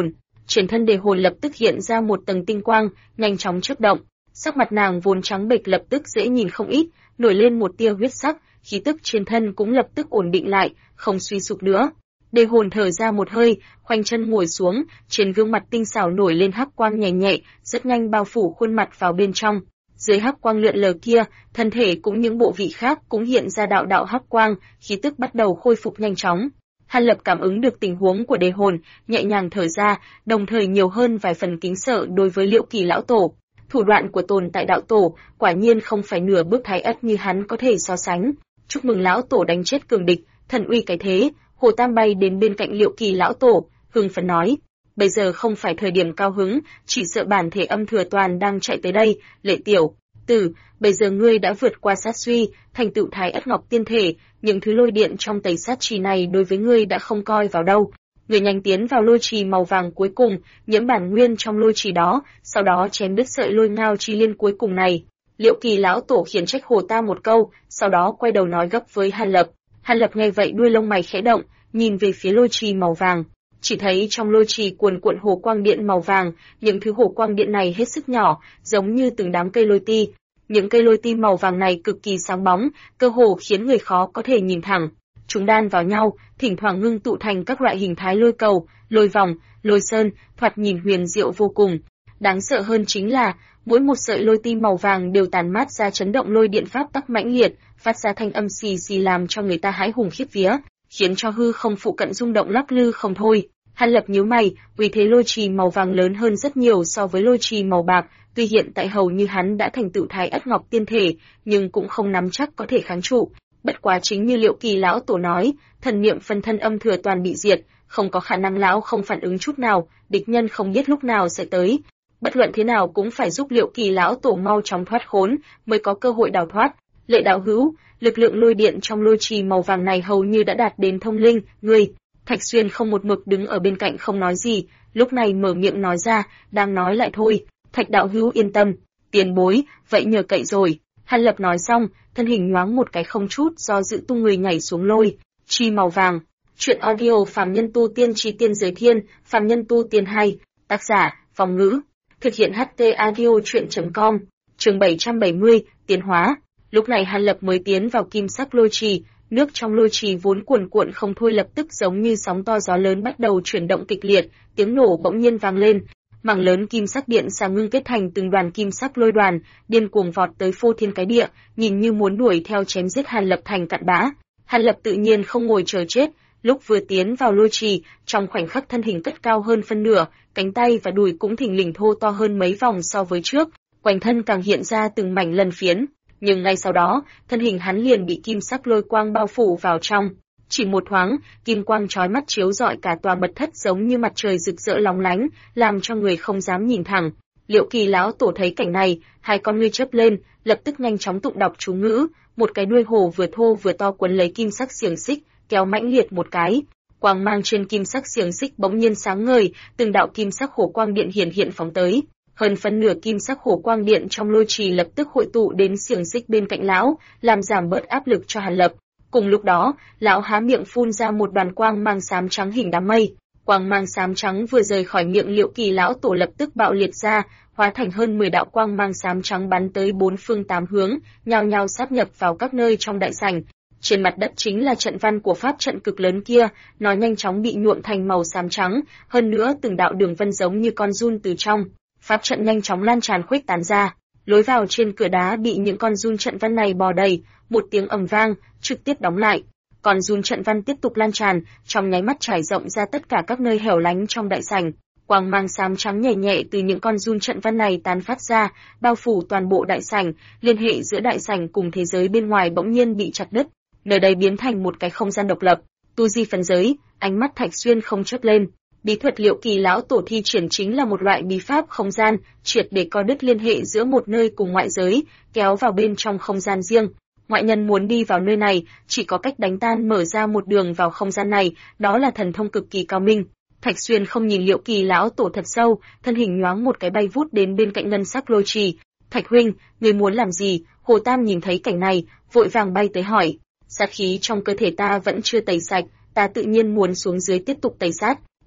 trên thân Đề Hồn lập tức hiện ra một tầng tinh quang, nhanh chóng chớp động. Sắc mặt nàng vốn trắng bệch lập tức dễ nhìn không ít, nổi lên một tia huyết sắc, khí tức trên thân cũng lập tức ổn định lại, không suy sụp nữa. Đề Hồn thở ra một hơi, khoanh chân ngồi xuống, trên gương mặt tinh xảo nổi lên hắc quang nhẹ nhẹ, rất nhanh bao phủ khuôn mặt vào bên trong. Dưới hắc quang lượn lờ kia, thân thể cũng những bộ vị khác cũng hiện ra đạo đạo hắc quang, khí tức bắt đầu khôi phục nhanh chóng. Hàn Lập cảm ứng được tình huống của Đề Hồn, nhẹ nhàng thở ra, đồng thời nhiều hơn vài phần kính sợ đối với Liệu Kỳ lão tổ. Thủ đoạn của tồn tại đạo tổ, quả nhiên không phải nửa bước thái ất như hắn có thể so sánh. Chúc mừng lão tổ đánh chết cường địch, thần uy cái thế. Hồ Tam bay đến bên cạnh Liệu Kỳ lão tổ, hưng phấn nói: bây giờ không phải thời điểm cao hứng, chỉ sợ bản thể Âm Thừa Toàn đang chạy tới đây. Lệ tiểu tử, bây giờ ngươi đã vượt qua sát suy, thành tựu thái ất ngọc tiên thể, những thứ lôi điện trong tẩy sát trì này đối với ngươi đã không coi vào đâu. Ngươi nhanh tiến vào lôi trì màu vàng cuối cùng, nhiễm bản nguyên trong lôi trì đó, sau đó chém đứt sợi lôi ngao chi liên cuối cùng này. Liệu Kỳ lão tổ khiển trách Hồ Tam một câu, sau đó quay đầu nói gấp với Hàn Lập. Hàn Lập nghe vậy đuôi lông mày khẽ động, nhìn về phía lôi trì màu vàng, chỉ thấy trong lôi trì cuồn cuộn hồ quang điện màu vàng, những thứ hồ quang điện này hết sức nhỏ, giống như từng đám cây lôi ti. Những cây lôi ti màu vàng này cực kỳ sáng bóng, cơ hồ khiến người khó có thể nhìn thẳng. Chúng đan vào nhau, thỉnh thoảng ngưng tụ thành các loại hình thái lôi cầu, lôi vòng, lôi sơn, thoạt nhìn huyền diệu vô cùng. Đáng sợ hơn chính là, mỗi một sợi lôi ti màu vàng đều tàn mát ra chấn động lôi điện pháp tắc mãnh liệt, phát ra thanh âm xì xì làm cho người ta hãi hùng khiếp vía, khiến cho hư không phụ cận rung động lắc lư không thôi. Hàn Lập nhíu mày, uy thế lôi trì màu vàng lớn hơn rất nhiều so với lôi trì màu bạc, tuy hiện tại hầu như hắn đã thành tựu thái ất ngọc tiên thể, nhưng cũng không nắm chắc có thể kháng trụ. Bất quá chính như Liệu Kỳ lão tổ nói, thần niệm phân thân Âm Thừa Toàn bị diệt, không có khả năng lão không phản ứng chút nào, địch nhân không biết lúc nào sẽ tới. Bất luận thế nào cũng phải giúp Liệu Kỳ lão tổ mau chóng thoát khốn, mới có cơ hội đào thoát. Lệ đạo hữu, lực lượng lôi điện trong lôi trì màu vàng này hầu như đã đạt đến thông linh, ngươi. Thạch Xuyên không một mực đứng ở bên cạnh không nói gì, lúc này mở miệng nói ra, đang nói lại thôi. Thạch đạo hữu yên tâm, tiền bối, vậy nhờ cậy rồi. Hàn Lập nói xong, thân hình nhoáng một cái không chút do dự tung người nhảy xuống lôi trì màu vàng. Chuyện audio Phàm Nhân Tu Tiên Chi Tiên Giới Thiên, Phàm Nhân Tu Tiên 2, tác giả, Phong Ngữ, thực hiện HT audio chuyện.com, chương 770, tiến hóa. Lúc này Hàn Lập mới tiến vào kim sắc lôi trì, nước trong lôi trì vốn cuồn cuộn không thôi lập tức giống như sóng to gió lớn bắt đầu chuyển động kịch liệt, tiếng nổ bỗng nhiên vang lên. Mảng lớn kim sắc điện xà ngưng kết thành từng đoàn kim sắc lôi đoàn, điên cuồng vọt tới phô thiên cái địa, nhìn như muốn đuổi theo chém giết Hàn Lập thành cặn bã. Hàn Lập tự nhiên không ngồi chờ chết, lúc vừa tiến vào lôi trì, trong khoảnh khắc thân hình cất cao hơn phân nửa, cánh tay và đùi cũng thình lình thô to hơn mấy vòng so với trước, quanh thân càng hiện ra từng mảnh lân phiến. Nhưng ngay sau đó, thân hình hắn liền bị kim sắc lôi quang bao phủ vào trong. Chỉ một thoáng, kim quang chói mắt chiếu rọi cả tòa mật thất giống như mặt trời rực rỡ lóng lánh, làm cho người không dám nhìn thẳng. Liệu Kỳ lão tổ thấy cảnh này, hai con ngươi chớp lên, lập tức nhanh chóng tụng đọc chú ngữ, một cái đuôi hổ vừa thô vừa to quấn lấy kim sắc xiềng xích, kéo mãnh liệt một cái. Quang mang trên kim sắc xiềng xích bỗng nhiên sáng ngời, từng đạo kim sắc hổ quang điện hiện phóng tới. Hơn phân nửa kim sắc hổ quang điện trong lôi trì lập tức hội tụ đến xiềng xích bên cạnh lão, làm giảm bớt áp lực cho Hàn Lập. Cùng lúc đó, lão há miệng phun ra một đoàn quang mang xám trắng hình đám mây. Quang mang xám trắng vừa rời khỏi miệng Liệu Kỳ lão tổ lập tức bạo liệt ra, hóa thành hơn 10 đạo quang mang xám trắng bắn tới bốn phương tám hướng, nhao nhao sáp nhập vào các nơi trong đại sảnh. Trên mặt đất chính là trận văn của pháp trận cực lớn kia, nó nhanh chóng bị nhuộm thành màu xám trắng, hơn nữa từng đạo đường vân giống như con giun từ trong pháp trận nhanh chóng lan tràn khuếch tán ra. Lối vào trên cửa đá bị những con giun trận văn này bò đầy, một tiếng ầm vang, trực tiếp đóng lại. Còn giun trận văn tiếp tục lan tràn, trong nháy mắt trải rộng ra tất cả các nơi hẻo lánh trong đại sảnh. Quang mang xám trắng nhẹ nhẹ từ những con giun trận văn này tán phát ra, bao phủ toàn bộ đại sảnh, liên hệ giữa đại sảnh cùng thế giới bên ngoài bỗng nhiên bị chặt đứt. Nơi đây biến thành một cái không gian độc lập. Tu di phân giới, ánh mắt Thạch Xuyên không chớp lên. Bí thuật Liệu Kỳ lão tổ thi triển chính là một loại bí pháp không gian, triệt để co đứt liên hệ giữa một nơi cùng ngoại giới, kéo vào bên trong không gian riêng. Ngoại nhân muốn đi vào nơi này, chỉ có cách đánh tan mở ra một đường vào không gian này, đó là thần thông cực kỳ cao minh. Thạch Xuyên không nhìn Liệu Kỳ lão tổ thật sâu, thân hình nhoáng một cái bay vút đến bên cạnh ngân sắc lôi trì. Thạch huynh, ngươi muốn làm gì? Hồ Tam nhìn thấy cảnh này, vội vàng bay tới hỏi. Sát khí trong cơ thể ta vẫn chưa tẩy sạch, ta tự nhiên muốn xuống dưới tiếp tục tẩy sát.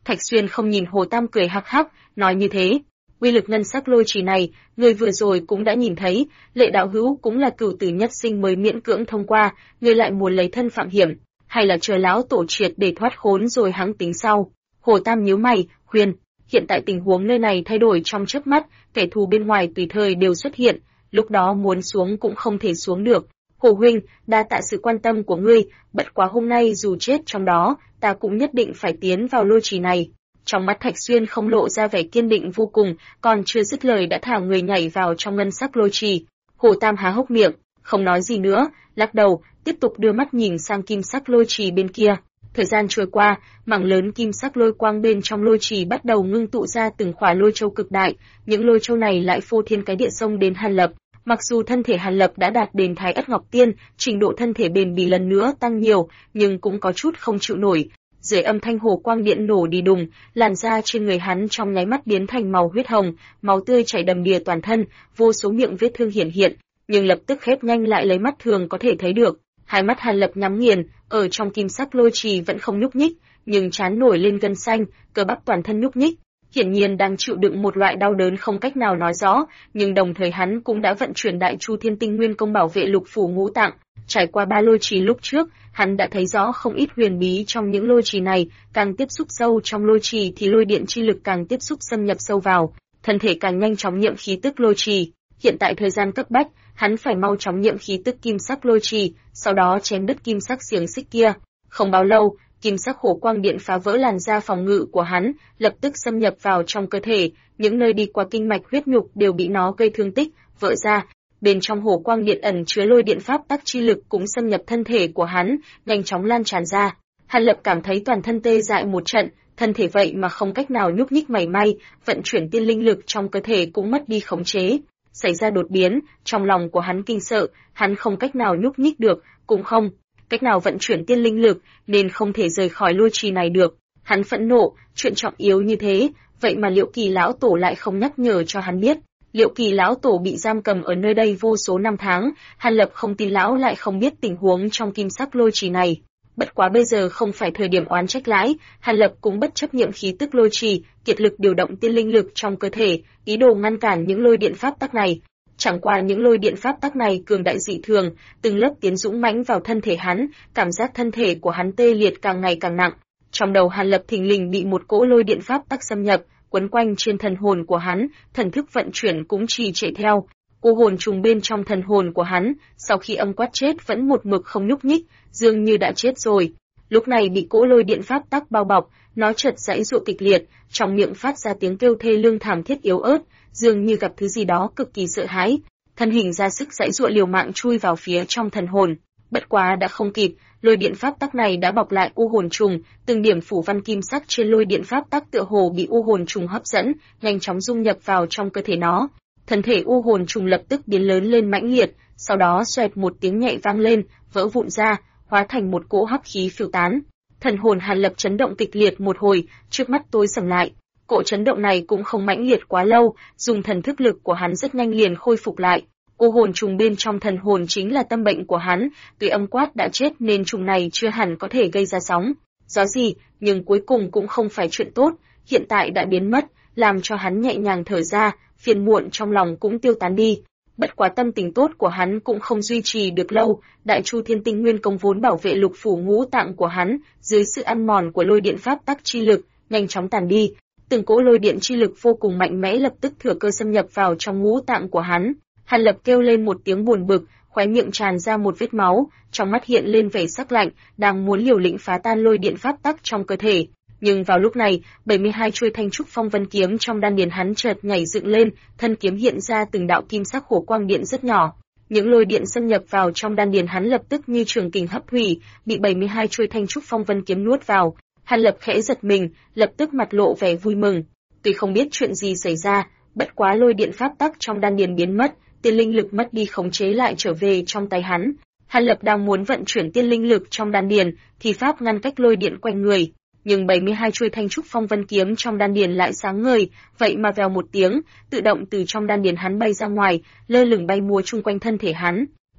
Thạch Xuyên không nhìn Hồ Tam cười hắc hắc, nói như thế. Uy lực ngân sắc lôi trì này, người vừa rồi cũng đã nhìn thấy, Lệ đạo hữu cũng là cửu tử nhất sinh mới miễn cưỡng thông qua, người lại muốn lấy thân phạm hiểm, hay là chờ lão tổ triệt để thoát khốn rồi hãng tính sau. Hồ Tam nhíu mày, khuyên, hiện tại tình huống nơi này thay đổi trong chớp mắt, kẻ thù bên ngoài tùy thời đều xuất hiện, lúc đó muốn xuống cũng không thể xuống được. Hồ huynh, đa tạ sự quan tâm của ngươi, bất quá hôm nay dù chết trong đó, ta cũng nhất định phải tiến vào lôi trì này. Trong mắt Thạch Xuyên không lộ ra vẻ kiên định vô cùng, còn chưa dứt lời đã thả người nhảy vào trong ngân sắc lôi trì. Hồ Tam há hốc miệng, không nói gì nữa, lắc đầu, tiếp tục đưa mắt nhìn sang kim sắc lôi trì bên kia. Thời gian trôi qua, mảng lớn kim sắc lôi quang bên trong lôi trì bắt đầu ngưng tụ ra từng khỏa lôi châu cực đại, những lôi châu này lại phô thiên cái địa xông đến Hàn Lập. Mặc dù thân thể Hàn Lập đã đạt đến Thái Ất Ngọc Tiên, trình độ thân thể bền bỉ lần nữa tăng nhiều, nhưng cũng có chút không chịu nổi. Dưới âm thanh hồ quang điện nổ đi đùng, làn da trên người hắn trong nháy mắt biến thành màu huyết hồng, máu tươi chảy đầm đìa toàn thân, vô số miệng vết thương hiển hiện, nhưng lập tức khép nhanh lại lấy mắt thường có thể thấy được. Hai mắt Hàn Lập nhắm nghiền, ở trong kim sắc lôi trì vẫn không nhúc nhích, nhưng trán nổi lên gân xanh, cơ bắp toàn thân nhúc nhích, hiển nhiên đang chịu đựng một loại đau đớn không cách nào nói rõ, nhưng đồng thời hắn cũng đã vận chuyển Đại Chu Thiên Tinh Nguyên Công bảo vệ lục phủ ngũ tạng. Trải qua 3 lôi trì lúc trước, hắn đã thấy rõ không ít huyền bí trong những lôi trì này, càng tiếp xúc sâu trong lôi trì thì lôi điện chi lực càng tiếp xúc xâm nhập sâu vào, thân thể càng nhanh chóng nhiễm khí tức lôi trì. Hiện tại thời gian cấp bách, hắn phải mau chóng nhiễm khí tức kim sắc lôi trì, sau đó chém đứt kim sắc xiềng xích kia. Không bao lâu, kim sắc hổ quang điện phá vỡ làn da phòng ngự của hắn, lập tức xâm nhập vào trong cơ thể, những nơi đi qua kinh mạch huyết nhục đều bị nó gây thương tích, vỡ ra. Bên trong hổ quang điện ẩn chứa lôi điện pháp tắc chi lực cũng xâm nhập thân thể của hắn, nhanh chóng lan tràn ra. Hàn Lập cảm thấy toàn thân tê dại một trận, thân thể vậy mà không cách nào nhúc nhích mảy may, vận chuyển tiên linh lực trong cơ thể cũng mất đi khống chế. Xảy ra đột biến, trong lòng của hắn kinh sợ, hắn không cách nào nhúc nhích được, cũng không cách nào vận chuyển tiên linh lực, nên không thể rời khỏi lôi trì này được. Hắn phẫn nộ, chuyện trọng yếu như thế, vậy mà Liệu Kỳ lão tổ lại không nhắc nhở cho hắn biết. Liệu Kỳ lão tổ bị giam cầm ở nơi đây vô số năm tháng, Hàn Lập không tin lão lại không biết tình huống trong kim sắc lôi trì này. Bất quá bây giờ không phải thời điểm oán trách lãi, Hàn Lập cũng bất chấp nhiệm khí tức lôi trì, kiệt lực điều động tiên linh lực trong cơ thể, ý đồ ngăn cản những lôi điện pháp tắc này. Chẳng qua những lôi điện pháp tắc này cường đại dị thường, từng lớp tiến dũng mãnh vào thân thể hắn, cảm giác thân thể của hắn tê liệt càng ngày càng nặng. Trong đầu Hàn Lập thình lình bị một cỗ lôi điện pháp tắc xâm nhập, quấn quanh trên thần hồn của hắn, thần thức vận chuyển cũng trì trệ theo. Cô hồn trùng bên trong thần hồn của hắn, sau khi âm quát chết vẫn một mực không nhúc nhích, dường như đã chết rồi. Lúc này bị cỗ lôi điện pháp tắc bao bọc, nó chợt giãy giụa kịch liệt, trong miệng phát ra tiếng kêu thê lương thảm thiết yếu ớt, dường như gặp thứ gì đó cực kỳ sợ hãi. Thân hình ra sức giãy giụa liều mạng chui vào phía trong thần hồn. Bất quá đã không kịp, lôi điện pháp tắc này đã bọc lại u hồn trùng, từng điểm phủ văn kim sắc trên lôi điện pháp tắc tựa hồ bị u hồn trùng hấp dẫn, nhanh chóng dung nhập vào trong cơ thể nó. Thân thể u hồn trùng lập tức biến lớn lên mãnh liệt, sau đó xoẹt một tiếng nhẹ vang lên, vỡ vụn ra, hóa thành một cỗ hắc khí phiêu tán. Thần hồn Hàn Lập chấn động kịch liệt một hồi, trước mắt tối sầm lại. Cỗ chấn động này cũng không mãnh liệt quá lâu, dùng thần thức lực của hắn rất nhanh liền khôi phục lại. U hồn trùng bên trong thần hồn chính là tâm bệnh của hắn, tuy âm quát đã chết nên trùng này chưa hẳn có thể gây ra sóng gió gì, nhưng cuối cùng cũng không phải chuyện tốt, hiện tại đã biến mất, làm cho hắn nhẹ nhàng thở ra, phiền muộn trong lòng cũng tiêu tán đi. Bất quá tâm tình tốt của hắn cũng không duy trì được lâu, Đại Chu Thiên Tinh Nguyên Công vốn bảo vệ lục phủ ngũ tạng của hắn, dưới sự ăn mòn của lôi điện pháp tắc chi lực, nhanh chóng tàn đi. Từng cỗ lôi điện chi lực vô cùng mạnh mẽ lập tức thừa cơ xâm nhập vào trong ngũ tạng của hắn. Hàn Lập kêu lên một tiếng buồn bực, khóe miệng tràn ra một vết máu, trong mắt hiện lên vẻ sắc lạnh, đang muốn liều lĩnh phá tan lôi điện pháp tắc trong cơ thể. Nhưng vào lúc này, 72 chuôi thanh trúc phong vân kiếm trong đan điền hắn chợt nhảy dựng lên, thân kiếm hiện ra từng đạo kim sắc hổ quang điện rất nhỏ. Những lôi điện xâm nhập vào trong đan điền hắn lập tức như trường kình hấp thủy, bị 72 chuôi thanh trúc phong vân kiếm nuốt vào. Hàn Lập khẽ giật mình, lập tức mặt lộ vẻ vui mừng. Tuy không biết chuyện gì xảy ra, bất quá lôi điện pháp tắc trong đan điền biến mất, tiên linh lực mất đi khống chế lại trở về trong tay hắn. Hàn Lập đang muốn vận chuyển tiên linh lực trong đan điền, thì pháp ngăn cách lôi điện quanh người. Nhưng 72 chuôi thanh trúc phong vân kiếm trong đan điền lại sáng ngời, vậy mà vèo một tiếng, tự động từ trong đan điền hắn bay ra ngoài, lơ lửng bay múa chung quanh thân thể hắn.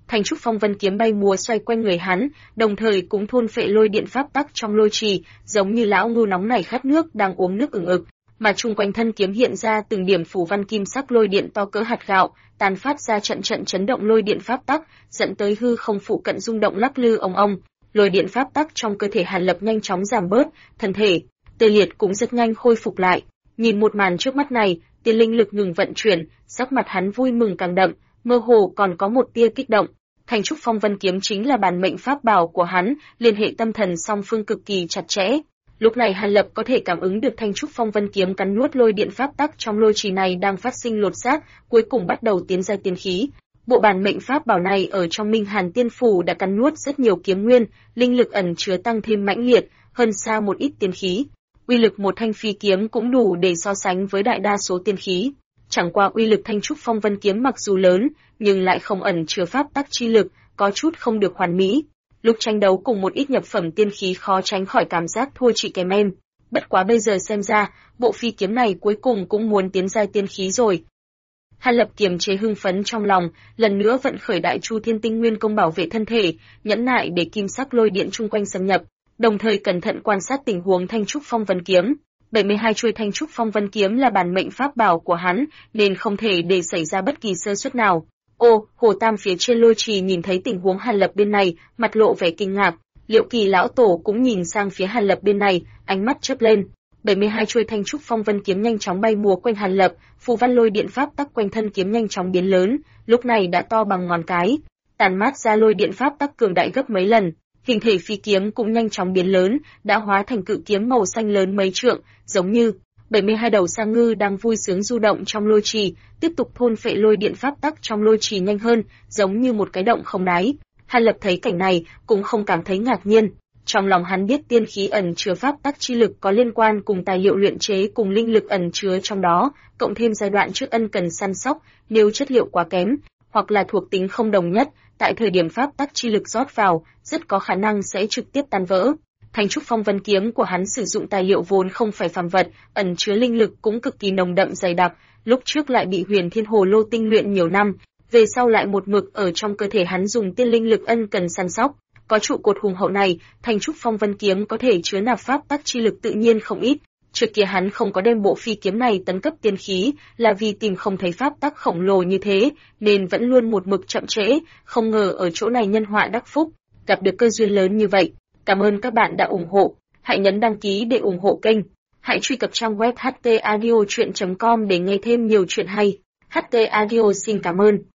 Thanh trúc phong vân kiếm bay múa xoay quanh người hắn, đồng thời cũng thôn phệ lôi điện pháp tắc trong lôi trì, giống như lão ngưu nóng nảy khát nước đang uống nước ừng ực, mà chung quanh thân kiếm hiện ra từng điểm phủ văn kim sắc lôi điện to cỡ hạt gạo, tàn phát ra trận trận chấn động lôi điện pháp tắc, dẫn tới hư không phụ cận rung động lắc lư ong ong. Lôi điện pháp tắc trong cơ thể Hàn Lập nhanh chóng giảm bớt, thân thể tê liệt cũng rất nhanh khôi phục lại. Nhìn một màn trước mắt này, tiên linh lực ngừng vận chuyển, sắc mặt hắn vui mừng càng đậm, mơ hồ còn có một tia kích động. Thanh trúc phong vân kiếm chính là bản mệnh pháp bảo của hắn, liên hệ tâm thần song phương cực kỳ chặt chẽ. Lúc này Hàn Lập có thể cảm ứng được thanh trúc phong vân kiếm cắn nuốt lôi điện pháp tắc trong lôi trì này đang phát sinh lột xác, cuối cùng bắt đầu tiến giai tiên khí. Bộ bản mệnh pháp bảo này ở trong Minh Hàn Tiên Phủ đã cắn nuốt rất nhiều kiếm nguyên, linh lực ẩn chứa tăng thêm mãnh liệt, hơn xa một ít tiên khí. Uy lực một thanh phi kiếm cũng đủ để so sánh với đại đa số tiên khí. Chẳng qua uy lực thanh trúc phong vân kiếm mặc dù lớn, nhưng lại không ẩn chứa pháp tắc chi lực, có chút không được hoàn mỹ. Lúc tranh đấu cùng một ít nhập phẩm tiên khí khó tránh khỏi cảm giác thua chị kém em. Bất quá bây giờ xem ra, bộ phi kiếm này cuối cùng cũng muốn tiến giai tiên khí rồi. Hàn Lập kiềm chế hưng phấn trong lòng, lần nữa vận khởi Đại Chu Thiên Tinh Nguyên công bảo vệ thân thể, nhẫn nại để kim sắc lôi điện chung quanh xâm nhập, đồng thời cẩn thận quan sát tình huống thanh trúc phong vân kiếm. 72 chuôi thanh trúc phong vân kiếm là bản mệnh pháp bảo của hắn, nên không thể để xảy ra bất kỳ sơ suất nào. Ô, Hồ Tam phía trên lôi trì nhìn thấy tình huống Hàn Lập bên này, mặt lộ vẻ kinh ngạc. Liệu Kỳ lão tổ cũng nhìn sang phía Hàn Lập bên này, ánh mắt chớp lên. 72 chuôi thanh trúc phong vân kiếm nhanh chóng bay múa quanh Hàn Lập, phù văn lôi điện pháp tắc quanh thân kiếm nhanh chóng biến lớn, lúc này đã to bằng ngón cái, tàn mát ra lôi điện pháp tắc cường đại gấp mấy lần. Hình thể phi kiếm cũng nhanh chóng biến lớn, đã hóa thành cự kiếm màu xanh lớn mấy trượng, giống như 72 đầu sa ngư đang vui sướng du động trong lôi trì, tiếp tục thôn phệ lôi điện pháp tắc trong lôi trì nhanh hơn, giống như một cái động không đáy. Hàn Lập thấy cảnh này, cũng không cảm thấy ngạc nhiên. Trong lòng hắn biết tiên khí ẩn chứa pháp tắc chi lực có liên quan cùng tài liệu luyện chế cùng linh lực ẩn chứa trong đó, cộng thêm giai đoạn trước ân cần săn sóc, nếu chất liệu quá kém, hoặc là thuộc tính không đồng nhất, tại thời điểm pháp tắc chi lực rót vào, rất có khả năng sẽ trực tiếp tan vỡ. Thanh trúc phong vân kiếm của hắn sử dụng tài liệu vốn không phải phàm vật, ẩn chứa linh lực cũng cực kỳ nồng đậm dày đặc, lúc trước lại bị Huyền Thiên Hồ Lô tinh luyện nhiều năm, về sau lại một mực ở trong cơ thể hắn dùng tiên linh lực ân cần săn sóc. Có trụ cột hùng hậu này, thanh trúc phong vân kiếm có thể chứa nạp pháp tắc chi lực tự nhiên không ít. Trước kia hắn không có đem bộ phi kiếm này tấn cấp tiên khí, là vì tìm không thấy pháp tắc khổng lồ như thế, nên vẫn luôn một mực chậm trễ, không ngờ ở chỗ này nhân họa đắc phúc, gặp được cơ duyên lớn như vậy. Cảm ơn các bạn đã ủng hộ, hãy nhấn đăng ký để ủng hộ kênh. Hãy truy cập trang web htaudio.com để nghe thêm nhiều chuyện hay. HT Audio xin cảm ơn.